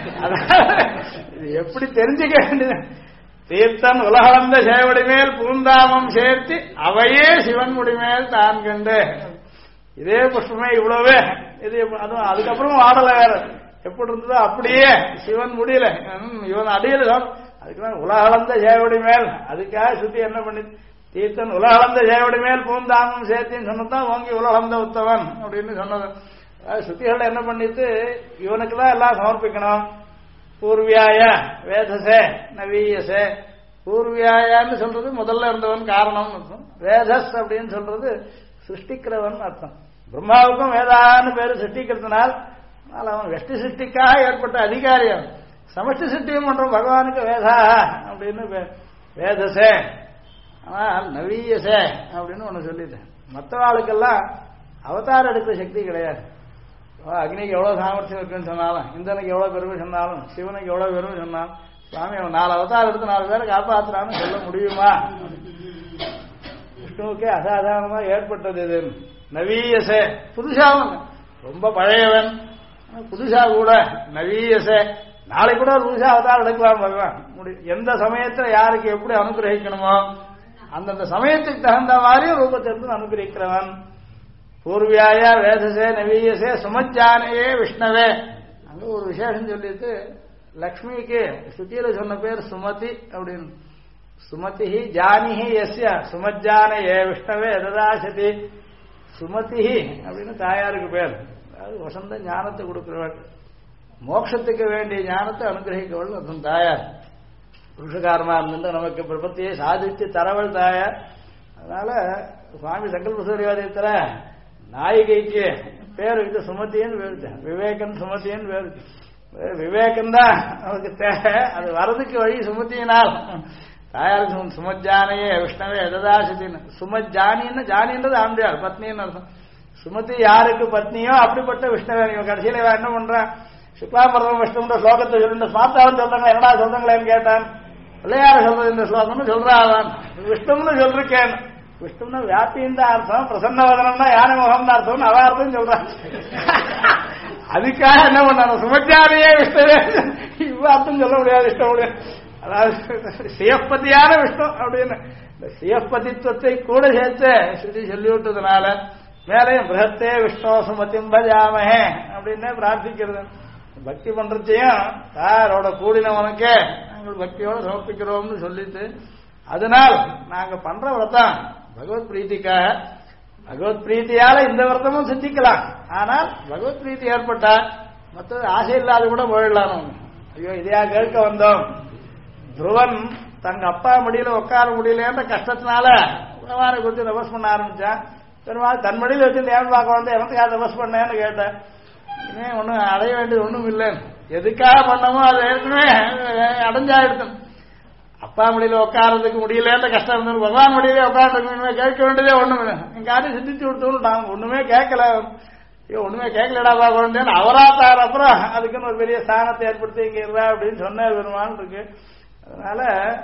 இது எப்படி தெரிஞ்சுக்க வேண்டியது? தீர்த்தன் உலகளந்த சேவடி மேல் பூந்தாமம் சேர்த்து அவையே சிவன் முடிமேல் தான் கண்டு. இதே புஷ்பமே இவ்வளவே இது. அதுவும் அதுக்கப்புறம் ஆடல வேற எப்படி இருந்ததோ அப்படியே சிவன் முடியல இவன் அடியல. அதுக்கு உலகளந்த சேவடி மேல் அதுக்காக சுத்தி என்ன பண்ணி தீர்த்தன் உலகளந்த சேவடி மேல் பூந்தாமம் சேர்த்தின்னு சொன்னதான் ஓங்கி உலகளந்த உத்தவன் அப்படின்னு சொன்னது. சுத்திகள் என்ன பண்ணிட்டு இவனுக்கு தான் எல்லாம் சமர்ப்பிக்கணும். பூர்வியாய வேதசே நவீயசே. பூர்வியாயான்னு சொல்றது முதல்ல இருந்தவன் காரணம் அர்த்தம். வேதஸ் அப்படின்னு சொல்றது சிருஷ்டிக்கிறவன் அர்த்தம். பிரம்மாவுக்கும் வேதான்னு பேரு சிருஷ்டிக்கிறதுனால் அவன் வெஷ்டி சிருஷ்டிக்காக ஏற்பட்ட அதிகாரியம். சமஷ்டி சிருஷ்டியும் பண்ற பகவானுக்கு வேதா அப்படின்னு பேர். வேதசே ஆனால் நவீயசே அப்படின்னு ஒண்ணு சொல்லிட்டேன். மற்றவாளுக்கெல்லாம் அவதாரம் எடுக்கிற சக்தி கிடையாது. அக்னிக்கு எவ்வளவு சாமர்த்தியம் இருக்குன்னு சொன்னாலும், இந்தனுக்கு எவ்வளவு பெருமை சொன்னாலும், சிவனுக்கு எவ்வளவு பெருமை சொன்னாலும், சுவாமி அவன் 4 அவதாரம் எடுத்து 4 பேரை காப்பாற்றுறான்னு சொல்ல முடியுமா? விஷ்ணுவுக்கே அசாதாரணமா ஏற்பட்டது இது. நவீயசே புதுசாவும் ரொம்ப பழையவன், புதுசா கூட நவீயசே. நாளைக்கு கூட புதுசா அவதாரம் எடுக்கலாம் பகவான். எந்த சமயத்துல யாருக்கு எப்படி அனுகிரகிக்கணுமோ அந்தந்த சமயத்துக்கு தகுந்த மாதிரி ரூபத்திலிருந்து அனுகிரகிக்கிறவன். பூர்வியாய வேதசே நவீயசே சுமஜானையே விஷ்ணவே. அங்க ஒரு விசேஷம் சொல்லிட்டு லக்ஷ்மிக்கு ஸ்ருதியில சொன்ன பேர் சுமதி அப்படின்னு. சுமதி ஜானிஹி எஸ்ய சுமஜானையே விஷ்ணவே எதாசதி. சுமதி அப்படின்னு தாயாருக்கு பேர். அதாவது வசந்த ஞானத்தை கொடுக்கிறவள், மோட்சத்துக்கு வேண்டிய ஞானத்தை அனுகிரகிக்கவள் அதுவும் தாயார். புருஷகாரமா இருந்து நமக்கு பிரபத்தியை சாதித்து தரவள் தாயார். அதனால சுவாமி சங்கல்ப சூரியவாதத்துல நாயிகைக்கு பேர் இருக்கு சுமதின்னு பேரு. விவேகன் சுமதின்னு பேரு. விவேகம் தான் நமக்கு தேவை. அது வரதுக்கு வழி சுமதியினால். தாயாருக்கு சுமஜானையே விஷ்ணவே எதாசத்தின்னு. சுமஜானின்னு ஜானின்றது ஆம்பியார் பத்னின்னு அர்த்தம். சுமதி யாருக்கு பத்னியோ அப்படிப்பட்ட விஷ்ணவே. கடைசியில என்ன பண்றான், சுக்லாம்பரம் விஷ்ணுன்ற ஸ்லோகத்தை சொல்லிட்டு ஸ்மார்த்தாலும் சொல்றாங்க, என்னடா சொல்றாங்களேன்னு கேட்டான். பிள்ளையார சொல்றது இந்த ஸ்லோகம்னு சொல்றான். விஷ்ணுன்னு சொல்றேன். விஷ்ணுன்னா வியாபின்னு தான் அர்த்தம், பிரசன்னவதனம்னா யானை முகம் தான் அர்த்தம், அவ அர்த்தம் சொல்றான். அதுக்காக என்ன பண்ணாங்க, சுமஜானையே விஷ்ணுவே இவ அர்த்தம் சொல்ல முடியாது. விஷ்ணு முடியாது, அதாவது சிவப்பதியான விஷ்ணு அப்படின்னு சிவப்பதித்துவத்தை கூட சேர்த்து ஸ்ருதி சொல்லிவிட்டதுனால மேலையும் பிரகத்தே விஷ்ணு சுமதிம் பஜாமஹே அப்படின்னு பிரார்த்திக்கிறது. பக்தி பண்றதையும் தாரோட கூடினவனுக்கு நாங்கள் பக்தியோட சமர்ப்பிக்கிறோம்னு சொல்லிட்டு, அதனால் நாங்க பண்ற விரதம் பகவத் பிரீத்திக்காக. பகவத் பிரீத்தியால இந்த விரதமும் சித்திக்கலாம். ஆனால் பகவத் பிரீத்தி ஏற்பட்டா மற்றது ஆசை இல்லாத கூட போயிடலாம். ஐயோ இதையா கேட்க வந்தோம். துருவன் தங்க அப்பா மடியில உட்கார முடியலன்ற கஷ்டத்தினால பகவானை குறித்து தபஸ் பண்ண ஆரம்பிச்சான். பெருமாள் தன் மடியில் வச்சு ஏன் பார்க்க வந்து எனத்துக்காக தபஸ் பண்ணேன்னு கேட்டேன். இனிமே ஒன்னும் அடைய வேண்டியது ஒண்ணும் இல்லை. எதுக்காக பண்ணமோ அதை ஏற்கனவே அடைஞ்சாயிடுத்தோம். அப்பா மடியில உட்காரதுக்கு முடியலன்ற கஷ்டம் இருந்தது, பகவான் மடியிலே உட்காந்துருக்கு கேட்க வேண்டியதே ஒண்ணும் இல்லை. எங்க காட்டி சித்திச்சு கொடுத்தோம். ஒண்ணுமே கேட்கல. ஐயோ ஒண்ணுமே கேட்கலடாப்பா குழந்தைன்னு அவராத்தார். அப்புறம் அதுக்குன்னு ஒரு பெரிய ஸ்தானத்தை ஏற்படுத்தி இங்க இருறா அப்படின்னு சொன்ன பெருமான் இருக்கு. அதனால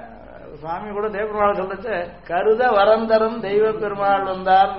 சுவாமி கூட தேவ பெருமாள் சொல்லிச்சு, கருத வரந்தரும் தெய்வ பெருமாள் வந்தார்.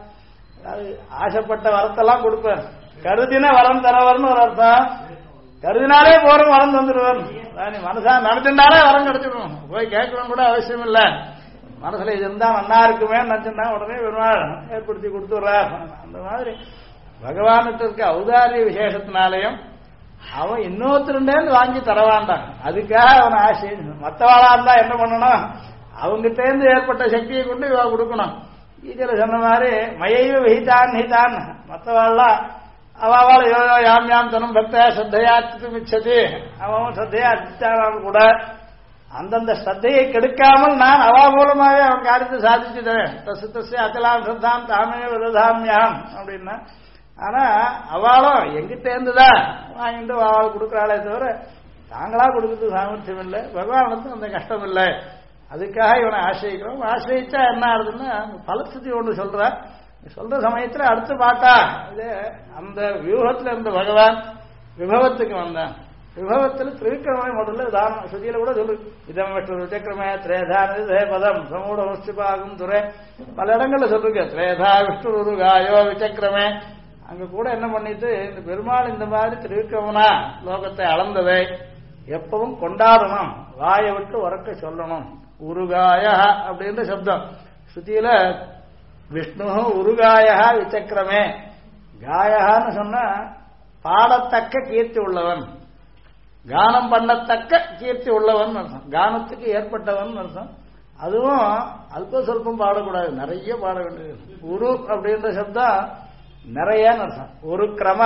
அதாவது ஆசைப்பட்ட வரத்தெல்லாம் கொடுப்பார். கருதின வரம் தரவர்னு ஒரு அர்த்தம். கருதினாலே போறோம் வரம் தந்துடுவார். நீ மனசா நடத்தினாலே வரம் கிடைச்சிடும். போய் கேட்கணும் கூட அவசியம் இல்லை. மனசுல இது இருந்தா நன்னா இருக்குமே நினைச்சுன்னா உடனே பெருமாள் ஏற்படுத்தி கொடுத்துடுறார். அந்த மாதிரி பகவானுக்கு இருக்க ஔதாரிய விசேஷத்தினாலையும் அவன் இன்னொருத்தருண்டே வாங்கி தரவான்டான். அதுக்காக அவன் ஆசை. மற்றவாளா இருந்தா என்ன பண்ணணும், அவங்கிட்ட இருந்து ஏற்பட்ட சக்தியை கொண்டு இவ கொடுக்கணும். இதுல சொன்ன மாதிரி மயைவ விஹிதான் ஹிதான். மற்றவாள்லாம் அவள் யோயோ யாம் யாம் தனம் பக்த ஸ்ரத்தையாத்து மிச்சது. அவன் ஸ்ரத்தையா அர்த்திச்சாலும் கூட அந்தந்த ஸ்ரத்தையை கெடுக்காமல் நான் அவா மூலமாவே அவன் காரியத்தை சாதிச்சு தரேன். தசு அச்சலாம் ஸ்ரத்தாம் தாமே விரதாமியாம் அப்படின்னா. ஆனா அவளும் எங்கிட்ட இருந்துதான் வாங்கிட்டு அவள் கொடுக்குறாளே தவிர தாங்களா கொடுக்கறது சாமர்த்தியம் இல்லை. பகவானுக்கு அந்த கஷ்டம் இல்லை. அதுக்காக இவனை ஆசிரியிக்கிறோம். ஆசிரியிச்சா என்ன ஆகுதுன்னா பலஸ்துதி ஒன்று சொல்ற. சொல்ற சமயத்துல அடுத்து பார்த்தா இது அந்த வியூகத்துல இருந்த பகவான் விபவத்துக்கு வந்தான். விபவத்தில் திரிவிக்கிரமே முதல்ல தானம் சுதியில கூட சொல்லு இதம் விஷ்ணு விசக்கிரமே திரேதானே பதம் சமூட முஸ்திபாகும் துறை பல இடங்கள்ல சொல்லுங்க திரேதா விஷ்ணு உருகாயோ விசக்கிரமே. அங்க கூட என்ன பண்ணிட்டு இந்த பெருமாள் இந்த மாதிரி திரிவிக்கிரமனா லோகத்தை அளந்ததை எப்பவும் கொண்டாடணும், வாயை விட்டு உறக்க சொல்லணும். உருகாய அப்படின்ற சப்தம் ஸ்ருதியில விஷ்ணு உருகாய விசக்கிரமே. காயகான்னு சொன்னா பாடத்தக்க கீர்த்தி உள்ளவன், கானம் பண்ணத்தக்க கீர்த்தி உள்ளவன் அர்த்தம், கானத்துக்கு ஏற்பட்டவன் அர்த்தம். அதுவும் அல்ப சொல்பம் பாடக்கூடாது, நிறைய பாட வேண்டியது. உரு அப்படின்ற சப்தம் நிறையன்னு அர்த்தம். ஒரு கிரம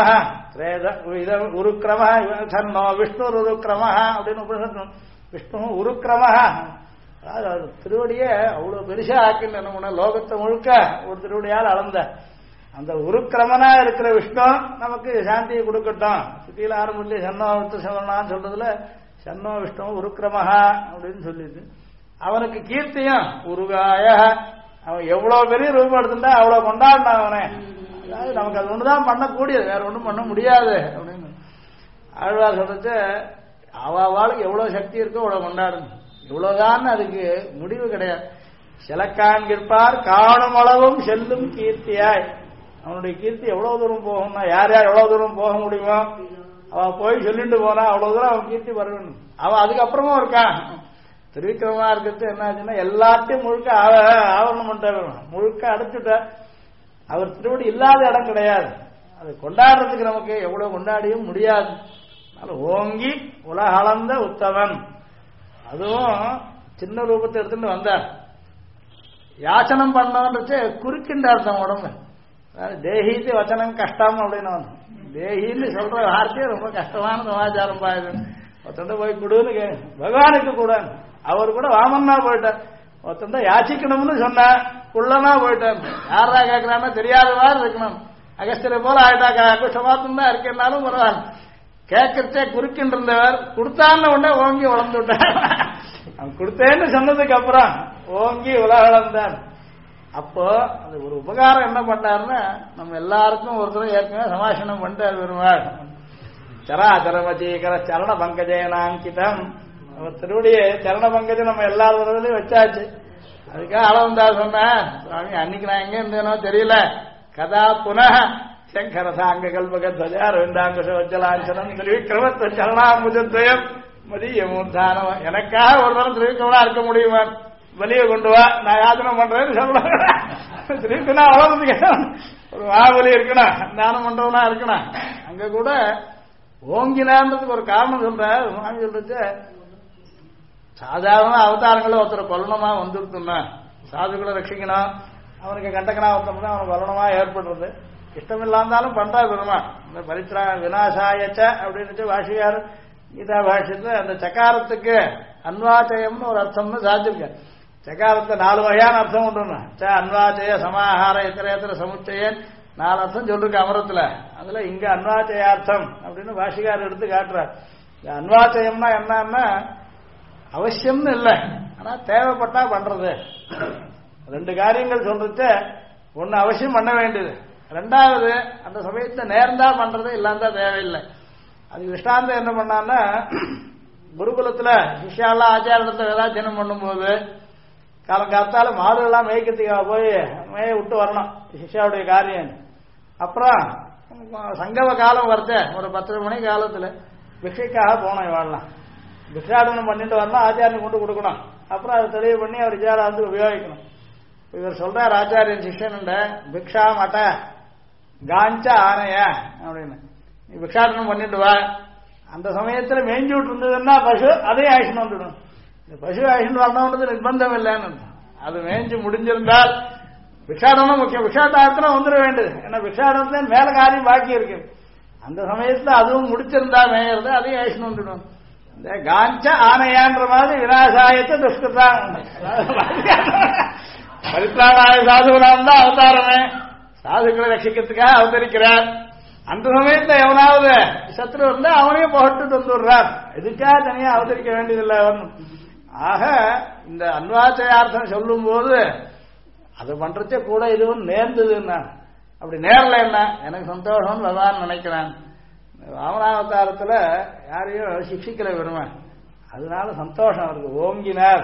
ஒரு கிரம சன்னோ விஷ்ணு ஒரு கிரம அப்படின்னு உபனிஷத்து விஷ்ணு ஒரு கிரம. அதாவது திருவடியை அவ்வளவு பெருசா ஆக்கின்னு என்ன பண்ண லோகத்தை முழுக்க ஒரு திருவடியால் அளந்த அந்த உருக்கிரமனா இருக்கிற விஷ்ணு நமக்கு சாந்தியை கொடுக்கட்டும். சுத்தியில ஆரம்பிச்சு சன்னோ விஷ்ணு சவர்ணான்னு சொல்றதுல சன்னோ விஷ்ணு உருக்கிரமஹா அப்படின்னு சொல்லிட்டு அவனுக்கு கீர்த்தியும் உருகாய. அவன் எவ்வளவு பெரிய ரூபம் எடுத்துட்டா அவ்வளவு கொண்டாடினான் அவனே. அதாவது நமக்கு அது ஒண்ணுதான் பண்ணக்கூடியது, வேற ஒன்றும் பண்ண முடியாது அப்படின்னு ஆழ்வார் சொல்றது. அவளுக்கு எவ்வளவு சக்தி இருக்கோ அவ்வளவு கொண்டாடணும், இவ்வளவுதான் அதுக்கு முடிவு கிடையாது. சிலக்கான் கிற்பார் காணும் அளவும் செல்லும் கீர்த்தியாய். அவனுடைய கீர்த்தி எவ்வளவு தூரம் போகும்னா யார் யார் எவ்வளவு தூரம் போக முடியுமோ அவன் போய் சொல்லிட்டு போனா அவ்வளவு தூரம் அவன் கீர்த்தி வரணும். அவன் அதுக்கப்புறமும் இருக்கான். திருவிக்கிரமா இருக்கிறது என்ன ஆச்சுன்னா எல்லாத்தையும் முழுக்க ஆவரணம் பண்ணிட்டார், முழுக்க அடைச்சுட்ட. அவர் திருவடி இல்லாத இடம் கிடையாது. அது கொண்டாடுறதுக்கு நமக்கு எவ்வளவு கொண்டாடியும் முடியாது. ஓங்கி உலகளந்த உத்தவன், அதுவும் சின்ன ரூபத்தை எடுத்துட்டு வந்தார். யாச்சனம் பண்ணவன்றது குறுக்கின்ற அர்த்தம் உடம்பு. தேஹித்து வச்சனம் கஷ்டம் அப்படின்னு தேஹின்னு சொல்ற வார்த்தையே ரொம்ப கஷ்டமான சமாச்சாரம் பாயுது. ஒருத்தண்ட போய் கொடுன்னு பகவானுக்கு கூட அவர் கூட வாமன்னா போயிட்டார். ஒருத்தண்ட யாச்சிக்கணும்னு சொன்ன குள்ளனா போயிட்டார். யாரா கேட்கிறான்னா தெரியாத மாதிரி இருக்கணும். அகஸ்தியரை போல ஆயிட்டா குஷமாத்தும் தான் இருக்கேன்னாலும் பரவாயில்ல. கேட்கறதே குறுக்கின்னு இருந்தவர் கொடுத்தான்னு உடனே ஓங்கி வளர்ந்து விட்டார். அவன் கொடுத்தேன்னு சொன்னதுக்கு அப்புறம் ஓங்கி உலகளந்தான். அப்போ அது ஒரு உபகாரம் என்ன பண்ணாருன்னா நம்ம எல்லாருக்கும் ஒருத்தரும் ஏற்கனவே சமாஷணம் பண்ணிட்டார் பெருமாள். சராச்சரமச்சீகர சரண பங்கஜனாங்கிதம். அவர் திருவடிய சரண பங்கஜம் நம்ம எல்லா விதத்திலையும் வச்சாச்சு. அதுக்காக அளவந்தா சொன்ன சுவாமி அன்னைக்கு நான் எங்க இருந்தேனோ தெரியல. கதா புனः சங்கர சாங்க கல்பகத்வஜா ரவிந்தாங்குஷவஜலாஞ்சனம் திருவிக்கிரமத்துவ சரணாமுஜத்வயம் மதிய மூர்தானம். எனக்காக ஒரு தரம் திருவிக்கிரமனா இருக்க முடியுமா? வெளியே கொண்டு வா, நான் யாதனம் பண்றேன்னு சொல்றேன். திருவிக்கனா அவ்வளவு ஒரு வாவலி இருக்கணும், தானம் பண்றவனா இருக்கணும். அங்க கூட ஓங்கினான்றதுக்கு ஒரு காரணம் சொல்ற சுவாமி சொல்றது. சாதாரண அவதாரங்களை ஒருத்தர் கொல்லணுமா வந்துருத்துன்னா சாதுக்களை ரட்சிக்கணும், அவனுக்கு கண்டக்கனா ஒருத்தம்னா அவனுக்கு கொல்லணுமா ஏற்படுறது. இஷ்டமில்லாந்தாலும் பண்றா பெருமான். இந்த பரித்ரா விநாசாயச்ச அப்படின்னு பாஷியார் கீதா பாஷ்யத்துல அந்த சக்காரத்துக்கு அன்வாச்சயம்னு ஒரு அர்த்தம்னு சாதிச்சிருக்க. சக்காரத்துல 4 வகையான அர்த்தம் உண்டு. அன்வாச்சய சமாஹார இத்தரேத்தர சமுச்சயன் 4 அர்த்தம் சொல்லிருக்கு அமரத்துல. அதுல இங்க அன்வாச்சயார்த்தம் அப்படின்னு பாஷிகார் எடுத்து காட்டுறார். அன்வாச்சயம்னா என்னன்னா அவசியம்னு இல்லை, ஆனா தேவைப்பட்டா பண்றது. 2 காரியங்கள் சொல்றது. ஒன்னு அவசியம் பண்ண வேண்டியது, 2வது அந்த சமயத்தை நேர்ந்தா பண்றது, இல்லாந்தா தேவையில்லை. அது விஷாந்தம் என்ன பண்ணான்னா குருகுலத்துல சிஷ்யாலாம் ஆச்சாரத்தை வேதாத்தியனம் பண்ணும்போது காலங்காத்தால மாடுகள்லாம் மேய்க்கிறதுக்காக போய் மேய விட்டு வரணும் சிஷ்யாவுடைய காரியம். அப்புறம் சங்கம காலம் வரச்ச ஒரு 10 மணி காலத்துல பிக்ஷைக்காக போனோம். இவாடலாம் பிக்ஷாடனம் பண்ணிட்டு வரணும், ஆச்சாரியன் கொண்டு கொடுக்கணும். அப்புறம் அதை தெளிவு பண்ணி அவர் விசாரம் வந்து உபயோகிக்கணும். இவர் சொல்றார் ஆச்சாரியன் சிஷ்யன் பிக்ஷா மட்ட காஞ்ச ஆனைய அப்படின்னு, நீ பிக்ஷாடனம் பண்ணிட்டு வா. அந்த சமயத்துல மேய்ஞ்சு விட்டு இருந்ததுன்னா பசு அதே ஆக்ஷன் வந்துடும். இந்த பசு ஆக்ஷன் வரணும்ன்றது நிர்பந்தம் இல்லைன்னு, அது மேய்ஞ்சு முடிஞ்சிருந்தால் பிக்ஷாடனம் முக்கியம். பிக்ஷாட்டாரத்துல வந்துட வேண்டியது, ஏன்னா பிக்ஷாடனத்துல மேல காரியம் பாக்கி இருக்கு. அந்த சமயத்துல அதுவும் முடிச்சிருந்தா மேயறது அதையும் ஆக்ஷன் வந்துடும். இந்த காஞ்ச ஆனையான்ற மாதிரி விநாசாயத்தை துஷ்கத்தான் பரித்ராணாய சாதுகளாம் தான் அவதாரமே. சாதுக்களை ரட்சிக்கிறதுக்காக அவதரிக்கிறார். அந்த சமயத்துல எவனாவது சத்ரு இருந்தா அவனையும் புகட்டு வந்துடுறார். இதுக்காக தனியா அவதரிக்க வேண்டியதில்லை அவனும். ஆக இந்த அன்வாச்சயார்த்தம் சொல்லும் போது அது பண்றதே கூட இதுவும் நேர்ந்ததுன்னா, அப்படி நேரல என்ன எனக்கு சந்தோஷம் பகவான் நினைக்கிறான். வாமனாவதாரத்துல யாரையும் சிக்ஷிக்கல பெருமான், அதனால சந்தோஷம் அவருக்கு. ஓங்கினார்,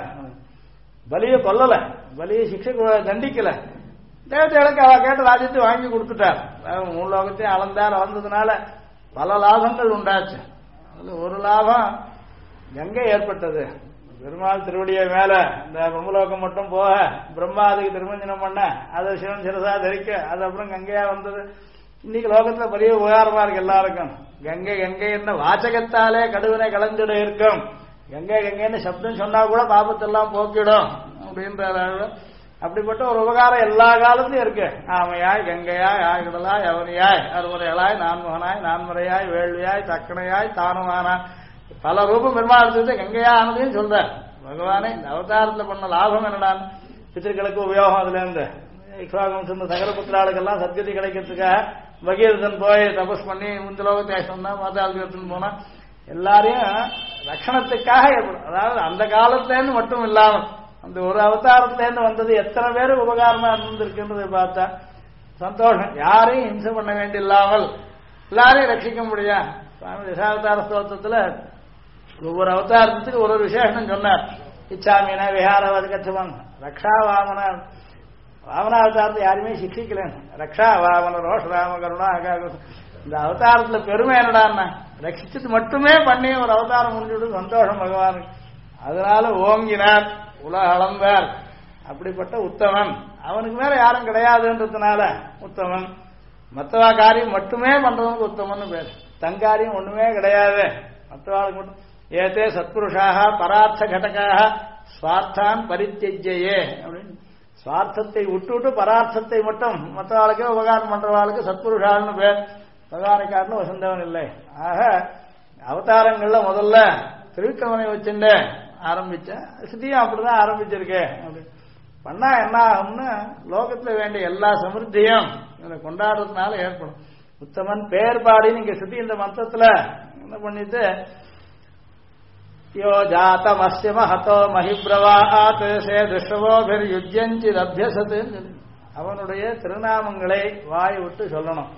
பலியை கொல்லல, பலியை சிக்ஷை தண்டிக்கல, தேவதைகளுக்கு அவ கேட்ட ராஜ்யத்தை வாங்கி கொடுத்துட்டார். மூணு லோகத்தையும் அளந்தார். அளந்ததுனால பல லாபங்கள் உண்டாச்சு. அதுல ஒரு லாபம் கங்கை ஏற்பட்டது. பெருமாள் திருவடியை மேல இந்த பிரம்மலோகம் மட்டும் போக பிரம்மா அதுக்கு திருமஞ்சனம் பண்ண, அதை சிவன் சிரசா தரிக்க, அது அப்புறம் கங்கையா வந்தது. இன்னைக்கு லோகத்துல பெரிய உபகாரமா இருக்கு எல்லாருக்கும். கங்கை கங்கை என்ன வாசகத்தாலே கடுவினை கலந்துட இருக்கும். கங்கை கங்கைன்னு சப்தம் சொன்னா கூட பாபத்தெல்லாம் போக்கிடும் அப்படின்ற அப்படிப்பட்ட ஒரு உபகாரம் எல்லா காலத்திலும் இருக்கு. ஆமையாய் கங்கையாய் ஆய்கடலாய் அவனியாய் அறுமுறைகளாய் நான்முகனாய் நான்முறையாய் வேள்வியாய் தக்கணையாய் தானுமானாய் பல ரூபம் பெருமாள் எடுத்தது கங்கையா ஆனதையும் சொல்ற பகவானே. இந்த அவதாரத்துல பண்ண லாபம் என்னடான்னு பித்திருக்களுக்கு உபயோகம். அதுல இருந்து இக்ஷாகம் சொன்ன சகலபுத்திராளுக்கெல்லாம் சத்கதி கிடைக்கிறதுக்காக பகீரதன் போய் தபஸ் பண்ணி இந்த லோகத்தை சொன்னா மாதாளுக்கு போனா எல்லாரையும் ரட்சணத்துக்காக ஏற்படும். அதாவது அந்த காலத்திலேருந்து மட்டும் இல்லாமல் அந்த ஒரு அவதாரத்திலேருந்து வந்தது எத்தனை பேருக்கு உபகாரமா இருந்திருக்குன்றதை பார்த்தா சந்தோஷம். யாரையும் ஹிம்சை பண்ண வேண்டியில்லாமல் எல்லாரையும் ரட்சிக்க முடியும். சுவாமி தசாவதார ஸ்தோத்திரத்துல ஒவ்வொரு அவதாரத்துக்கு ஒரு விசேஷம் சொன்னார். இச்சாமீனா விஹாரவாதி கச்சவன் ரக்ஷா வாமன, வாமனாவதாரத்தை யாருமே சிக்ஷிக்கலன்னு, ரக்ஷா வாமன ரோஷராம கருணா. இந்த அவதாரத்துல பெருமை என்னடான்னா ரட்சிச்சது மட்டுமே பண்ணி ஒரு அவதாரம் முடிஞ்சுட்டு சந்தோஷம் பகவானுக்கு. அதனால ஓங்கினார், உலக அளந்தார். அப்படிப்பட்ட உத்தமன் அவனுக்கு மேல யாரும் கிடையாதுன்றதுனால உத்தமன். மற்றவா காரியம் மட்டுமே பண்றவனுக்கு உத்தமன் பேர். தங்காரியம் ஒண்ணுமே கிடையாது மற்றவாளுக்கு மட்டும். ஏதே சத்புருஷாக பரார்த்த கடகாக ஸ்வார்த்தான் பரித்தியஜ்யே அப்படின்னு சுவார்த்தத்தை விட்டுவிட்டு பரார்த்தத்தை மட்டும் மற்றவாளுக்கே உபகாரம் பண்றவாளுக்கு சத்புருஷான்னு பேர். பகவானுக்காரன்னு வசந்தவன் இல்லை. ஆக அவதாரங்கள்ல முதல்ல திருவிக்கிரமனை வச்சுட்டு ஆரம்பிச்சேன், ஸ்ருதியும் அப்படிதான் ஆரம்பிச்சிருக்கேன். அப்படி பண்ணா என்ன ஆகும்னு லோகத்துல வேண்டிய எல்லா சமிருத்தியும் இதை கொண்டாடுறதுனால ஏற்படும். உத்தமன் பேர் பாடி நீங்க ஸ்ருதி இந்த மந்திரத்துல என்ன பண்ணிட்டு யோ ஜாத்தம் அஸ்ய மஹதோ மஹிப்ரவாத் சே திருஷ்டவோபிர் யுஜ்யஞ்சித் அபியசத், அவனுடைய திருநாமங்களை வாய் விட்டு சொல்லணும்.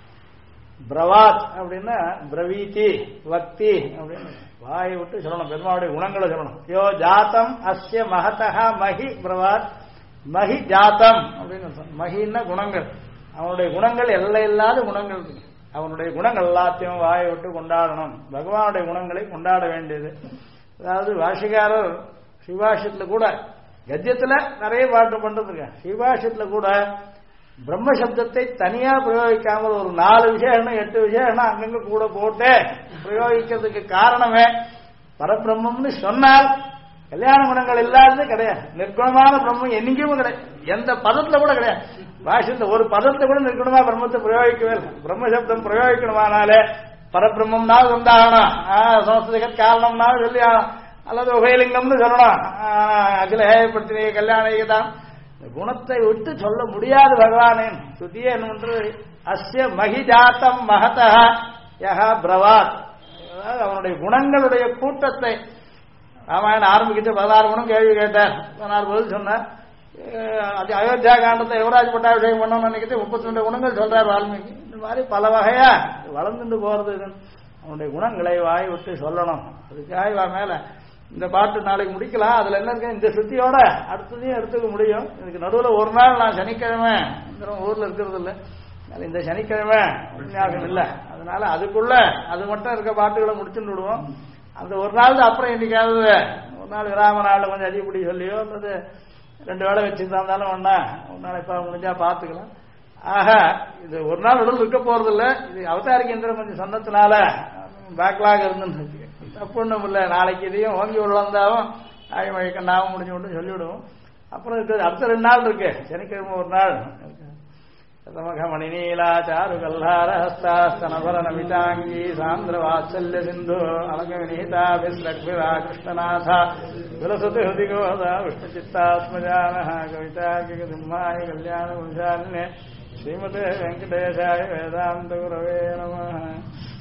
பிரவாத் அப்படின்னா பிரவீதி வக்தி அப்படின்னு வாயை விட்டு சொல்லணும். பெருமாவுடைய குணங்களை சொல்லணும். யோ ஜாத்தம் அஸ்ய மகதா மஹி பிரவாத், மஹி ஜாத்தம் அப்படின்னு மஹின்னா குணங்கள். அவனுடைய குணங்கள் எல்லை இல்லாத குணங்கள். அவனுடைய குணங்கள் எல்லாத்தையும் வாயை விட்டு கொண்டாடணும். பகவானுடைய குணங்களை கொண்டாட வேண்டியது. அதாவது வாஷிகாரர் சிவாஷத்துல கூட கத்தியத்துல நிறைய பாட்டு பண்றதுங்க. சிவாஷத்துல கூட பிரம்மசப்தத்தை தனியா பிரயோகிக்காமல் ஒரு 4 விசேஷம் 8 விசேஷம் அங்கங்க கூட போட்டு பிரயோகிக்கிறதுக்கு காரணமே பரபிரம்மம்னு சொன்னால் கல்யாண குணங்கள் இல்லாதது கிடையாது. நிர்குணமான பிரம்மம் என்னைக்குமே கிடையாது. எந்த பதத்துல கூட கிடையாது. பாஷத்துல ஒரு பதத்தை கூட நிர்குணமா பிரம்மத்தை பிரயோகிக்கவே இல்லை. பிரம்மசப்தம் பிரயோகிக்கணுமானாலே பரபிரம்மம்னாவது உண்டாகணும். சமஸ்திக காரணம்னாவது சொல்லி அல்லது உபயலிங்கம்னு சொல்லணும். அகில ஹேயப்படுத்தின கல்யாணம் குணத்தை விட்டு சொல்ல முடியாது பகவானேன். சுத்தியே என்று அஸ்ய மகிஜாத்தம் மகதா யஹ பிரவாத், அதாவது அவனுடைய குணங்களுடைய கூட்டத்தை. ராமாயணம் ஆரம்பிக்கிட்டு 16 குணம் கேள்வி கேட்டார், 16 பதில் சொன்னார். அது அயோத்தியா காண்டத்தை யுவராஜ் பட்டாபிஷேகம் பண்ணணும்னு நினைக்கிட்டு 32 குணங்கள் சொல்றார் வால்மீகி. இந்த மாதிரி பல வகையா வளர்ந்துட்டு போறது. அவனுடைய குணங்களை வாய் விட்டு சொல்லணும். அதுக்காக மேல இந்த பாட்டு நாளைக்கு முடிக்கலாம். அதுல என்ன இருக்கு, இந்த சுத்தியோட அடுத்ததையும் எடுத்துக்க முடியும். இதுக்கு நடுவில் ஒரு நாள் நான் சனிக்கிழமை ஊர்ல இருக்கிறது இல்லை, இந்த சனிக்கிழமை உபன்யாசம் இல்லை. அதனால அதுக்குள்ள அது மட்டும் இருக்க பாட்டுகளை முடிச்சுட்டு விடுவோம். அந்த ஒரு நாள் அப்புறம் இன்னைக்காவது ஒரு நாள் விராம நாள் கொஞ்சம் அதிகப்படி சொல்லியோ அல்லது 2 வேளை வச்சுட்டு இருந்தாலும் ஒன்னா ஒரு நாள் இப்ப முடிஞ்சா பாத்துக்கலாம். ஆக இது ஒரு நாள் உடல் இருக்க போறது இல்லை. இது அவதாரிகேந்திரம் கொஞ்சம் சொன்னதுனால பேக்லாக் இருந்துருக்கு. தப்பு ஒன்றும் இல்லை. நாளைக்கு இதையும் ஓங்கி உள்ளந்தாவும் ஆழிமழை கண்ணாவும் முடிஞ்சு விட்டு சொல்லிவிடுவோம். அப்புறம் அடுத்த 2 நாள் இருக்கு. சனிக்கிழமை ஒரு நாள். சதமக மணிநீலா சாரு கல்லார ஹஸ்தாஸ்தனபர நமிதாங்கி சாந்திர வாத்சல்ய சிந்து அலக விநீதா விஸ்ரக்விரா கிருஷ்ணநாதா விலசதி ஹதி கோதா விஷ்ணு சித்தாத்மஜான கவிதாகி சிம்மாய கல்யாண குஞ்சாலினே ஸ்ரீமதே வெங்கடேசாய வேதாந்த குரவே நம.